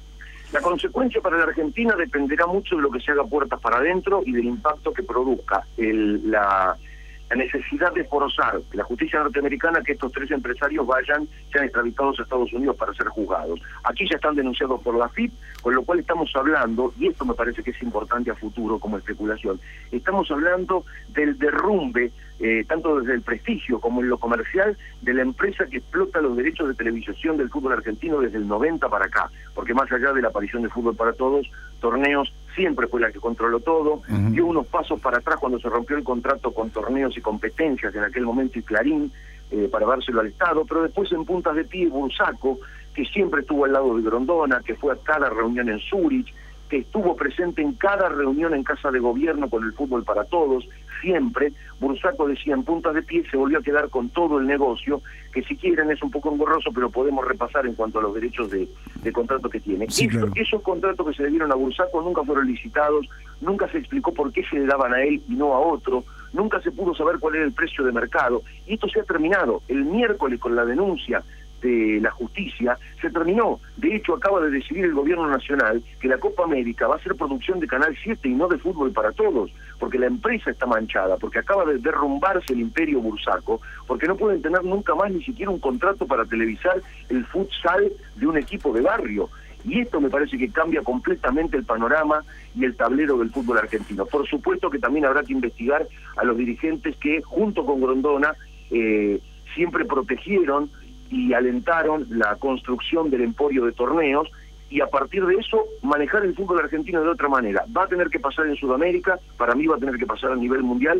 La consecuencia para la Argentina dependerá mucho de lo que se haga puertas para adentro y del impacto que produzca el, la... la necesidad de forzar la justicia norteamericana que estos tres empresarios vayan, sean extraditados a Estados Unidos para ser juzgados. Aquí ya están denunciados por la F I P, con lo cual estamos hablando, y esto me parece que es importante a futuro como especulación, estamos hablando del derrumbe, eh, tanto desde el prestigio como en lo comercial, de la empresa que explota los derechos de televisación del fútbol argentino desde el noventa para acá, porque más allá de la aparición de Fútbol para Todos, Torneos siempre fue la que controló todo, uh-huh. dio unos pasos para atrás cuando se rompió el contrato con Torneos y Competencias en aquel momento y Clarín, eh, para dárselo al Estado, pero después en puntas de pie Bursaco, que siempre estuvo al lado de Grondona, que fue a cada reunión en Zúrich, que estuvo presente en cada reunión en Casa de Gobierno con el Fútbol para Todos, siempre. Bursaco decía en puntas de pie, se volvió a quedar con todo el negocio, que si quieren es un poco engorroso, pero podemos repasar en cuanto a los derechos de, de contrato que tiene. Sí, Eso, claro. Esos contratos que se le dieron a Bursaco nunca fueron licitados, nunca se explicó por qué se le daban a él y no a otro, nunca se pudo saber cuál era el precio de mercado, y esto se ha terminado. El miércoles con la denuncia de la justicia se terminó. De hecho, acaba de decidir el gobierno nacional que la Copa América va a ser producción de Canal siete y no de Fútbol para Todos, porque la empresa está manchada, porque acaba de derrumbarse el imperio Bursaco, porque no pueden tener nunca más ni siquiera un contrato para televisar el futsal de un equipo de barrio. Y esto me parece que cambia completamente el panorama y el tablero del fútbol argentino. Por supuesto que también habrá que investigar a los dirigentes que, junto con Grondona, eh, siempre protegieron y alentaron la construcción del emporio de Torneos, y a partir de eso manejar el fútbol argentino de otra manera. Va a tener que pasar en Sudamérica, para mí va a tener que pasar a nivel mundial,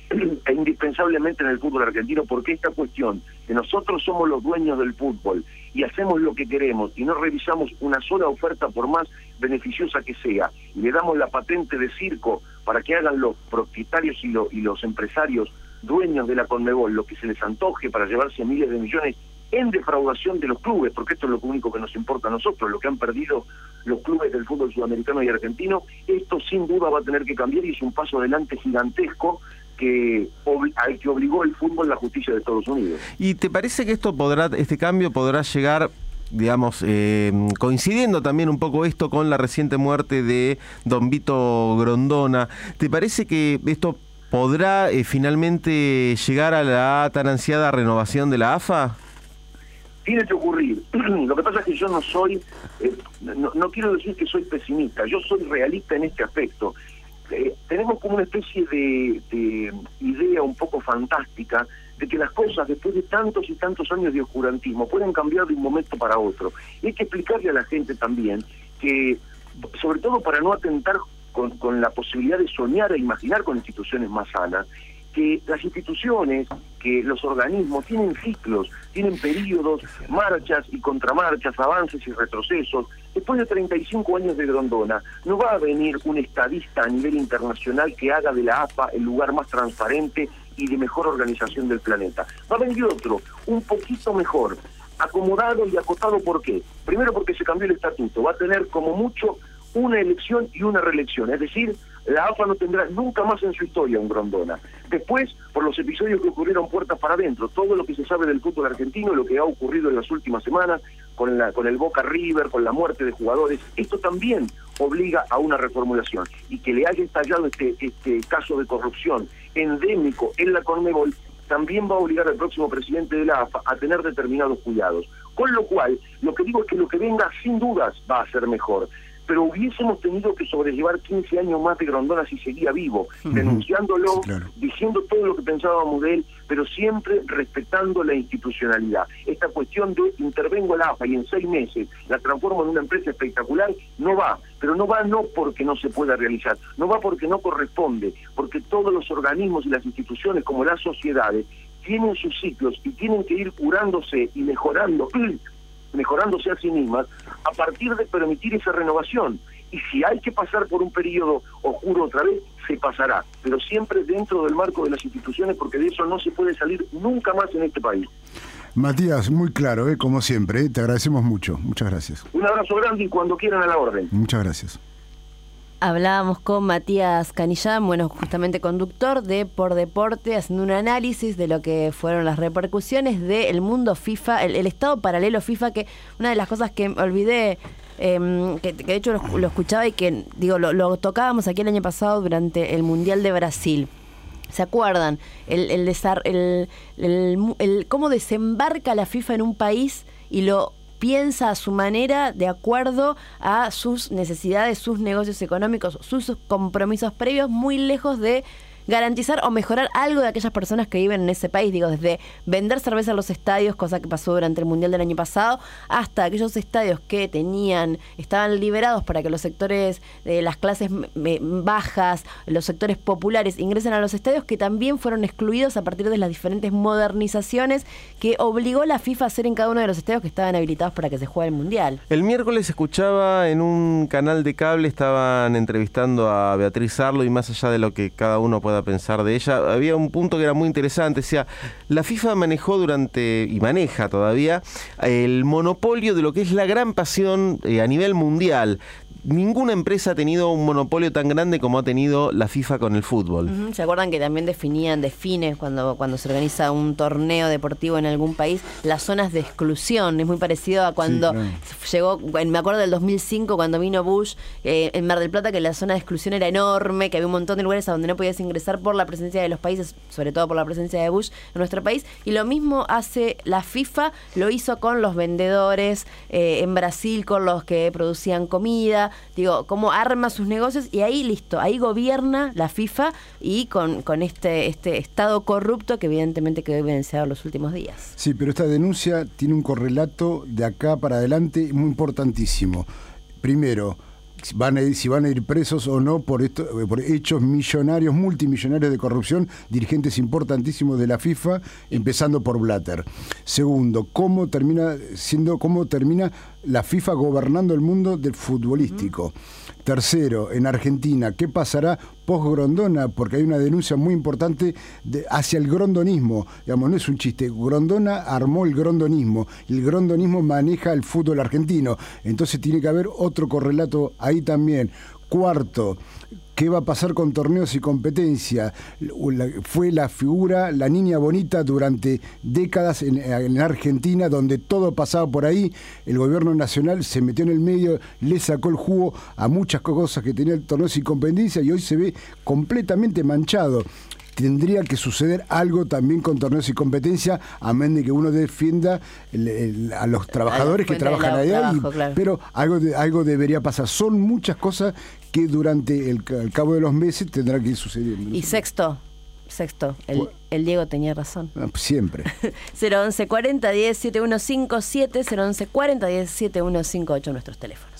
e indispensablemente en el fútbol argentino, porque esta cuestión que nosotros somos los dueños del fútbol y hacemos lo que queremos y no revisamos una sola oferta por más beneficiosa que sea y le damos la patente de circo para que hagan los propietarios y, lo, y los empresarios dueños de la Conmebol lo que se les antoje para llevarse miles de millones en defraudación de los clubes, porque esto es lo único que nos importa a nosotros, lo que han perdido los clubes del fútbol sudamericano y argentino. Esto sin duda va a tener que cambiar y es un paso adelante gigantesco que al que obligó el fútbol la justicia de Estados Unidos. ¿Y te parece que esto podrá, este cambio podrá llegar, digamos, eh, coincidiendo también un poco esto con la reciente muerte de don Vito Grondona? ¿Te parece que esto podrá eh, finalmente llegar a la tan ansiada renovación de la A F A? Tiene que ocurrir. Lo que pasa es que yo no soy, eh, no, no quiero decir que soy pesimista, yo soy realista en este aspecto. Eh, tenemos como una especie de, de idea un poco fantástica de que las cosas después de tantos y tantos años de oscurantismo pueden cambiar de un momento para otro. Y hay que explicarle a la gente también que, sobre todo para no atentar con, con la posibilidad de soñar e imaginar con instituciones más sanas, que las instituciones, que los organismos tienen ciclos, tienen periodos, marchas y contramarchas, avances y retrocesos. Después de treinta y cinco años de Grondona, no va a venir un estadista a nivel internacional que haga de la A F A el lugar más transparente y de mejor organización del planeta. Va a venir otro, un poquito mejor, acomodado y acotado. ¿Por qué? Primero porque se cambió el estatuto, va a tener como mucho una elección y una reelección, es decir, la A F A no tendrá nunca más en su historia un Grondona. Después, por los episodios que ocurrieron puertas para adentro, todo lo que se sabe del fútbol argentino, lo que ha ocurrido en las últimas semanas, con la con el Boca River, con la muerte de jugadores, esto también obliga a una reformulación. Y que le haya estallado este, este caso de corrupción endémico en la Conmebol, también va a obligar al próximo presidente de la A F A a tener determinados cuidados. Con lo cual, lo que digo es que lo que venga sin dudas va a ser mejor. Pero hubiésemos tenido que sobrellevar quince años más de Grondona si seguía vivo, uh-huh. denunciándolo, sí, claro. diciendo todo lo que pensábamos de él, pero siempre respetando la institucionalidad. Esta cuestión de intervengo la A F A y en seis meses la transformo en una empresa espectacular, no va. Pero no va no porque no se pueda realizar, no va porque no corresponde, porque todos los organismos y las instituciones, como las sociedades, tienen sus ciclos y tienen que ir curándose y mejorando mejorándose a sí mismas, a partir de permitir esa renovación. Y si hay que pasar por un periodo oscuro otra vez, se pasará, pero siempre dentro del marco de las instituciones, porque de eso no se puede salir nunca más en este país. Matías, muy claro, ¿eh? Como siempre, ¿eh? Te agradecemos mucho. Muchas gracias. Un abrazo grande y cuando quieran a la orden. Muchas gracias. Hablábamos con Matías Canillán, bueno, justamente conductor de Por Deporte, haciendo un análisis de lo que fueron las repercusiones del mundo FIFA, el, el estado paralelo FIFA, que una de las cosas que olvidé, eh, que, que de hecho lo, lo escuchaba y que, digo, lo, lo tocábamos aquí el año pasado durante el Mundial de Brasil. ¿Se acuerdan? El, el, desar, el, el, el, el cómo desembarca la FIFA en un país y lo piensa a su manera, de acuerdo a sus necesidades, sus negocios económicos, sus compromisos previos, muy lejos de garantizar o mejorar algo de aquellas personas que viven en ese país. Digo, desde vender cerveza a los estadios, cosa que pasó durante el Mundial del año pasado, hasta aquellos estadios que tenían, estaban liberados para que los sectores de las clases bajas, los sectores populares ingresen a los estadios, que también fueron excluidos a partir de las diferentes modernizaciones que obligó la FIFA a hacer en cada uno de los estadios que estaban habilitados para que se juegue el Mundial. El miércoles escuchaba en un canal de cable, estaban entrevistando a Beatriz Arlo, y más allá de lo que cada uno pueda pensar de ella, había un punto que era muy interesante. O sea, la FIFA manejó durante, y maneja todavía, el monopolio de lo que es la gran pasión eh, a nivel mundial. Ninguna empresa ha tenido un monopolio tan grande como ha tenido la FIFA con el fútbol. Uh-huh. ¿Se acuerdan que también definían, define cuando, cuando se organiza un torneo deportivo en algún país, las zonas de exclusión? Es muy parecido a cuando sí, claro. llegó, me acuerdo del dos mil cinco, cuando vino Bush eh, en Mar del Plata, que la zona de exclusión era enorme, que había un montón de lugares a donde no podías ingresar por la presencia de los países, sobre todo por la presencia de Bush en nuestro país. Y lo mismo hace la FIFA, lo hizo con los vendedores eh, en Brasil, con los que producían comida. Digo, cómo arma sus negocios, y ahí listo, ahí gobierna la FIFA, y con, con este, este estado corrupto que evidentemente quedó evidenciado en los últimos días. Sí, pero esta denuncia tiene un correlato de acá para adelante muy importantísimo. Primero, van a ir, si van a ir presos o no por, esto, por hechos millonarios, multimillonarios de corrupción, dirigentes importantísimos de la FIFA, empezando por Blatter. Segundo, cómo termina siendo, cómo termina la FIFA gobernando el mundo del futbolístico. Uh-huh. Tercero, en Argentina, ¿qué pasará post-Grondona? Porque hay una denuncia muy importante de, hacia el grondonismo. Digamos, no es un chiste. Grondona armó el grondonismo. El grondonismo maneja el fútbol argentino. Entonces tiene que haber otro correlato ahí también. Cuarto, ¿qué va a pasar con torneos y competencia? Fue la figura, la niña bonita durante décadas en, en Argentina, donde todo pasaba por ahí. El gobierno nacional se metió en el medio, le sacó el jugo a muchas cosas que tenía el torneos y competencia y hoy se ve completamente manchado. Tendría que suceder algo también con torneos y competencia, amén de que uno defienda el, el, a los trabajadores a que trabajan allá, trabajo, y, claro. Pero algo, de, algo debería pasar. Son muchas cosas que durante el, el cabo de los meses tendrá que ir sucediendo. Y sexto, sexto, el, el Diego tenía razón. Siempre. cero once cuarenta diez setenta y uno cincuenta y siete, cero once cuarenta diez setenta y uno cincuenta y ocho nuestros teléfonos.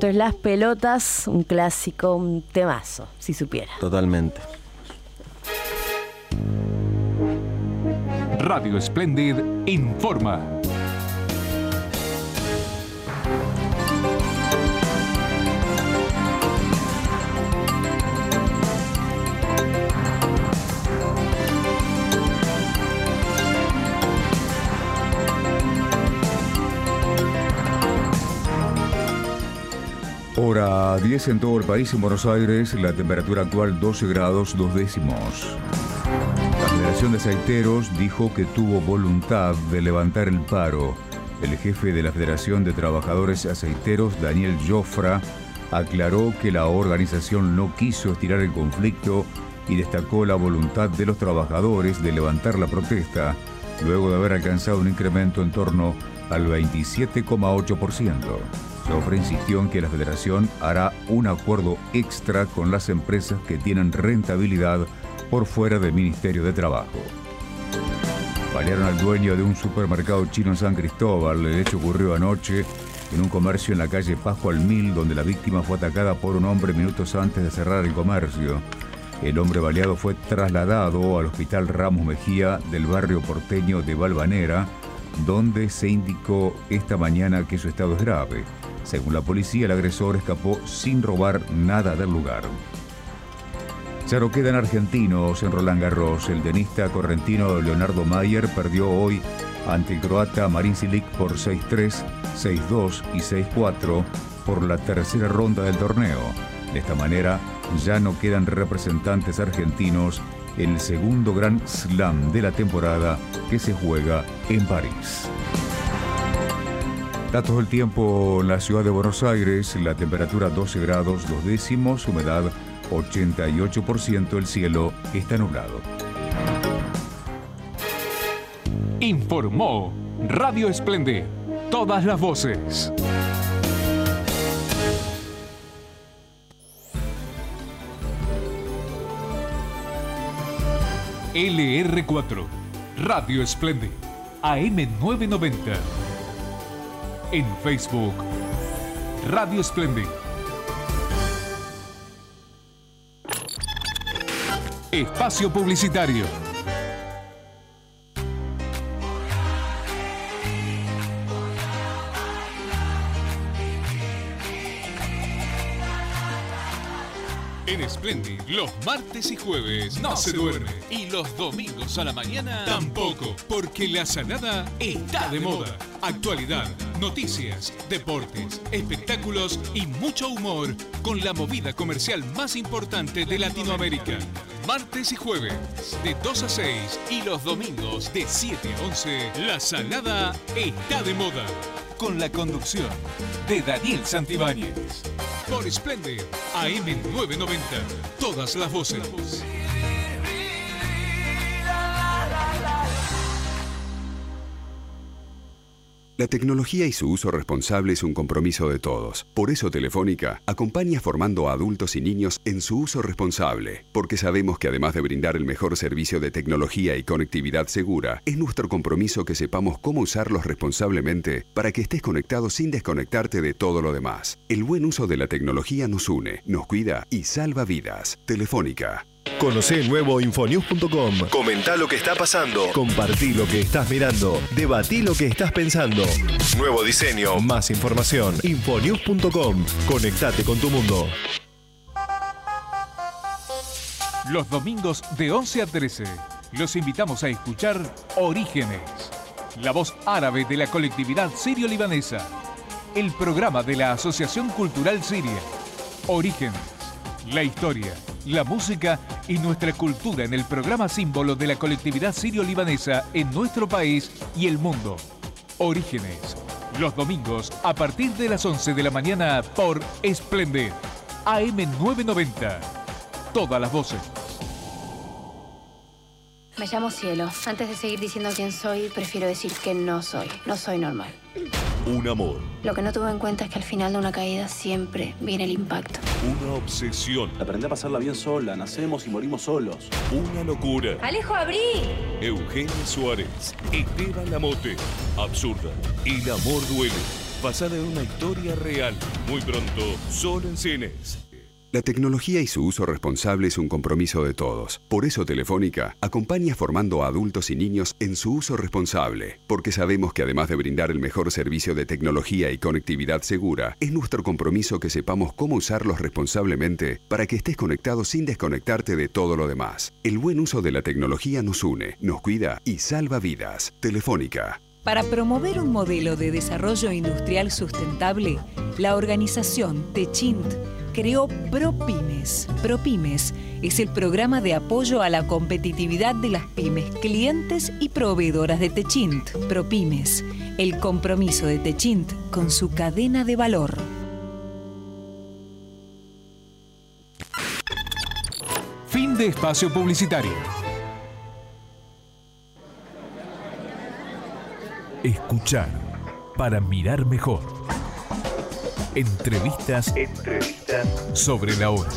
Esto es Las Pelotas, un clásico, un temazo, si supiera. Totalmente. Radio Splendid informa. Hora diez en todo el país. En Buenos Aires, la temperatura actual doce grados dos décimos. La Federación de Aceiteros dijo que tuvo voluntad de levantar el paro. El jefe de la Federación de Trabajadores Aceiteros, Daniel Jofra, aclaró que la organización no quiso estirar el conflicto y destacó la voluntad de los trabajadores de levantar la protesta, luego de haber alcanzado un incremento en torno al veintisiete coma ocho por ciento. Jofra insistió en que la Federación hará un acuerdo extra con las empresas que tienen rentabilidad por fuera del Ministerio de Trabajo. Balearon al dueño de un supermercado chino en San Cristóbal. El hecho ocurrió anoche en un comercio en la calle Pascual Mil, donde la víctima fue atacada por un hombre minutos antes de cerrar el comercio. El hombre baleado fue trasladado al Hospital Ramos Mejía del barrio porteño de Valvanera, donde se indicó esta mañana que su estado es grave. Según la policía, el agresor escapó sin robar nada del lugar. Ya no quedan argentinos en Roland Garros. El tenista correntino Leonardo Mayer perdió hoy ante el croata Marin Cilic por seis tres, seis dos y seis cuatro por la tercera ronda del torneo. De esta manera, ya no quedan representantes argentinos en el segundo Grand Slam de la temporada que se juega en París. Datos del tiempo en la ciudad de Buenos Aires: la temperatura doce grados dos décimos, humedad ochenta y ocho por ciento, el cielo está nublado. Informó Radio Splendid, todas las voces. L R cuatro, Radio Splendid, A M novecientos noventa. En Facebook, Radio Splendid. Espacio publicitario. En Splendid, los martes y jueves no se duerme. Y los domingos a la mañana tampoco, porque la salada está de moda. Actualidad, noticias, deportes, espectáculos y mucho humor con la movida comercial más importante de Latinoamérica. Martes y jueves de dos a seis y los domingos de siete a once, la salada está de moda. Con la conducción de Daniel Santibáñez. Por Splendid, A M novecientos noventa, todas las voces. La tecnología y su uso responsable es un compromiso de todos. Por eso Telefónica acompaña formando a adultos y niños en su uso responsable. Porque sabemos que además de brindar el mejor servicio de tecnología y conectividad segura, es nuestro compromiso que sepamos cómo usarlos responsablemente para que estés conectado sin desconectarte de todo lo demás. El buen uso de la tecnología nos une, nos cuida y salva vidas. Telefónica. Conocé el nuevo Infonews punto com. Comentá lo que está pasando. Compartí lo que estás mirando. Debatí lo que estás pensando. Nuevo diseño, más información. Infonews punto com. Conectate con tu mundo. Los domingos de once a trece, los invitamos a escuchar Orígenes, la voz árabe de la colectividad sirio-libanesa. El programa de la Asociación Cultural Siria. Orígenes, la historia, la música y nuestra cultura en el programa símbolo de la colectividad sirio-libanesa en nuestro país y el mundo. Orígenes, los domingos a partir de las once de la mañana por Splendid, A M novecientos noventa. Todas las voces. Me llamo Cielo. Antes de seguir diciendo quién soy, prefiero decir que no soy. No soy normal. Un amor. Lo que no tuve en cuenta es que al final de una caída siempre viene el impacto. Una obsesión. Aprendí a pasarla bien sola. Nacemos y morimos solos. Una locura. ¡Alejo, abrí! Eugenia Suárez, Esteban Lamote. Absurda. El amor duele. basada en una historia real. Muy pronto, solo en cines. La tecnología y su uso responsable es un compromiso de todos. Por eso Telefónica acompaña formando a adultos y niños en su uso responsable. Porque sabemos que además de brindar el mejor servicio de tecnología y conectividad segura, es nuestro compromiso que sepamos cómo usarlos responsablemente para que estés conectado sin desconectarte de todo lo demás. El buen uso de la tecnología nos une, nos cuida y salva vidas. Telefónica. Para promover un modelo de desarrollo industrial sustentable, la organización Techint creó ProPymes. ProPymes es el programa de apoyo a la competitividad de las pymes, clientes y proveedoras de Techint. ProPymes, el compromiso de Techint con su cadena de valor. Fin de espacio publicitario. Escuchar para mirar mejor. Entrevistas, Entrevistas sobre la hora.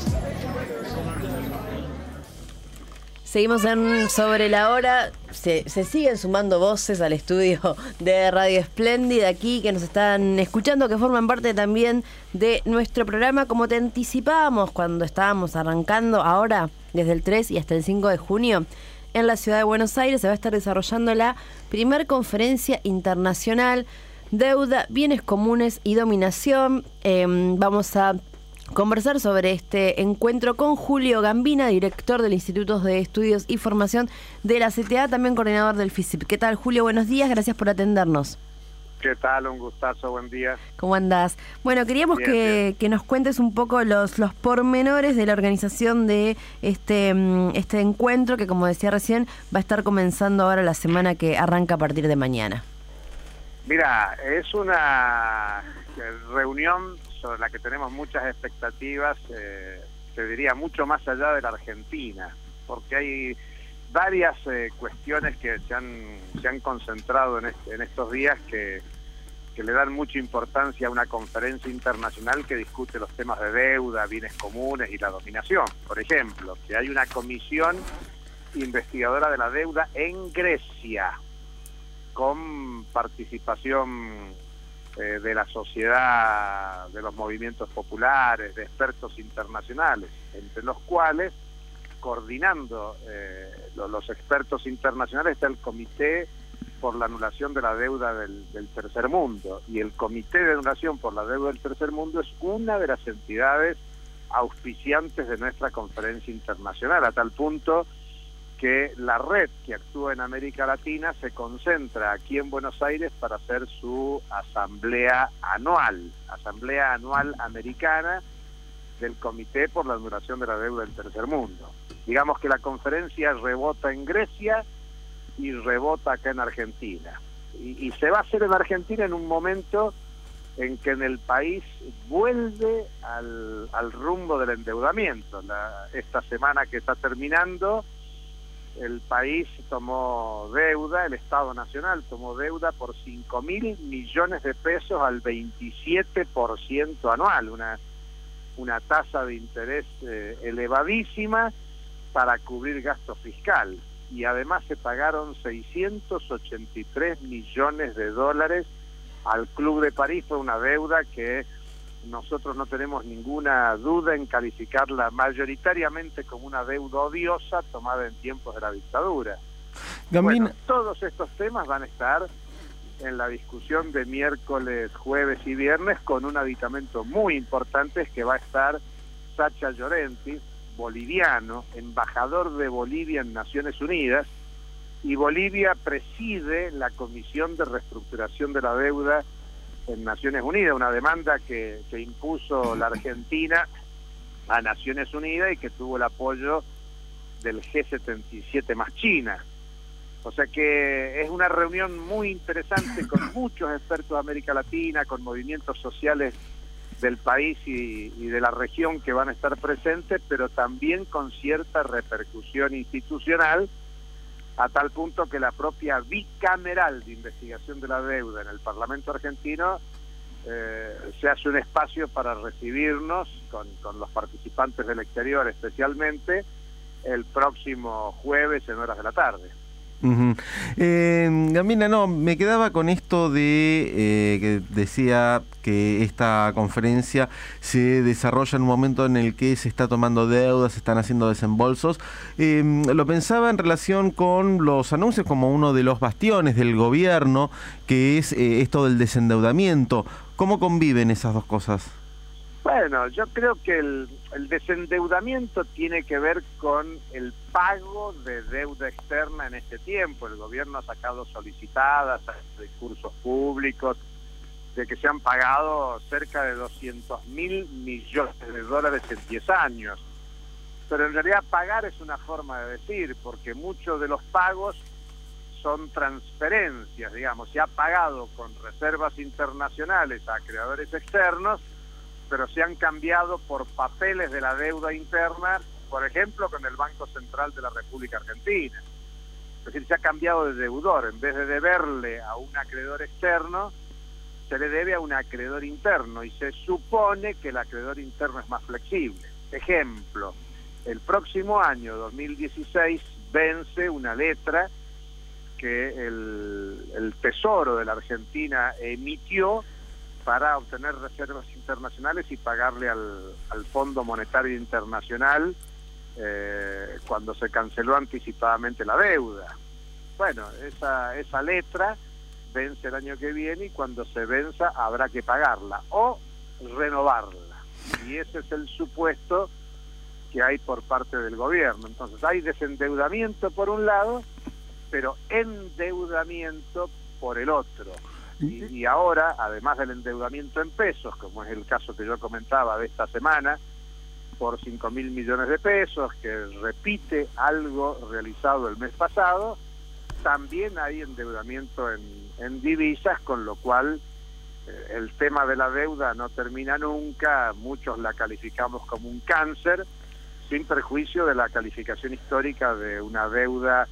Seguimos en Sobre la Hora. Se, se siguen sumando voces al estudio de Radio Espléndida aquí que nos están escuchando, que forman parte también de nuestro programa. Como te anticipábamos cuando estábamos arrancando, ahora desde el tres y hasta el cinco de junio, en la ciudad de Buenos Aires se va a estar desarrollando la primer conferencia internacional Deuda, Bienes Comunes y Dominación. Eh, vamos a conversar sobre este encuentro con Julio Gambina, director del Instituto de Estudios y Formación de la C T A, también coordinador del FISIP. ¿Qué tal, Julio? Buenos días, gracias por atendernos. ¿Qué tal? Un gustazo, buen día. ¿Cómo andás? Bueno, queríamos bien, que, bien. que nos cuentes un poco los, los pormenores de la organización de este, este encuentro que, como decía recién, va a estar comenzando ahora la semana que arranca a partir de mañana. Mira, es una reunión sobre la que tenemos muchas expectativas, eh, te diría mucho más allá de la Argentina, porque hay varias eh, cuestiones que se han, se han concentrado en, este, en estos días que, que le dan mucha importancia a una conferencia internacional que discute los temas de deuda, bienes comunes y la dominación. Por ejemplo, que hay una comisión investigadora de la deuda en Grecia, con participación eh, de la sociedad, de los movimientos populares, de expertos internacionales, entre los cuales, coordinando eh, los, los expertos internacionales, está el Comité por la Anulación de la Deuda del, del Tercer Mundo. Y el Comité de Anulación por la Deuda del Tercer Mundo es una de las entidades auspiciantes de nuestra conferencia internacional, a tal punto que la red que actúa en América Latina se concentra aquí en Buenos Aires para hacer su asamblea anual, asamblea anual americana del Comité por la Anulación de la Deuda del Tercer Mundo. Digamos que la conferencia rebota en Grecia y rebota acá en Argentina. Y, y se va a hacer en Argentina en un momento en que en el país vuelve al, al rumbo del endeudamiento. La, esta semana que está terminando, el país tomó deuda, el Estado Nacional tomó deuda por cinco mil millones de pesos al veintisiete por ciento anual, una, una tasa de interés eh, elevadísima para cubrir gasto fiscal. Y además se pagaron seiscientos ochenta y tres millones de dólares al Club de París por una deuda que nosotros no tenemos ninguna duda en calificarla mayoritariamente como una deuda odiosa tomada en tiempos de la dictadura. Gambina. Bueno, todos estos temas van a estar en la discusión de miércoles, jueves y viernes con un aditamento muy importante que va a estar Sacha Llorenti, boliviano, embajador de Bolivia en Naciones Unidas, y Bolivia preside la Comisión de Reestructuración de la Deuda en Naciones Unidas, una demanda que, que impuso la Argentina a Naciones Unidas y que tuvo el apoyo del G setenta y siete más China. O sea que es una reunión muy interesante con muchos expertos de América Latina, con movimientos sociales del país y, y de la región que van a estar presentes, pero también con cierta repercusión institucional, a tal punto que la propia bicameral de investigación de la deuda en el Parlamento argentino eh, se hace un espacio para recibirnos con, con los participantes del exterior especialmente el próximo jueves en horas de la tarde. Uh-huh. Eh, Gambina, no, me quedaba con esto de eh, que decía que esta conferencia se desarrolla en un momento en el que se está tomando deudas, se están haciendo desembolsos. Eh, lo pensaba en relación con los anuncios como uno de los bastiones del gobierno, que es eh, esto del desendeudamiento. ¿Cómo conviven esas dos cosas? Bueno, yo creo que el, el desendeudamiento tiene que ver con el pago de deuda externa en este tiempo. El gobierno ha sacado solicitadas a recursos públicos de que se han pagado cerca de doscientos mil millones de dólares en diez años. Pero en realidad pagar es una forma de decir, porque muchos de los pagos son transferencias, digamos. Se ha pagado con reservas internacionales a acreedores externos, pero se han cambiado por papeles de la deuda interna, por ejemplo, con el Banco Central de la República Argentina. Es decir, se ha cambiado de deudor. En vez de deberle a un acreedor externo, se le debe a un acreedor interno, y se supone que el acreedor interno es más flexible. Ejemplo, el próximo año, dos mil dieciséis, vence una letra que el, el Tesoro de la Argentina emitió para obtener reservas internacionales y pagarle al, al Fondo Monetario Internacional eh, cuando se canceló anticipadamente la deuda. Bueno, esa, esa letra vence el año que viene, y cuando se venza habrá que pagarla o renovarla. Y ese es el supuesto que hay por parte del gobierno. Entonces hay desendeudamiento por un lado, pero endeudamiento por el otro. Y, y ahora, además del endeudamiento en pesos, como es el caso que yo comentaba de esta semana, por cinco mil millones de pesos, que repite algo realizado el mes pasado, también hay endeudamiento en, en divisas, con lo cual eh, el tema de la deuda no termina nunca. Muchos la calificamos como un cáncer, sin perjuicio de la calificación histórica de una deuda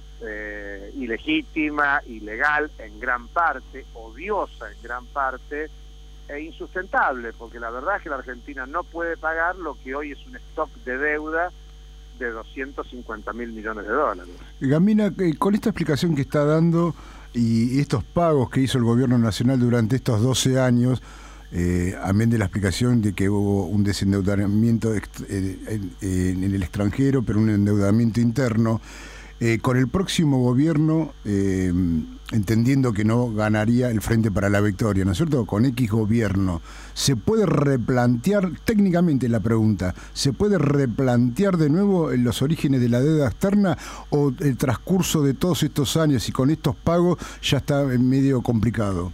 Eh, ilegítima, ilegal en gran parte, odiosa en gran parte, e insustentable, porque la verdad es que la Argentina no puede pagar lo que hoy es un stock de deuda de doscientos cincuenta mil millones de dólares. Gambina, con esta explicación que está dando y estos pagos que hizo el gobierno nacional durante estos doce años, eh, amén de la explicación de que hubo un desendeudamiento ext- eh, en, en el extranjero, pero un endeudamiento interno, Eh, con el próximo gobierno, eh, entendiendo que no ganaría el Frente para la Victoria, ¿no es cierto? Con X gobierno, ¿se puede replantear, técnicamente la pregunta, ¿se puede replantear de nuevo los orígenes de la deuda externa, o el transcurso de todos estos años y con estos pagos ya está medio complicado?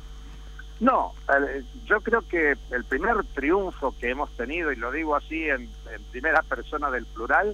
No, eh, yo creo que el primer triunfo que hemos tenido, y lo digo así en, en primera persona del plural,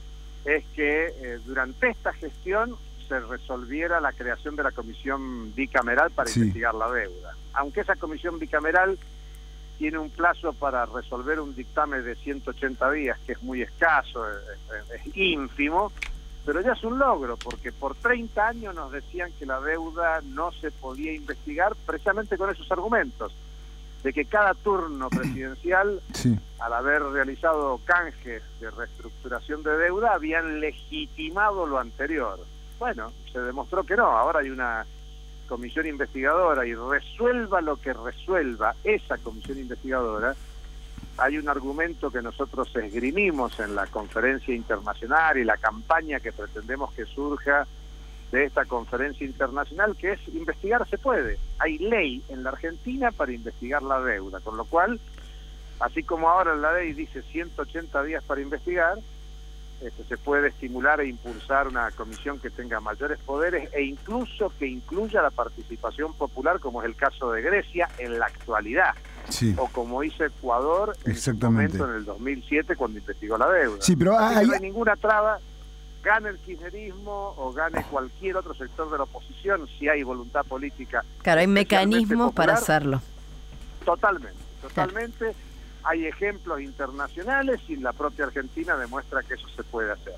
es que eh, durante esta gestión se resolviera la creación de la comisión bicameral para sí. investigar la deuda. Aunque esa comisión bicameral tiene un plazo para resolver un dictamen de ciento ochenta días, que es muy escaso, es, es ínfimo, pero ya es un logro, porque por treinta años nos decían que la deuda no se podía investigar, precisamente con esos argumentos, de que cada turno presidencial, sí. al haber realizado canjes de reestructuración de deuda, habían legitimado lo anterior. Bueno, se demostró que no. Ahora hay una comisión investigadora, y resuelva lo que resuelva esa comisión investigadora, hay un argumento que nosotros esgrimimos en la conferencia internacional y la campaña que pretendemos que surja de esta conferencia internacional, que es: investigar se puede. Hay ley en la Argentina para investigar la deuda, con lo cual, así como ahora la ley dice ciento ochenta días para investigar, este, se puede estimular e impulsar una comisión que tenga mayores poderes, e incluso que incluya la participación popular, como es el caso de Grecia en la actualidad, sí. o como hizo Ecuador en su momento en el dos mil siete cuando investigó la deuda. Sí, pero hay... no hay ninguna traba. Gane el kirchnerismo o gane cualquier otro sector de la oposición, si hay voluntad política. Claro, hay mecanismos popular, para hacerlo. Totalmente, totalmente. Claro. Hay ejemplos internacionales, y la propia Argentina demuestra que eso se puede hacer.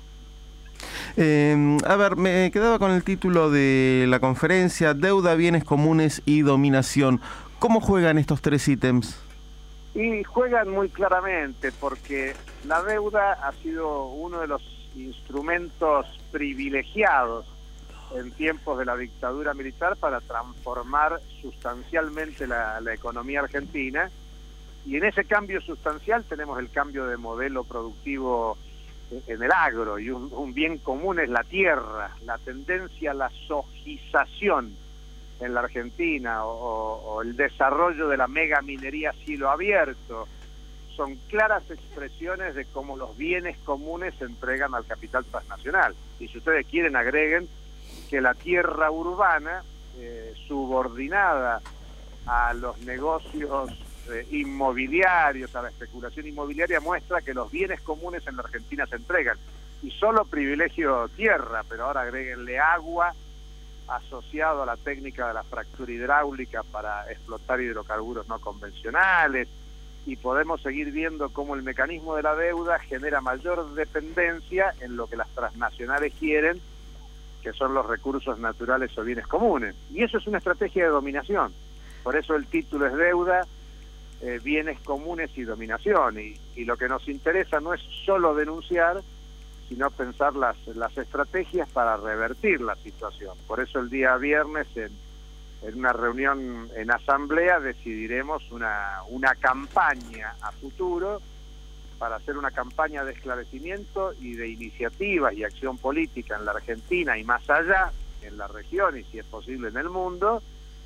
Eh, a ver, me quedaba con el título de la conferencia: Deuda, bienes comunes y dominación. ¿Cómo juegan estos tres ítems? Y juegan muy claramente, porque la deuda ha sido uno de los instrumentos privilegiados en tiempos de la dictadura militar para transformar sustancialmente la, la economía argentina, y en ese cambio sustancial tenemos el cambio de modelo productivo en el agro, y un, un bien común es la tierra, la tendencia a la sojización en la Argentina, o, o el desarrollo de la mega minería a cielo abierto, son claras expresiones de cómo los bienes comunes se entregan al capital transnacional. Y si ustedes quieren, agreguen que la tierra urbana, eh, subordinada a los negocios eh, inmobiliarios, a la especulación inmobiliaria, muestra que los bienes comunes en la Argentina se entregan. Y solo privilegio tierra, pero ahora agréguenle agua, asociado a la técnica de la fractura hidráulica para explotar hidrocarburos no convencionales, y podemos seguir viendo cómo el mecanismo de la deuda genera mayor dependencia en lo que las transnacionales quieren, que son los recursos naturales o bienes comunes. Y eso es una estrategia de dominación. Por eso el título es Deuda, eh, Bienes Comunes y Dominación. Y, y lo que nos interesa no es solo denunciar, sino pensar las, las estrategias para revertir la situación. Por eso el día viernes, en, en una reunión en asamblea, decidiremos una, una campaña a futuro para hacer una campaña de esclarecimiento y de iniciativas y acción política en la Argentina y más allá, en la región y si es posible en el mundo,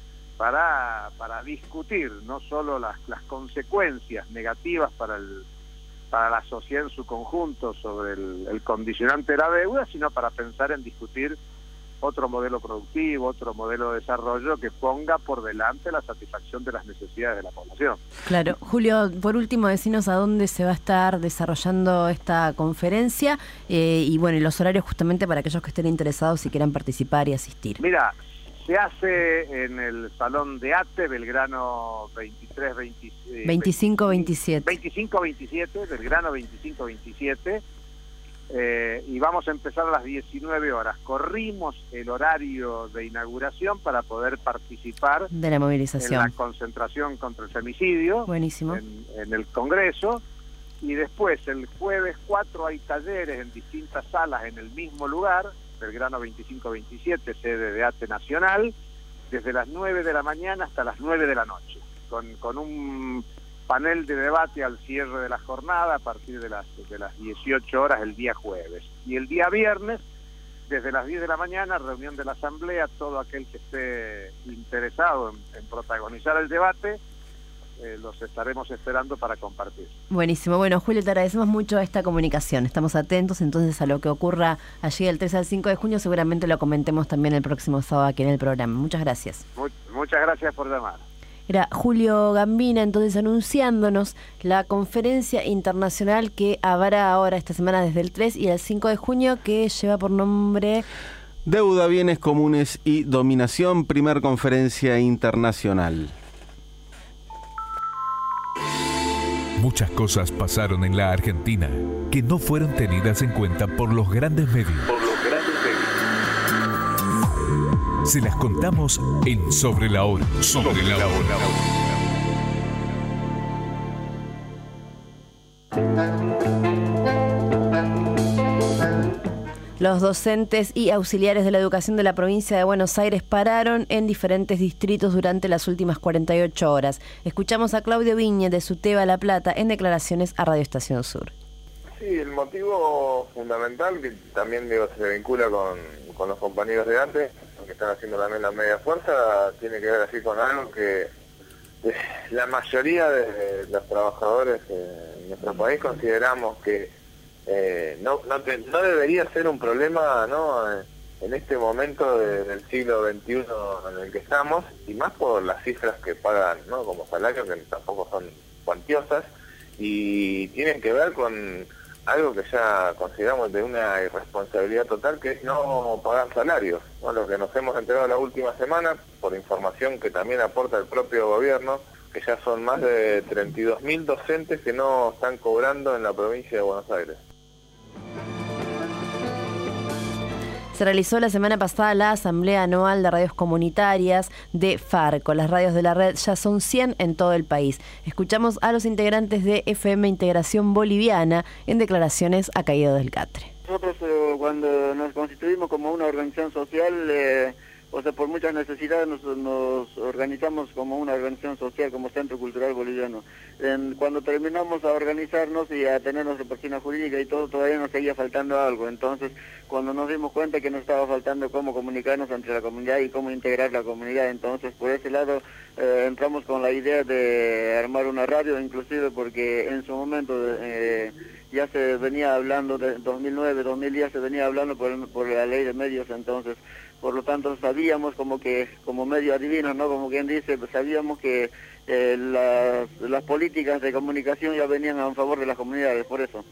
para, para discutir no solo las, las consecuencias negativas para el para la sociedad en su conjunto sobre el, el condicionante de la deuda, sino para pensar en discutir otro modelo productivo, otro modelo de desarrollo que ponga por delante la satisfacción de las necesidades de la población. Claro. Julio, por último, decinos a dónde se va a estar desarrollando esta conferencia eh, y bueno, y los horarios justamente para aquellos que estén interesados y quieran participar y asistir. Mira, se hace en el Salón de Ate, Belgrano veintitrés, veinte, veinticinco veintisiete. veinticinco veintisiete, Belgrano veinticinco veintisiete. Eh, y vamos a empezar a las diecinueve horas. Corrimos el horario de inauguración para poder participar de la movilización, en la concentración contra el femicidio. Buenísimo. En, en el Congreso, y después el jueves cuatro hay talleres en distintas salas en el mismo lugar, Belgrano veinticinco veintisiete, sede de ATE Nacional, desde las nueve de la mañana hasta las nueve de la noche, con, con un panel de debate al cierre de la jornada a partir de las, de las dieciocho horas el día jueves. Y el día viernes, desde las diez de la mañana, reunión de la Asamblea, todo aquel que esté interesado en, en protagonizar el debate, eh, los estaremos esperando para compartir. Buenísimo. Bueno, Julio, te agradecemos mucho esta comunicación. Estamos atentos entonces a lo que ocurra allí del tres al cinco de junio. Seguramente lo comentemos también el próximo sábado aquí en el programa. Muchas gracias. Much, muchas gracias por llamar. Era Julio Gambina, entonces anunciándonos la conferencia internacional que habrá ahora esta semana desde el tres y el cinco de junio, que lleva por nombre Deuda, Bienes Comunes y Dominación, primer conferencia internacional. Muchas cosas pasaron en la Argentina que no fueron tenidas en cuenta por los grandes medios. Por los grandes medios. Se las contamos en Sobre la Hora. Sobre la Hora. Los docentes y auxiliares de la educación de la provincia de Buenos Aires pararon en diferentes distritos durante las últimas cuarenta y ocho horas. Escuchamos a Claudio Viñe de SUTEBA La Plata en declaraciones a Radio Estación Sur. Sí, el motivo fundamental, que también digo, se vincula con, con los compañeros de antes, que están haciendo también la media fuerza, tiene que ver así con algo que eh, la mayoría de los trabajadores eh, en nuestro país consideramos que eh, no, no, te, no debería ser un problema, ¿no?, en este momento de, del siglo veintiuno en el que estamos, y más por las cifras que pagan, ¿no?, como salarios, que tampoco son cuantiosas, y tienen que ver con algo que ya consideramos de una irresponsabilidad total, que es no pagar salarios, ¿no? Lo que nos hemos enterado la última semana, por información que también aporta el propio gobierno, que ya son más de treinta y dos mil docentes que no están cobrando en la provincia de Buenos Aires. Se realizó la semana pasada la Asamblea Anual de Radios Comunitarias de Farco. Las radios de la red ya son cien en todo el país. Escuchamos a los integrantes de F M Integración Boliviana en declaraciones a Caído del Catre. Nosotros eh, cuando nos constituimos como una organización social, eh, o sea, por muchas necesidades nos, nos organizamos como una organización social, como Centro Cultural Boliviano. En, cuando terminamos a organizarnos y a tener nuestra persona jurídica y todo, todavía nos seguía faltando algo. Entonces, cuando nos dimos cuenta que nos estaba faltando cómo comunicarnos entre la comunidad y cómo integrar la comunidad, entonces por ese lado eh, entramos con la idea de armar una radio, inclusive porque en su momento eh, ya se venía hablando, de dos mil nueve, dos mil diez se venía hablando por, por la ley de medios, entonces por lo tanto sabíamos como que, como medio adivinos, ¿no? Como quien dice, sabíamos que eh, las, las políticas de comunicación ya venían a favor de las comunidades, por eso.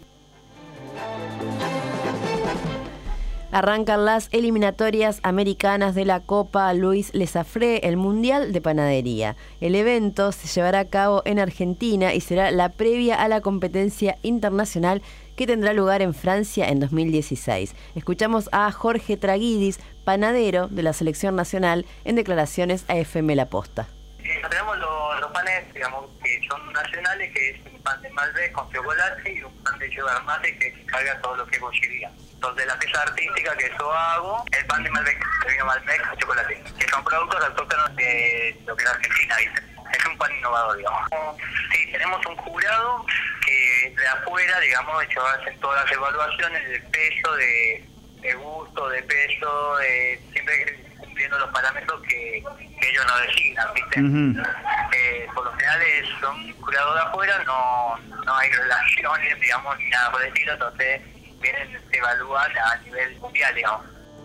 Arrancan las eliminatorias americanas de la Copa Luis Lesafré, el Mundial de Panadería. El evento se llevará a cabo en Argentina y será la previa a la competencia internacional que tendrá lugar en Francia en dos mil dieciséis. Escuchamos a Jorge Traguidis, panadero de la selección nacional, en declaraciones a F M La Posta. Eh, tenemos los, los panes, digamos, que son nacionales, que es un pan de Malbec con chocolate y un pan de yerba mate que carga todo lo que es bollería. Entonces la pieza artística que yo hago, el pan de Malbec, el vino Malbec con chocolate, que son productos autóctonos de lo que es Argentina, ¿viste? Es un pan innovador, digamos. Sí, tenemos un jurado que de afuera, digamos, ellos hacen todas las evaluaciones de peso, de, de gusto, de peso, de, siempre cumpliendo los parámetros que, que ellos nos designan, ¿viste? Uh-huh. eh, por lo general son un jurado de afuera, no, no hay relaciones, digamos, ni nada por el estilo, entonces vienen, se evalúan a nivel mundial, digamos.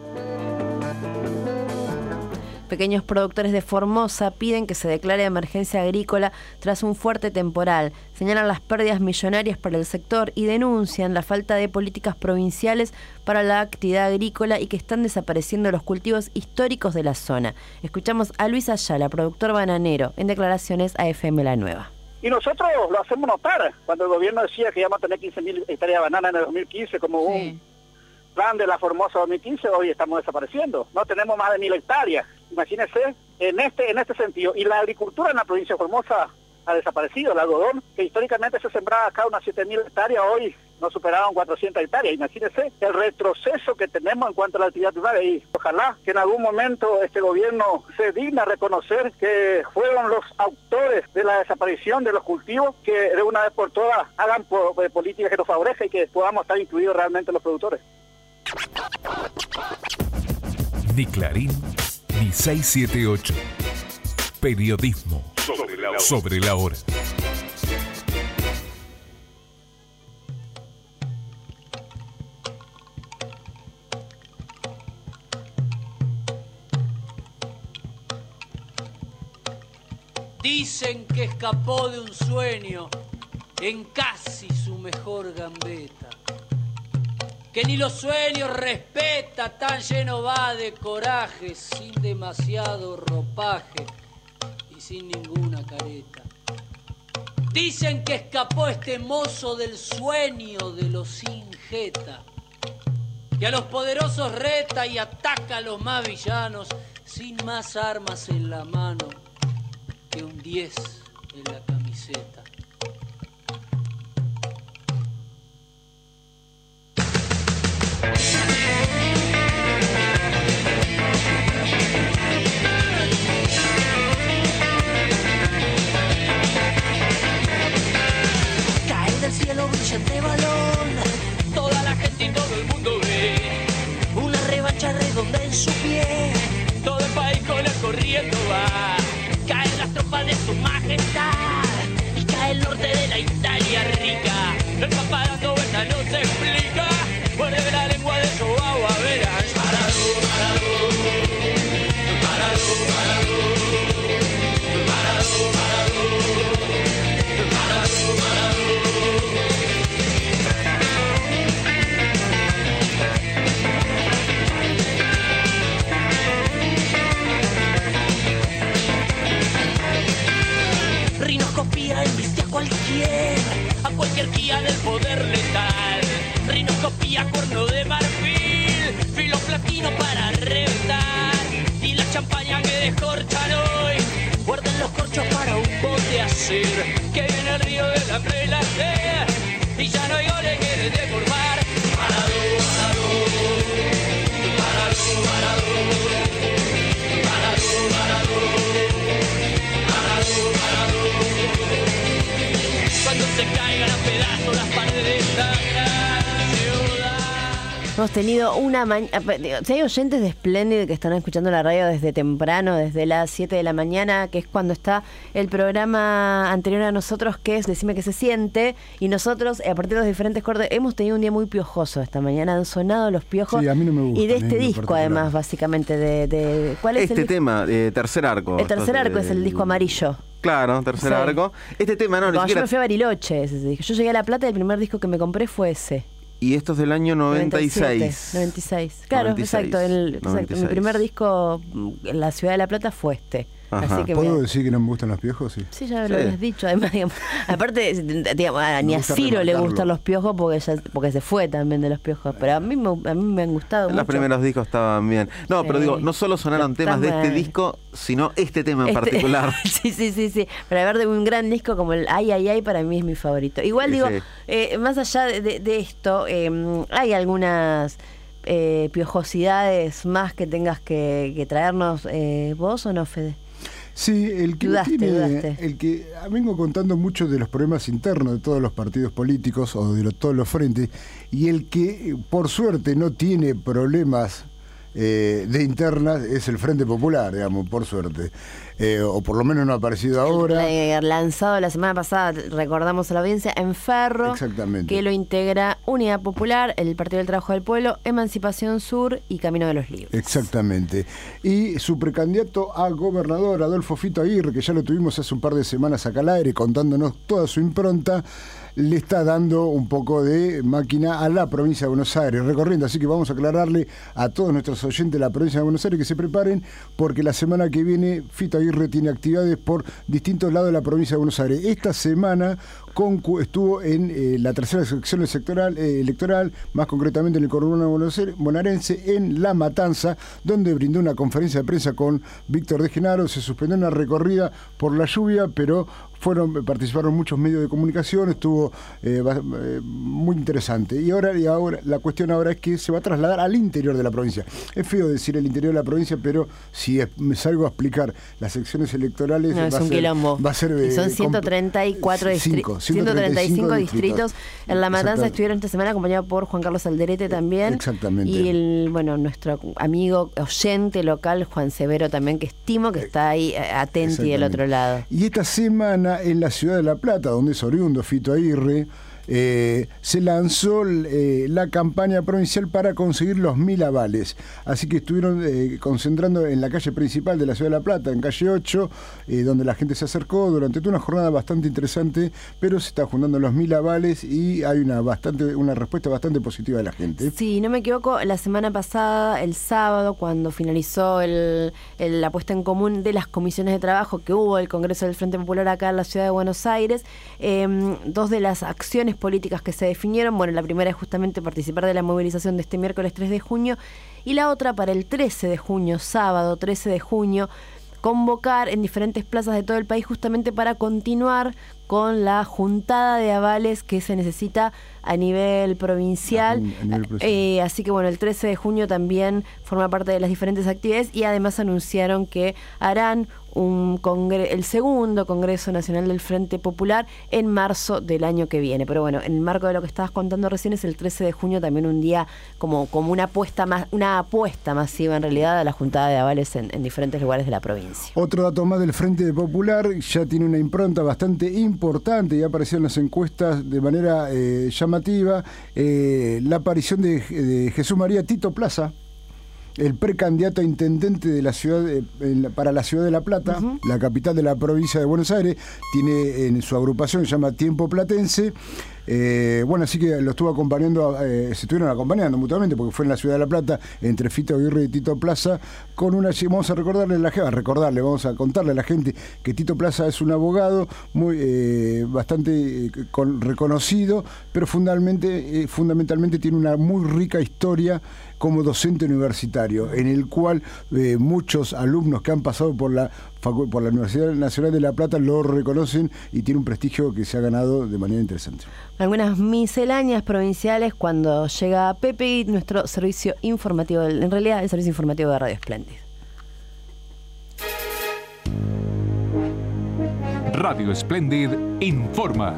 Pequeños productores de Formosa piden que se declare emergencia agrícola tras un fuerte temporal. Señalan las pérdidas millonarias para el sector y denuncian la falta de políticas provinciales para la actividad agrícola y que están desapareciendo los cultivos históricos de la zona. Escuchamos a Luis Ayala, productor bananero, en declaraciones a F M La Nueva. Y nosotros lo hacemos notar. Cuando el gobierno decía que íbamos a tener quince mil hectáreas de banana en el dos mil quince como sí. un plan de la Formosa dos mil quince, hoy estamos desapareciendo. No tenemos más de mil hectáreas. Imagínense, en este en este sentido. Y la agricultura en la provincia de Formosa ha desaparecido. El algodón, que históricamente se sembraba acá unas siete mil hectáreas, hoy no superaban cuatrocientas hectáreas. Imagínense el retroceso que tenemos en cuanto a la actividad primaria. Y ojalá que en algún momento este gobierno se digna a reconocer que fueron los autores de la desaparición de los cultivos, que de una vez por todas hagan po- políticas que nos favorezcan y que podamos estar incluidos realmente los productores. Ni Clarín, ni seiscientos setenta y ocho. Periodismo sobre la hora. Sobre la hora. Dicen que escapó de un sueño en casi su mejor gambeta, que ni los sueños respeta, tan lleno va de coraje, sin demasiado ropaje y sin ninguna careta. Dicen que escapó este mozo del sueño de los sin jeta, que a los poderosos reta y ataca a los más villanos, sin más armas en la mano que un diez en la camiseta. Cae del cielo brillante balón, toda la gente y todo el mundo ve una revancha redonda en su pie. Todo el país con él corriendo va. Caen las tropas de su majestad y cae el norte de la Italia rica. El papá dando vueltas no se explica. Muerde la lengua de su agua, verás. Parado, parado, parado, parado, parado, parado, parado, parado. Rinoscopía embiste a cualquier, a cualquier guía del poder letal. Rinoscopía, cuerno de marfil, filo platino para reventar. Y la champaña que descorchan hoy, guarden los corchos para un bote hacer. Que viene el río del hambre y la sed, y ya no hay goles que deformar. Parado, parado. Hemos tenido una mañana. Si hay oyentes de Splendid que están escuchando la radio desde temprano, desde las siete de la mañana, que es cuando está el programa anterior a nosotros, que es Decime que se siente, y nosotros, a partir de los diferentes cortes, hemos tenido un día muy piojoso esta mañana. Han sonado los piojos. Sí, a mí no me gusta. Y de este disco, además, básicamente. de, de ¿Cuál es este el tema, eh, Tercer Arco. El tercer arco es el disco amarillo. Claro, Tercer Sí. Arco. Este tema, no, ni Cuando siquiera... yo me fui a Bariloche, ese disco. Yo llegué a La Plata y el primer disco que me compré fue ese. Y esto es del año noventa y seis. noventa y seis. Claro, noventa y seis. exacto, el, exacto. noventa y Mi seis. primer disco en la ciudad de La Plata fue este. Ajá. Así que ¿Puedo me... decir que no me gustan los piojos? Sí. Sí, ya Sí. lo habías dicho. Además, digamos, aparte, digamos, a, ni a gusta Ciro le remarcarlo. gustan los piojos porque ya, porque se fue también de los piojos. Pero a mí me, a mí me han gustado Los mucho. primeros discos estaban bien. No, Sí. pero digo, no solo sonaron Está temas de este mal. disco, sino este tema en Este- particular. sí, sí, sí, sí. Pero a ver, de un gran disco como el Ay, Ay, Ay, para mí es mi favorito. Igual Sí, digo, sí. eh, más allá de, de- de esto, eh, hay algunas eh, piojosidades más que tengas que, que traernos eh, vos o no, Fede. Sí, el que Dudaste, tiene, dudaste. el que vengo contando mucho de los problemas internos de todos los partidos políticos o de lo- todos los frentes, y el que por suerte no tiene problemas eh, de internas es el Frente Popular, digamos, por suerte. Eh, o por lo menos no ha aparecido ahora. Eh, lanzado la semana pasada, recordamos a la audiencia, en Ferro, Exactamente. que lo integra Unidad Popular, el Partido del Trabajo del Pueblo, Emancipación Sur y Camino de los Libres. Exactamente. Y su precandidato a gobernador, Adolfo Fito Aguirre, que ya lo tuvimos hace un par de semanas acá al aire contándonos toda su impronta, le está dando un poco de máquina a la provincia de Buenos Aires, recorriendo. Así que vamos a aclararle a todos nuestros oyentes de la provincia de Buenos Aires que se preparen, porque la semana que viene Fito Aguirre tiene actividades por distintos lados de la provincia de Buenos Aires. Esta semana concu- estuvo en eh, la tercera sección electoral, eh, electoral, más concretamente en el conurbano Buenos Aires- bonaerense, en La Matanza, donde brindó una conferencia de prensa con Víctor de Genaro. Se suspendió una recorrida por la lluvia, pero fueron participaron muchos medios de comunicación, estuvo eh, va- eh, muy interesante. Y ahora, y ahora la cuestión ahora es que se va a trasladar al interior de la provincia. Es feo decir el interior de la provincia, pero si es- me salgo a explicar las secciones electorales, No, es va, a un ser, quilombo. va a ser Y son eh, ciento treinta y cuatro cinco, distritos. ciento ciento treinta y cinco distritos. distritos. En La Matanza Exactamente. estuvieron esta semana acompañados por Juan Carlos Alderete también. Exactamente. Y el, bueno, nuestro amigo oyente local, Juan Severo también, que estimo que está ahí eh, atento y del otro lado. Y esta semana en la ciudad de La Plata, donde es oriundo Fito Aguirre, eh, se lanzó eh, la campaña provincial para conseguir los mil avales. Así que estuvieron eh, concentrando en la calle principal de la ciudad de La Plata, en calle ocho, eh, donde la gente se acercó durante toda una jornada bastante interesante, pero se está juntando los mil avales y hay una bastante una respuesta bastante positiva de la gente. Sí, no me equivoco, la semana pasada, el sábado, cuando finalizó el, el- la puesta en común de las comisiones de trabajo que hubo el Congreso del Frente Popular acá en la ciudad de Buenos Aires, eh, dos de las acciones políticas que se definieron, bueno, la primera es justamente participar de la movilización de este miércoles tres de junio, y la otra para el trece de junio, sábado trece de junio, convocar en diferentes plazas de todo el país justamente para continuar con la juntada de avales que se necesita a nivel provincial. A nivel provincial. Eh, así que bueno, el trece de junio también forma parte de las diferentes actividades y además anunciaron que harán un congre- el segundo Congreso Nacional del Frente Popular en marzo del año que viene. Pero bueno, en el marco de lo que estabas contando recién, es el trece de junio también un día como, como una apuesta más, una apuesta masiva en realidad a la juntada de avales en, en diferentes lugares de la provincia. Otro dato más del Frente Popular, ya tiene una impronta bastante importante, ya apareció en las encuestas de manera eh, llamativa, eh, la aparición de, de Jesús María Tito Plaza, el precandidato a intendente de la ciudad de- en la- para la ciudad de La Plata, uh-huh. la capital de la provincia de Buenos Aires. Tiene en su agrupación, se llama Tiempo Platense. Eh, bueno, así que lo estuvo acompañando, eh, se estuvieron acompañando mutuamente, porque fue en la ciudad de La Plata, entre Fito Aguirre y Tito Plaza, con una, vamos a recordarle a la gente, a recordarle, vamos a contarle a la gente que Tito Plaza es un abogado muy eh, bastante eh, con, reconocido, pero fundamentalmente, eh, fundamentalmente tiene una muy rica historia como docente universitario, en el cual eh, muchos alumnos que han pasado por la facu- por la Universidad Nacional de La Plata lo reconocen y tiene un prestigio que se ha ganado de manera interesante. Algunas misceláneas provinciales cuando llega Pepe y nuestro servicio informativo, del- en realidad el servicio informativo de Radio Splendid. Radio Splendid informa.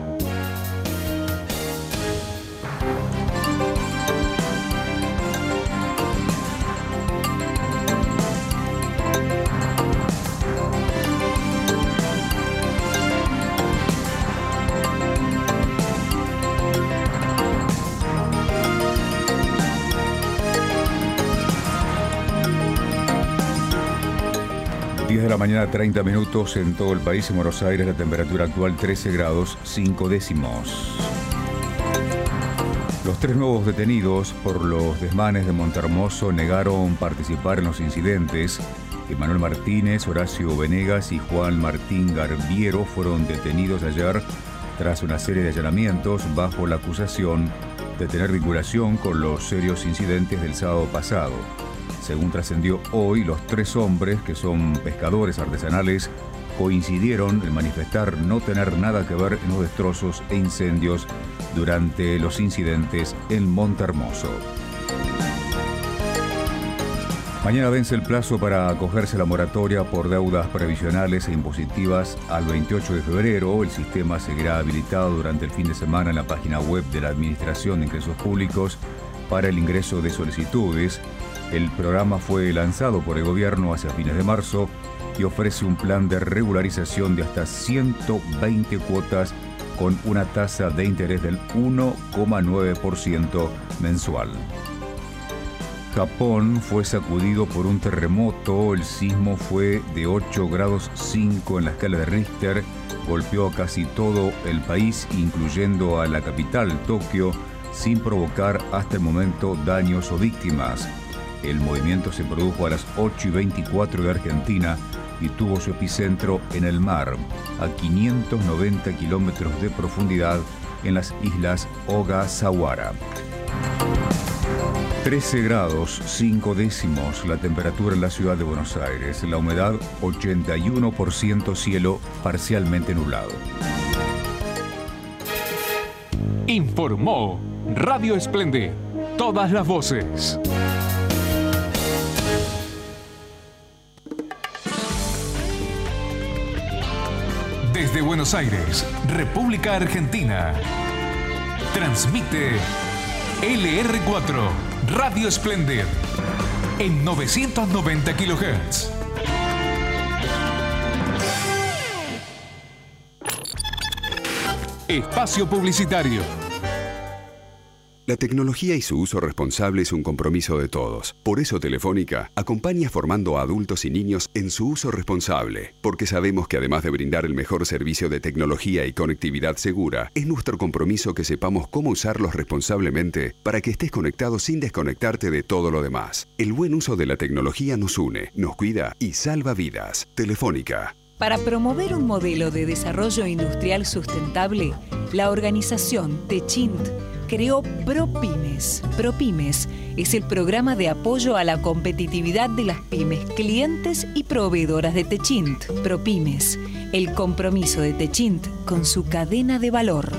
mañana, treinta minutos en todo el país. En Buenos Aires la temperatura actual trece grados cinco décimos. Los tres nuevos detenidos por los desmanes de Montehermoso negaron participar en los incidentes. Emanuel Martínez, Horacio Venegas y Juan Martín Garbiero fueron detenidos ayer tras una serie de allanamientos bajo la acusación de tener vinculación con los serios incidentes del sábado pasado. Según trascendió hoy, los tres hombres, que son pescadores artesanales, coincidieron en manifestar no tener nada que ver en los destrozos e incendios durante los incidentes en Montehermoso. Mañana vence el plazo para acogerse a la moratoria por deudas previsionales e impositivas al veintiocho de febrero. El sistema seguirá habilitado durante el fin de semana en la página web de la Administración de Ingresos Públicos para el ingreso de solicitudes. El programa fue lanzado por el gobierno hacia fines de marzo y ofrece un plan de regularización de hasta ciento veinte cuotas con una tasa de interés del uno coma nueve por ciento mensual. Japón fue sacudido por un terremoto. El sismo fue de ocho grados cinco en la escala de Richter. Golpeó a casi todo el país, incluyendo a la capital, Tokio, sin provocar hasta el momento daños o víctimas. El movimiento se produjo a las ocho y veinticuatro de Argentina y tuvo su epicentro en el mar, a quinientos noventa kilómetros de profundidad en las islas Ogasawara. trece grados cinco décimos la temperatura en la ciudad de Buenos Aires. La humedad ochenta y uno por ciento, cielo parcialmente nublado. Informó Radio Esplendid. Todas las voces. Desde Buenos Aires, República Argentina. Transmite L R cuatro, Radio Esplendid, en novecientos noventa kilohertz. Espacio publicitario. La tecnología y su uso responsable es un compromiso de todos. Por eso Telefónica acompaña formando a adultos y niños en su uso responsable, porque sabemos que además de brindar el mejor servicio de tecnología y conectividad segura, es nuestro compromiso que sepamos cómo usarlos responsablemente para que estés conectado sin desconectarte de todo lo demás. El buen uso de la tecnología nos une, nos cuida y salva vidas. Telefónica. Para promover un modelo de desarrollo industrial sustentable, la organización Techint creó ProPymes. ProPymes es el programa de apoyo a la competitividad de las pymes, clientes y proveedoras de Techint. ProPymes, el compromiso de Techint con su cadena de valor.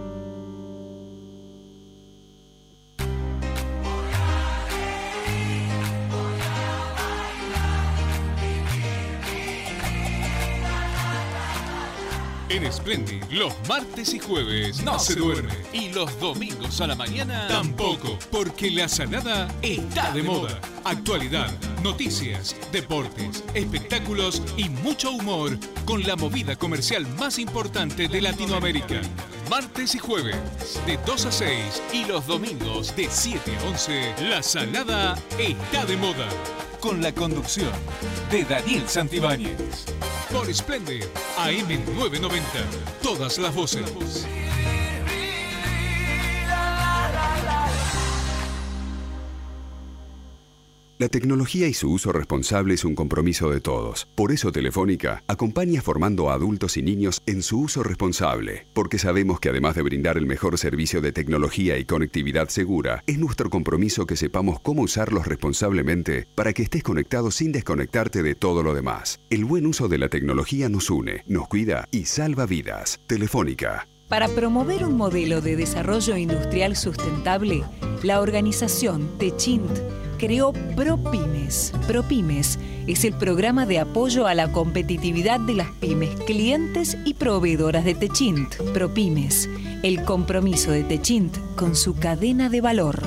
En Splendid, los martes y jueves no se duerme. Y los domingos a la mañana tampoco, porque la salada está de moda. Actualidad, noticias, deportes, espectáculos y mucho humor con la movida comercial más importante de Latinoamérica. Martes y jueves, de dos a seis y los domingos de siete a once, la salada está de moda. Con la conducción de Daniel Santibáñez. Por Splendid, A M novecientos noventa, todas las voces. La tecnología y su uso responsable es un compromiso de todos. Por eso Telefónica acompaña formando a adultos y niños en su uso responsable, porque sabemos que además de brindar el mejor servicio de tecnología y conectividad segura, es nuestro compromiso que sepamos cómo usarlos responsablemente para que estés conectado sin desconectarte de todo lo demás. El buen uso de la tecnología nos une, nos cuida y salva vidas. Telefónica. Para promover un modelo de desarrollo industrial sustentable, la organización Techint creó ProPymes. ProPymes es el programa de apoyo a la competitividad de las pymes, clientes y proveedoras de Techint. ProPymes, el compromiso de Techint con su cadena de valor.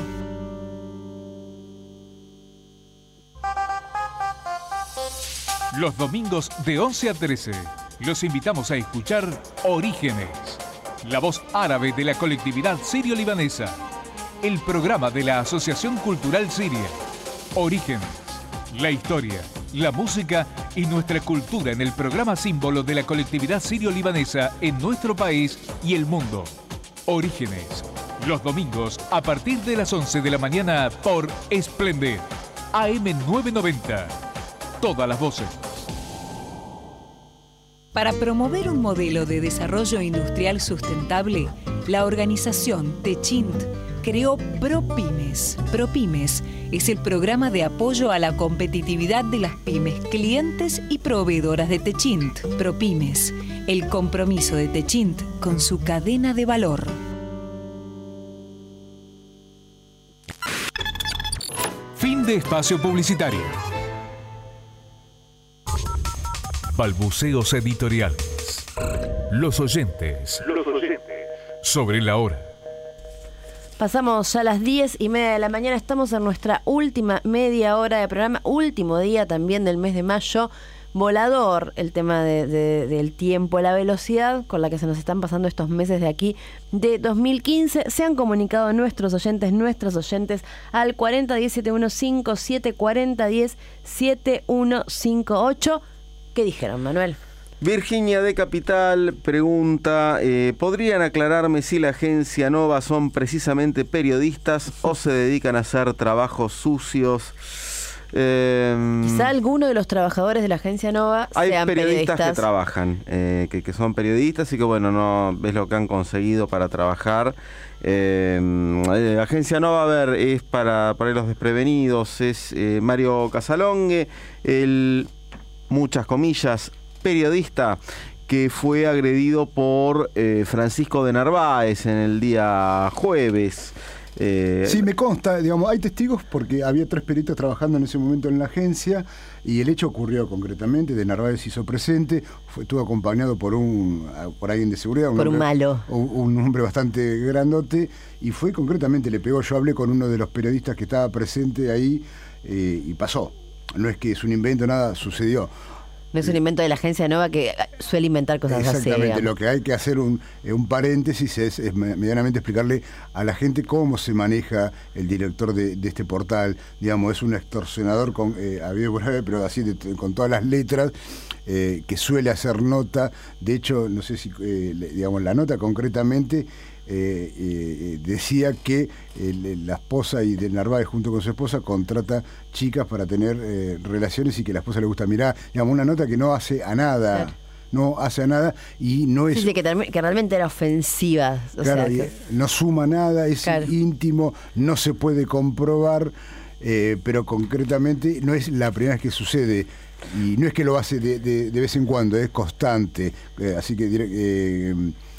Los domingos de once a trece, los invitamos a escuchar Orígenes, la voz árabe de la colectividad sirio-libanesa. El programa de la Asociación Cultural Siria. Orígenes. La historia, la música y nuestra cultura en el programa símbolo de la colectividad sirio-libanesa en nuestro país y el mundo. Orígenes, los domingos a partir de las once de la mañana por Splendid, A M novecientos noventa. Todas las voces. Para promover un modelo de desarrollo industrial sustentable, la organización Techint creó ProPymes. ProPymes es el programa de apoyo a la competitividad de las pymes, clientes y proveedoras de Techint. ProPymes, el compromiso de Techint con su cadena de valor. Fin de espacio publicitario. Balbuceos editoriales. Los oyentes. Los oyentes. Sobre la hora. Pasamos ya a las diez y media de la mañana. Estamos en nuestra última media hora de programa. Último día también del mes de mayo. Volador el tema de, de, del tiempo, la velocidad con la que se nos están pasando estos meses de aquí de dos mil quince. Se han comunicado nuestros oyentes, nuestras oyentes al cuarenta diez setenta y uno cincuenta y siete, cuarenta diez setenta y uno cincuenta y ocho. ¿Qué dijeron, Manuel? Virginia de Capital pregunta, eh, ¿podrían aclararme si la agencia Nova son precisamente periodistas o se dedican a hacer trabajos sucios? Eh, Quizá alguno de los trabajadores de la agencia Nova hay sean periodistas, periodistas que trabajan, eh, que, que son periodistas y que bueno, no ves lo que han conseguido para trabajar. Eh, eh, Agencia Nova, a ver, es para, para los desprevenidos, es eh, Mario Casalongue, el, muchas comillas, periodista que fue agredido por eh, Francisco de Narváez en el día jueves. Eh, sí, me consta, digamos, hay testigos porque había tres periodistas trabajando en ese momento en la agencia y el hecho ocurrió concretamente, de Narváez hizo presente, fue, estuvo acompañado por un por alguien de seguridad, un por hombre, un malo, un, un hombre bastante grandote, y fue concretamente, le pegó. Yo hablé con uno de los periodistas que estaba presente ahí eh, y pasó. No es que es un invento, nada, sucedió. No es un invento de la agencia Nova que suele inventar cosas así. Exactamente, lo que hay que hacer un, un paréntesis es, es medianamente explicarle a la gente cómo se maneja el director de, de este portal. Digamos, es un extorsionador con eh, habido por haber, pero así de, con todas las letras, eh, que suele hacer nota. De hecho, no sé si, eh, digamos, la nota concretamente Eh, eh, decía que eh, la esposa y de Narváez junto con su esposa contrata chicas para tener eh, relaciones y que la esposa le gusta mirar, digamos, una nota que no hace a nada, claro. no hace a nada y no es... Sí, sí, que, que realmente era ofensiva. O claro, sea, que... no suma nada, es claro. íntimo, no se puede comprobar, eh, pero concretamente no es la primera vez que sucede. Y no es que lo hace de, de, de vez en cuando, es constante, eh, así que... Eh,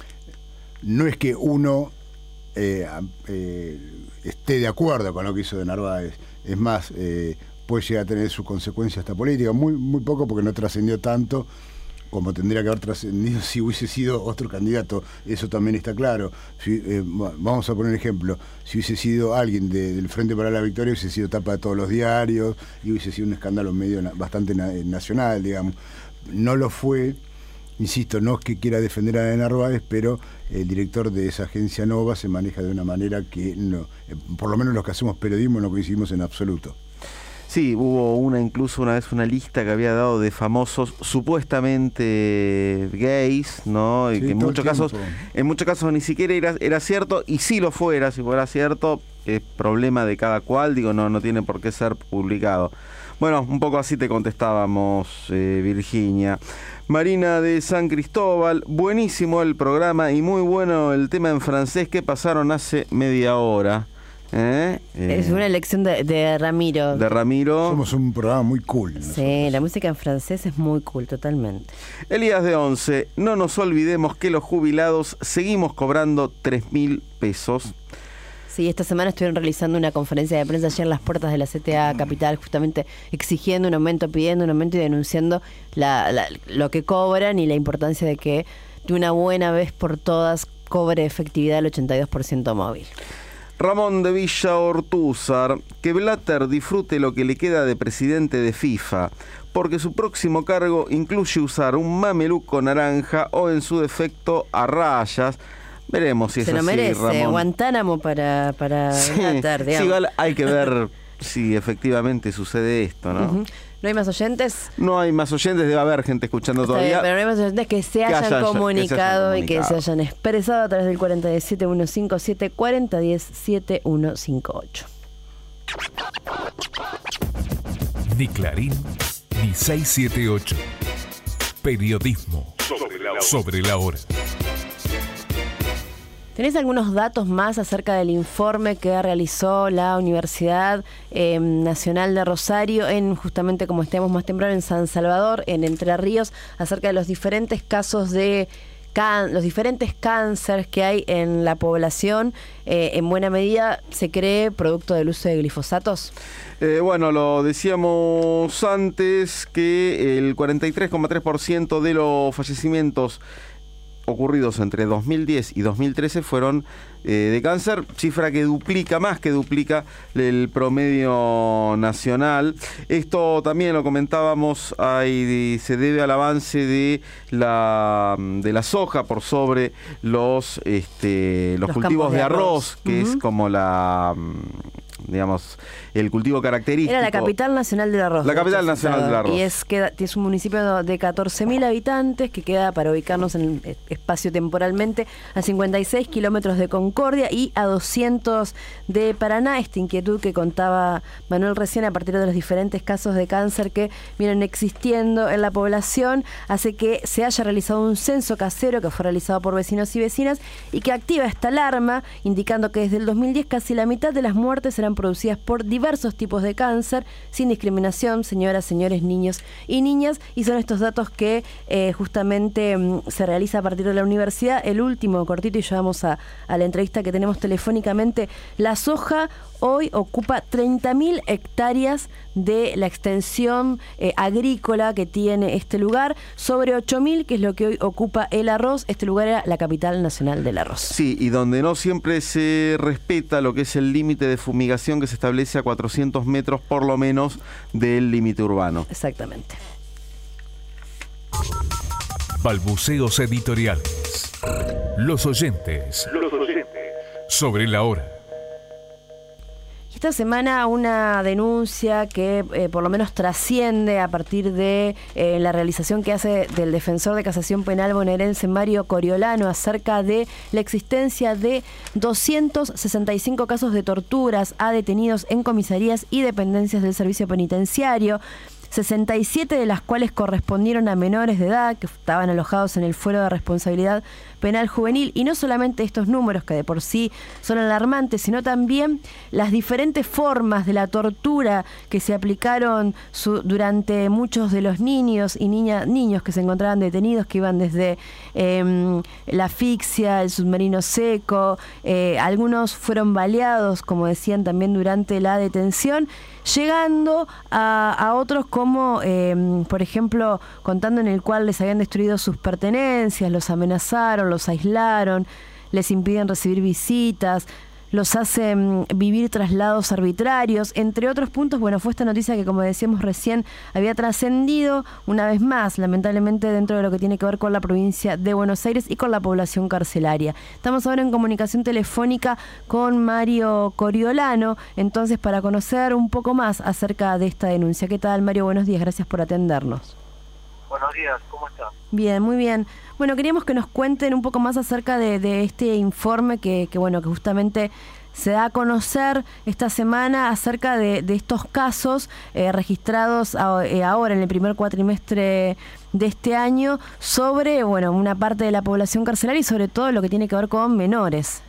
no es que uno eh, eh, esté de acuerdo con lo que hizo de Narváez, es más, eh, puede llegar a tener su consecuencia hasta política, muy, muy poco porque no trascendió tanto como tendría que haber trascendido si hubiese sido otro candidato, eso también está claro. Si, eh, vamos a poner un ejemplo, si hubiese sido alguien de, del Frente para la Victoria, hubiese sido tapa de todos los diarios y hubiese sido un escándalo medio na- bastante na- nacional, digamos. No lo fue. Insisto, no es que quiera defender a Narváez, pero el director de esa agencia Nova se maneja de una manera que, no, por lo menos los que hacemos periodismo, no coincidimos en absoluto. Sí, hubo una incluso una vez una lista que había dado de famosos supuestamente gays, ¿no? Y sí, que en muchos casos, en muchos casos ni siquiera era, era cierto, y si lo fuera, si fuera cierto, es problema de cada cual, digo, no, no tiene por qué ser publicado. Bueno, un poco así te contestábamos, eh, Virginia. Marina de San Cristóbal, buenísimo el programa y muy bueno el tema en francés que pasaron hace media hora. ¿Eh? Eh, es una elección de, de Ramiro. De Ramiro. Somos un programa muy cool. Nosotros. Sí, la música en francés es muy cool, totalmente. Elías de Once, no nos olvidemos que los jubilados seguimos cobrando tres mil pesos. Sí, esta semana estuvieron realizando una conferencia de prensa allí en las puertas de la C T A Capital, justamente exigiendo un aumento, pidiendo un aumento y denunciando la, la, lo que cobran y la importancia de que de una buena vez por todas cobre efectividad el ochenta y dos por ciento móvil. Ramón de Villa Ortúzar, que Blatter disfrute lo que le queda de presidente de FIFA, porque su próximo cargo incluye usar un mameluco naranja o en su defecto a rayas. Veremos si es Se lo así, merece, Ramón. Guantánamo para, para sí, Blatter, digamos. Sí, igual hay que ver si efectivamente sucede esto, ¿no? Uh-huh. ¿No hay más oyentes? No hay más oyentes, debe haber gente escuchando Está todavía. bien, pero no hay más oyentes que se, que hayan, haya, comunicado que se hayan comunicado y que se hayan expresado a través del cuarenta y siete mil ciento cincuenta y siete, cuarenta diez, setenta y uno cincuenta y ocho. Ni Clarín, ni seiscientos setenta y ocho. Periodismo sobre la hora. Sobre la hora. ¿Tenés algunos datos más acerca del informe que realizó la Universidad eh, Nacional de Rosario en, justamente como estábamos más temprano, en San Salvador, en Entre Ríos, acerca de los diferentes casos de can los diferentes cánceres que hay en la población? Eh, en buena medida se cree producto del uso de glifosatos. Eh, bueno, lo decíamos antes que el cuarenta y tres coma tres por ciento de los fallecimientos ocurridos entre dos mil diez y dos mil trece fueron eh, de cáncer, cifra que duplica, más que duplica el promedio nacional. Esto también lo comentábamos, hay, se debe al avance de la de la soja por sobre los este, los, los cultivos de, de arroz, arroz que uh-huh. es como la digamos, el cultivo característico. Era la capital nacional del arroz. La capital nacional del arroz. Y es que es un municipio de catorce mil habitantes que queda, para ubicarnos en el espacio temporalmente, a cincuenta y seis kilómetros de Concordia y a doscientos de Paraná. Esta inquietud que contaba Manuel recién a partir de los diferentes casos de cáncer que vienen existiendo en la población hace que se haya realizado un censo casero que fue realizado por vecinos y vecinas y que activa esta alarma, indicando que desde el dos mil diez casi la mitad de las muertes eran producidas por diversos tipos de cáncer, sin discriminación, señoras, señores, niños y niñas, y son estos datos que eh, justamente mm, se realiza a partir de la universidad. El último cortito, y llevamos a, a la entrevista que tenemos telefónicamente. La soja hoy ocupa treinta mil hectáreas de la extensión eh, agrícola que tiene este lugar, sobre ocho mil, que es lo que hoy ocupa el arroz. Este lugar era la capital nacional del arroz. Sí, y donde no siempre se respeta lo que es el límite de fumigación que se establece a cuatrocientos metros por lo menos del límite urbano. Exactamente. Balbuceos editoriales. Los oyentes. Los oyentes. Sobre la hora. Esta semana una denuncia que eh, por lo menos trasciende a partir de eh, la realización que hace del defensor de casación penal bonaerense Mario Coriolano acerca de la existencia de doscientos sesenta y cinco casos de torturas a detenidos en comisarías y dependencias del servicio penitenciario, sesenta y siete de las cuales correspondieron a menores de edad que estaban alojados en el fuero de responsabilidad penal juvenil. Y no solamente estos números, que de por sí son alarmantes, sino también las diferentes formas de la tortura que se aplicaron su, durante muchos de los niños y niña, niños que se encontraban detenidos, que iban desde eh, la asfixia, el submarino seco, eh, algunos fueron baleados, como decían también durante la detención, llegando a, a otros como, eh, por ejemplo, contando en el cual les habían destruido sus pertenencias, los amenazaron, los aislaron, les impiden recibir visitas, los hacen vivir traslados arbitrarios, entre otros puntos. Bueno, fue esta noticia que, como decíamos recién, había trascendido una vez más, lamentablemente, dentro de lo que tiene que ver con la provincia de Buenos Aires y con la población carcelaria. Estamos ahora en comunicación telefónica con Mario Coriolano, entonces, para conocer un poco más acerca de esta denuncia. ¿Qué tal, Mario? Buenos días, gracias por atendernos. Buenos días, ¿cómo está? Bien, muy bien. Bueno, queríamos que nos cuenten un poco más acerca de, de este informe que, que, bueno, que justamente se da a conocer esta semana acerca de, de estos casos eh, registrados a, eh, ahora en el primer cuatrimestre de este año sobre, bueno, una parte de la población carcelaria y sobre todo lo que tiene que ver con menores.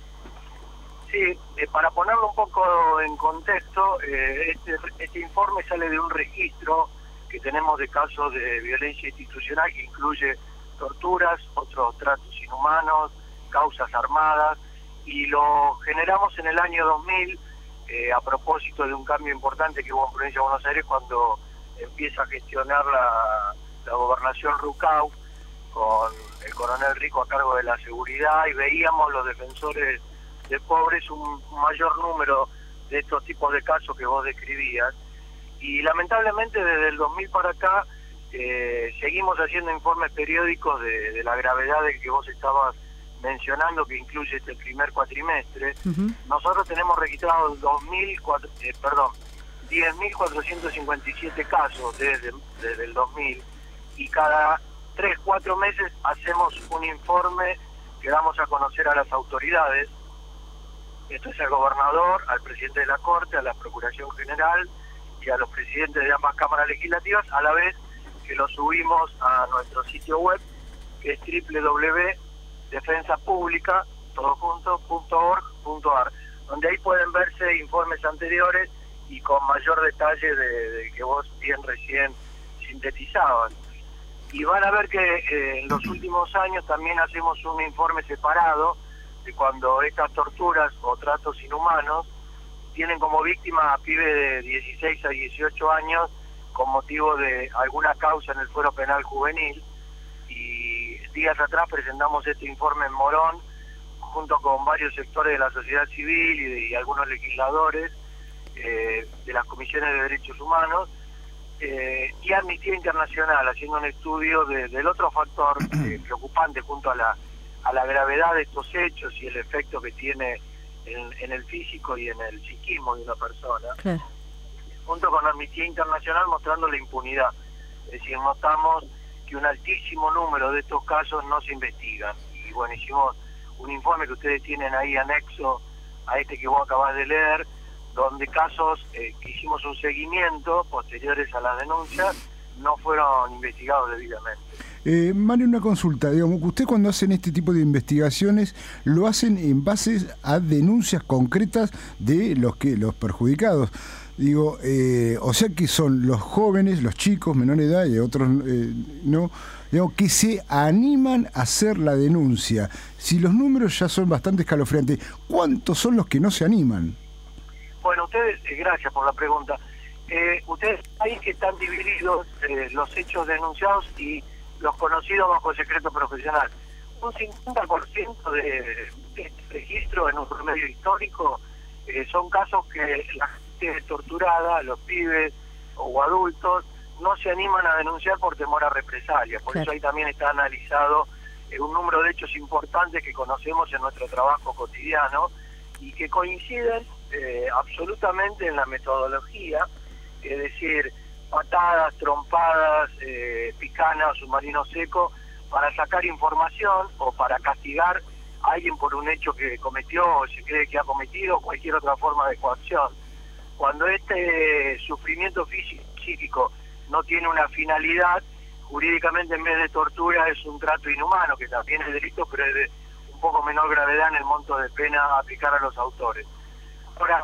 Sí, eh, para ponerlo un poco en contexto, eh, este, este informe sale de un registro que tenemos de casos de violencia institucional que incluye torturas, otros tratos inhumanos, causas armadas, y lo generamos en el año dos mil eh, a propósito de un cambio importante que hubo en Provincia de Buenos Aires cuando empieza a gestionar la, la gobernación Rucau con el coronel Rico a cargo de la seguridad, y veíamos los defensores de pobres un mayor número de estos tipos de casos que vos describías. Y lamentablemente desde el dos mil para acá eh, seguimos haciendo informes periódicos de, de la gravedad del que vos estabas mencionando que incluye este primer cuatrimestre, Uh-huh. nosotros tenemos registrados dos mil cuatro, eh, perdón, diez mil cuatrocientos cincuenta y siete casos desde, desde el dos mil, y cada tres, cuatro meses hacemos un informe que damos a conocer a las autoridades. Esto es al gobernador, al presidente de la Corte, a la Procuración General y a los presidentes de ambas cámaras legislativas, a la vez que lo subimos a nuestro sitio web, que es doble u doble u doble u punto defensa pública todo junto punto org punto a r, donde ahí pueden verse informes anteriores y con mayor detalle de, de que vos bien recién sintetizabas. Y van a ver que eh, en los últimos años también hacemos un informe separado de cuando estas torturas o tratos inhumanos tienen como víctima a pibes de dieciséis a dieciocho años con motivo de alguna causa en el fuero penal juvenil. Y días atrás presentamos este informe en Morón junto con varios sectores de la sociedad civil y, de, y algunos legisladores eh, de las comisiones de derechos humanos, eh, y Amnistía Internacional haciendo un estudio de, del otro factor eh, preocupante junto a la a la gravedad de estos hechos y el efecto que tiene en, en el físico y en el psiquismo de una persona, Claro. junto con Amnistía Internacional mostrando la impunidad. Es decir, notamos que un altísimo número de estos casos no se investigan. Y bueno, hicimos un informe que ustedes tienen ahí anexo a este que vos acabás de leer, donde casos eh, que hicimos un seguimiento posteriores a las denuncias no fueron investigados debidamente. Eh, Mario, una consulta, digamos, usted cuando hacen este tipo de investigaciones lo hacen en base a denuncias concretas de los que los perjudicados. Digo, eh, o sea que son los jóvenes, los chicos, menor de edad y otros eh, no, digamos, que se animan a hacer la denuncia. Si los números ya son bastante escalofriantes, ¿cuántos son los que no se animan? Bueno, ustedes, eh, gracias por la pregunta. Eh, ustedes ahí que están divididos eh, los hechos denunciados y los conocidos bajo secreto profesional. Un cincuenta por ciento de, de este registro en un promedio histórico eh, son casos que la gente torturada, los pibes o adultos, no se animan a denunciar por temor a represalias. Por Claro. eso ahí también está analizado eh, un número de hechos importantes que conocemos en nuestro trabajo cotidiano y que coinciden eh, absolutamente en la metodología, es decir, patadas, trompadas, eh, picanas, submarino seco, para sacar información o para castigar a alguien por un hecho que cometió o se cree que ha cometido, o cualquier otra forma de coacción. Cuando este sufrimiento físico psíquico no tiene una finalidad, jurídicamente en vez de tortura es un trato inhumano, que también es delito, pero es de un poco menor gravedad en el monto de pena a aplicar a los autores. Ahora,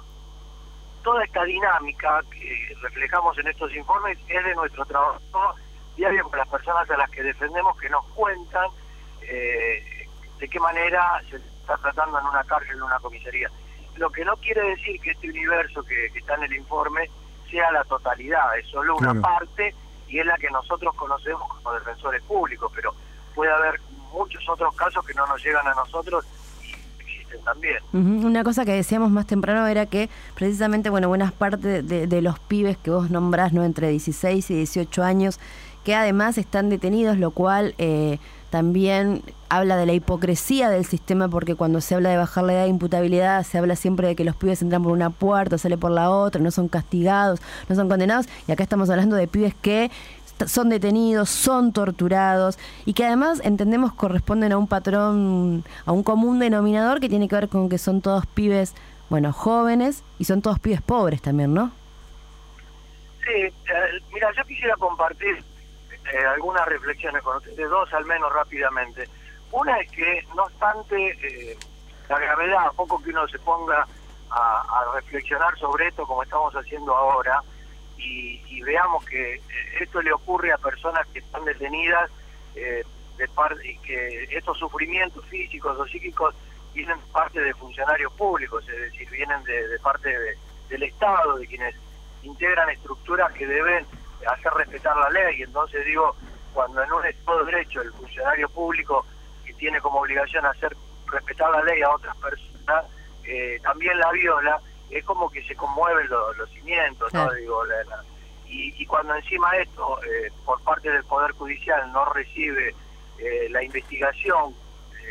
toda esta dinámica que reflejamos en estos informes es de nuestro trabajo diario con las personas a las que defendemos, que nos cuentan eh, de qué manera se está tratando en una cárcel, en una comisaría. Lo que no quiere decir que este universo que, que está en el informe sea la totalidad, es solo una Claro. parte y es la que nosotros conocemos como defensores públicos, pero puede haber muchos otros casos que no nos llegan a nosotros y existen también. Ujú. Una cosa que decíamos más temprano era que precisamente, bueno, buenas partes de, de los pibes que vos nombrás, ¿no?, entre dieciséis y dieciocho años, que además están detenidos, lo cual eh, también habla de la hipocresía del sistema, porque cuando se habla de bajar la edad de imputabilidad se habla siempre de que los pibes entran por una puerta, salen por la otra, no son castigados, no son condenados, y acá estamos hablando de pibes que son detenidos, son torturados y que además entendemos corresponden a un patrón, a un común denominador que tiene que ver con que son todos pibes, bueno, jóvenes, y son todos pibes pobres también, ¿no? Sí, eh, mira, yo quisiera compartir eh, algunas reflexiones con ustedes, dos al menos rápidamente. Una es que, no obstante eh, la gravedad, a poco que uno se ponga a, a reflexionar sobre esto como estamos haciendo ahora, y, y veamos que eh, esto le ocurre a personas que están detenidas eh, de parte, y que estos sufrimientos físicos o psíquicos vienen de parte de funcionarios públicos, es decir, vienen de, de parte de, del Estado, de quienes integran estructuras que deben hacer respetar la ley. Entonces digo, cuando en un Estado de Derecho el funcionario público que tiene como obligación hacer respetar la ley a otras personas, eh, también la viola, es como que se conmueven los, los cimientos, ¿no? Claro. Digo, la, la, y, y cuando encima esto, eh, por parte del Poder Judicial, no recibe eh, la investigación eh,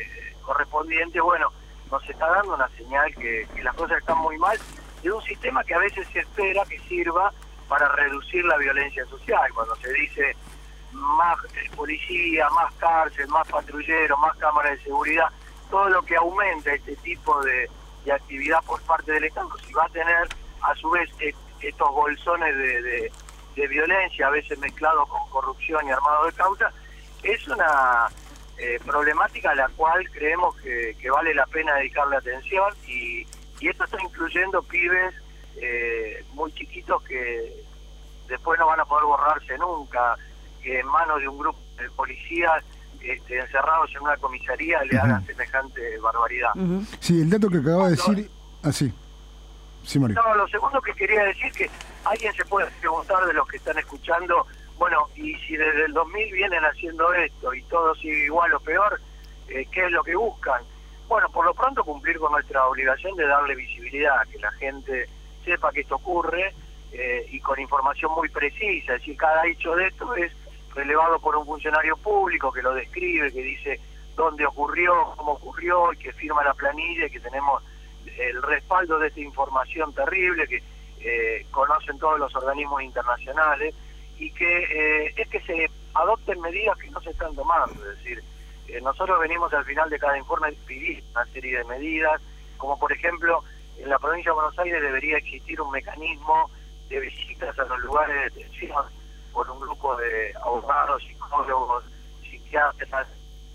correspondientes, bueno, nos está dando una señal que, que las cosas están muy mal, de un sistema que a veces se espera que sirva para reducir la violencia social. Cuando se dice más eh, policía, más cárcel, más patrulleros, más cámaras de seguridad, todo lo que aumenta este tipo de, de actividad por parte del Estado, si va a tener a su vez eh, estos bolsones de, de, de violencia, a veces mezclados con corrupción y armado de causa, es una eh, problemática a la cual creemos que, que vale la pena dedicarle atención, y, y esto está incluyendo pibes eh, muy chiquitos que después no van a poder borrarse nunca, que en manos de un grupo de policías este, encerrados en una comisaría le hagan uh-huh. semejante barbaridad. Uh-huh. Sí, el dato que acababa de decir... Ah, sí. Sí, Mario. No, lo segundo que quería decir que alguien se puede preguntar de los que están escuchando, bueno, y si desde el dos mil vienen haciendo esto y todo sigue igual o peor, eh, ¿qué es lo que buscan? Bueno, por lo pronto cumplir con nuestra obligación de darle visibilidad, que la gente sepa que esto ocurre eh, y con información muy precisa. Es decir, cada hecho de esto es relevado por un funcionario público que lo describe, que dice dónde ocurrió, cómo ocurrió, y que firma la planilla, y que tenemos el respaldo de esta información terrible que eh, conocen todos los organismos internacionales, y que eh, es que se adopten medidas que no se están tomando. Es decir, eh, nosotros venimos al final de cada informe pidiendo una serie de medidas, como por ejemplo en la provincia de Buenos Aires debería existir un mecanismo de visitas a los lugares de detención por un grupo de abogados, psicólogos, psiquiatras.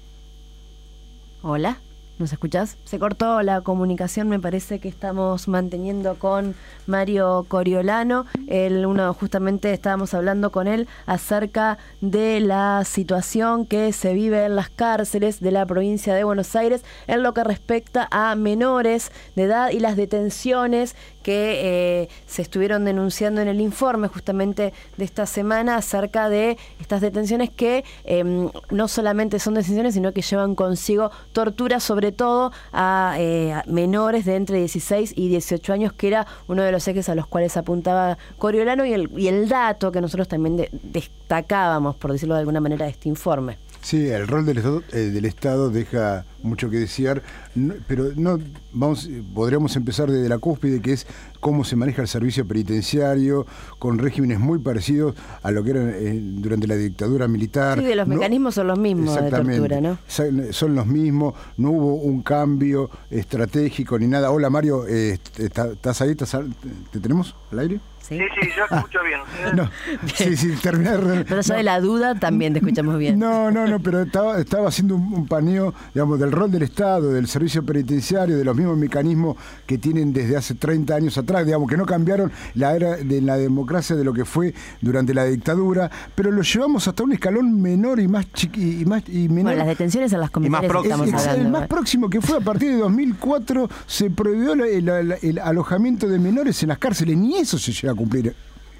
Hola, ¿nos escuchás? Se cortó la comunicación, me parece que estamos manteniendo con Mario Coriolano. Él, uno, justamente estábamos hablando con él acerca de la situación que se vive en las cárceles de la provincia de Buenos Aires en lo que respecta a menores de edad y las detenciones que eh, se estuvieron denunciando en el informe justamente de esta semana acerca de estas detenciones que eh, no solamente son detenciones, sino que llevan consigo tortura, sobre todo a, eh, a menores de entre dieciséis y dieciocho años, que era uno de los ejes a los cuales apuntaba Coriolano, y el, y el dato que nosotros también de, destacábamos, por decirlo de alguna manera, de este informe. Sí, el rol del Estado, eh, del Estado deja mucho que desear, no, pero no vamos, podríamos empezar desde la cúspide, que es cómo se maneja el servicio penitenciario, con regímenes muy parecidos a lo que era eh, durante la dictadura militar. Sí, de los no, mecanismos son los mismos de tortura, ¿no? Son los mismos, no hubo un cambio estratégico ni nada. Hola Mario, eh, ¿estás ahí? ¿Estás, ¿Te tenemos al aire? Sí, sí, yo escucho bien. No, sí, sí, terminar. Pero ya no. de la duda también te escuchamos bien. No, no, no, pero estaba, estaba haciendo un, un paneo, digamos, del rol del Estado, del servicio penitenciario, de los mismos mecanismos que tienen desde hace treinta años atrás, digamos, que no cambiaron la era de la democracia de lo que fue durante la dictadura, pero lo llevamos hasta un escalón menor y más chiqui, y más y menor. Bueno, las detenciones en las comisarías estamos es, es, hablando. El más próximo, que fue a partir de dos mil cuatro, se prohibió el, el, el, el alojamiento de menores en las cárceles, ni eso se llega a cumplir.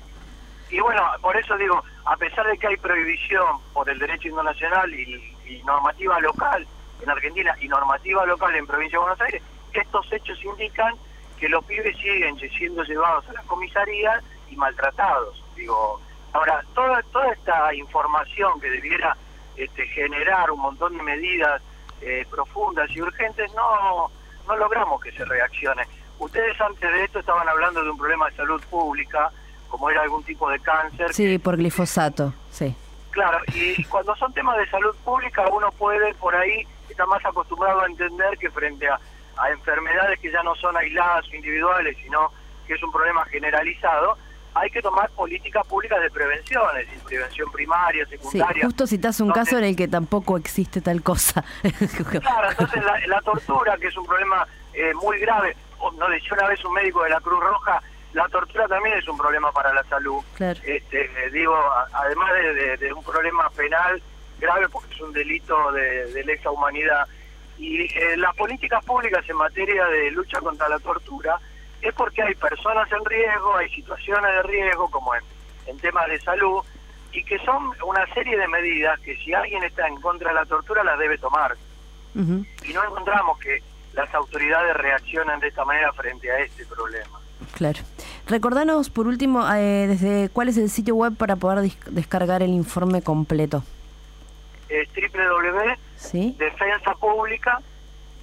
Y bueno, por eso digo, a pesar de que hay prohibición por el derecho internacional y, y normativa local en Argentina y normativa local en Provincia de Buenos Aires, estos hechos indican que los pibes siguen siendo llevados a las comisarías y maltratados. Digo, ahora, toda toda esta información que debiera este, generar un montón de medidas eh, profundas y urgentes, no, no logramos que se reaccione. Ustedes antes de esto estaban hablando de un problema de salud pública, como era algún tipo de cáncer. Sí, que, por glifosato, sí. Claro, y cuando son temas de salud pública, uno puede por ahí estar más acostumbrado a entender que frente a, a enfermedades que ya no son aisladas o individuales, sino que es un problema generalizado, hay que tomar políticas públicas de prevención, es decir, prevención primaria, secundaria. Sí, justo citas un entonces, caso en el que tampoco existe tal cosa. Claro, entonces la, la tortura, que es un problema eh, muy grave, nos decía una vez un médico de la Cruz Roja, la tortura también es un problema para la salud. Claro. Este, eh, digo, a, además de, de, de un problema penal grave, porque es un delito de, de lesa humanidad. Y eh, las políticas públicas en materia de lucha contra la tortura es porque hay personas en riesgo, hay situaciones de riesgo, como en, en temas de salud, y que son una serie de medidas que si alguien está en contra de la tortura las debe tomar. Uh-huh. Y no encontramos que las autoridades reaccionen de esta manera frente a este problema. Claro. Recordanos, por último, eh, desde cuál es el sitio web para poder dis- descargar el informe completo. Es doble u doble u doble u punto ¿Sí? defensa pública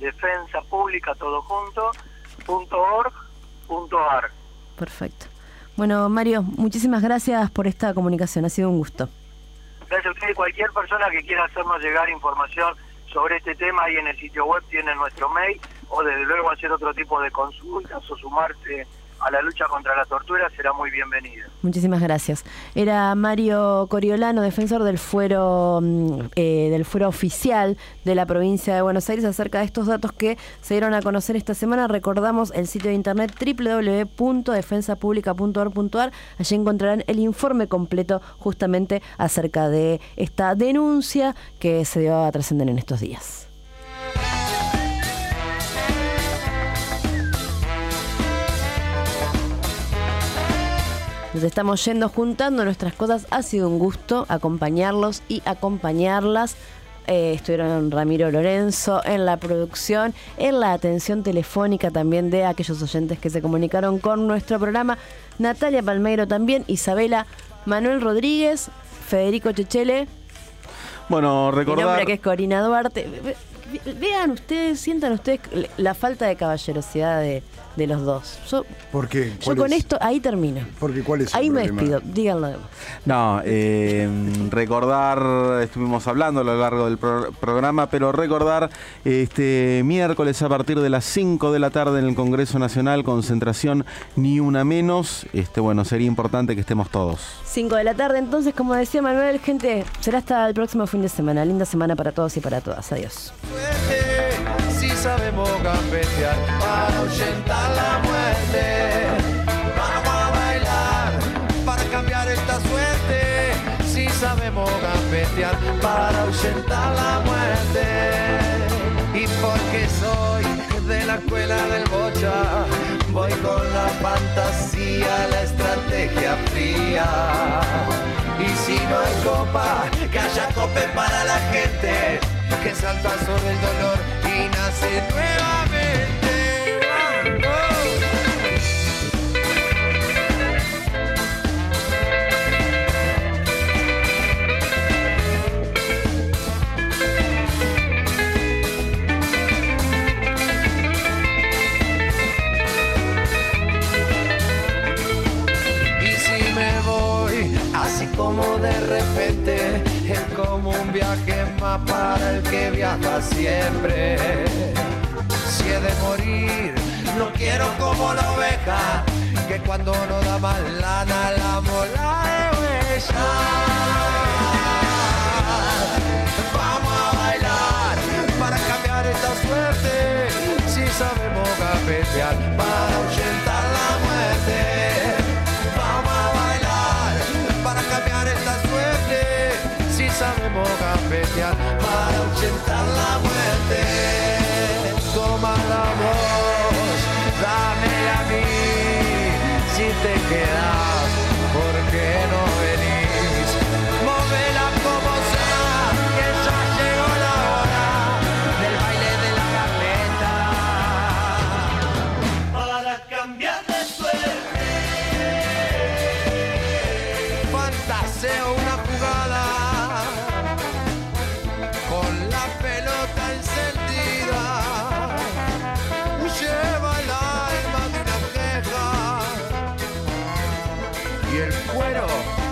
defensa pública todo junto, punto org, punto ar. Perfecto. Bueno, Mario, muchísimas gracias por esta comunicación, ha sido un gusto. Gracias a usted. Cualquier persona que quiera hacernos llegar información sobre este tema, ahí en el sitio web tiene nuestro mail, o desde luego hacer otro tipo de consultas o sumarse a la lucha contra la tortura, será muy bienvenido. Muchísimas gracias. Era Mario Coriolano, defensor del fuero eh, del fuero oficial de la provincia de Buenos Aires, acerca de estos datos que se dieron a conocer esta semana. Recordamos el sitio de internet doble u doble u doble u punto defensa pública punto org punto ar. Allí encontrarán el informe completo justamente acerca de esta denuncia que se dio a trascender en estos días. Nos estamos yendo, juntando nuestras cosas. Ha sido un gusto acompañarlos y acompañarlas. Eh, estuvieron Ramiro Lorenzo en la producción, en la atención telefónica también de aquellos oyentes que se comunicaron con nuestro programa. Natalia Palmeiro también, Isabela, Manuel Rodríguez, Federico Chechele. Bueno, recordar... Mi nombre que es Corina Duarte. Vean ustedes, sientan ustedes la falta de caballerosidad de, de los dos. Yo, ¿Por qué? Yo con es? esto, ahí termino. Porque ¿cuál es el Ahí problema? me despido, díganlo demás. No, eh, recordar, estuvimos hablando a lo largo del pro programa, pero recordar este miércoles a partir de las cinco de la tarde en el Congreso Nacional, concentración Ni Una Menos. Este, bueno, sería importante que estemos todos. cinco de la tarde, entonces, como decía Manuel, gente, será hasta el próximo fin de semana. Linda semana para todos y para todas. Adiós. Si sabemos gambetear para ahuyentar la muerte, vamos a bailar para cambiar esta suerte. Si sabemos gambetear para ahuyentar la muerte. Y porque soy de la escuela del bocha, voy con la fantasía, la estrategia fría. Y si no hay copa, que haya cope para la gente que salta sobre el dolor y nace nuevamente. Y si me voy así como de repente, es como un viaje más para el que viaja siempre. Si he de morir, no quiero como la oveja, que cuando no da más lana la mola de huella. Vamos a bailar para cambiar esta suerte. Si sabemos gambetear para ahuyentar la muerte. Vamos a bailar para cambiar esta suerte. Si sabemos gambetear para ahuyentar la muerte. Toma la voz, dámela a mí. Si te quedas, ¿por qué no venís? Móvela como sea, que ya llegó la hora del baile de la gambeta. Para cambiar de suerte, fantaseo una jugada con la pelota encendida, lleva el alma de una queja y el cuero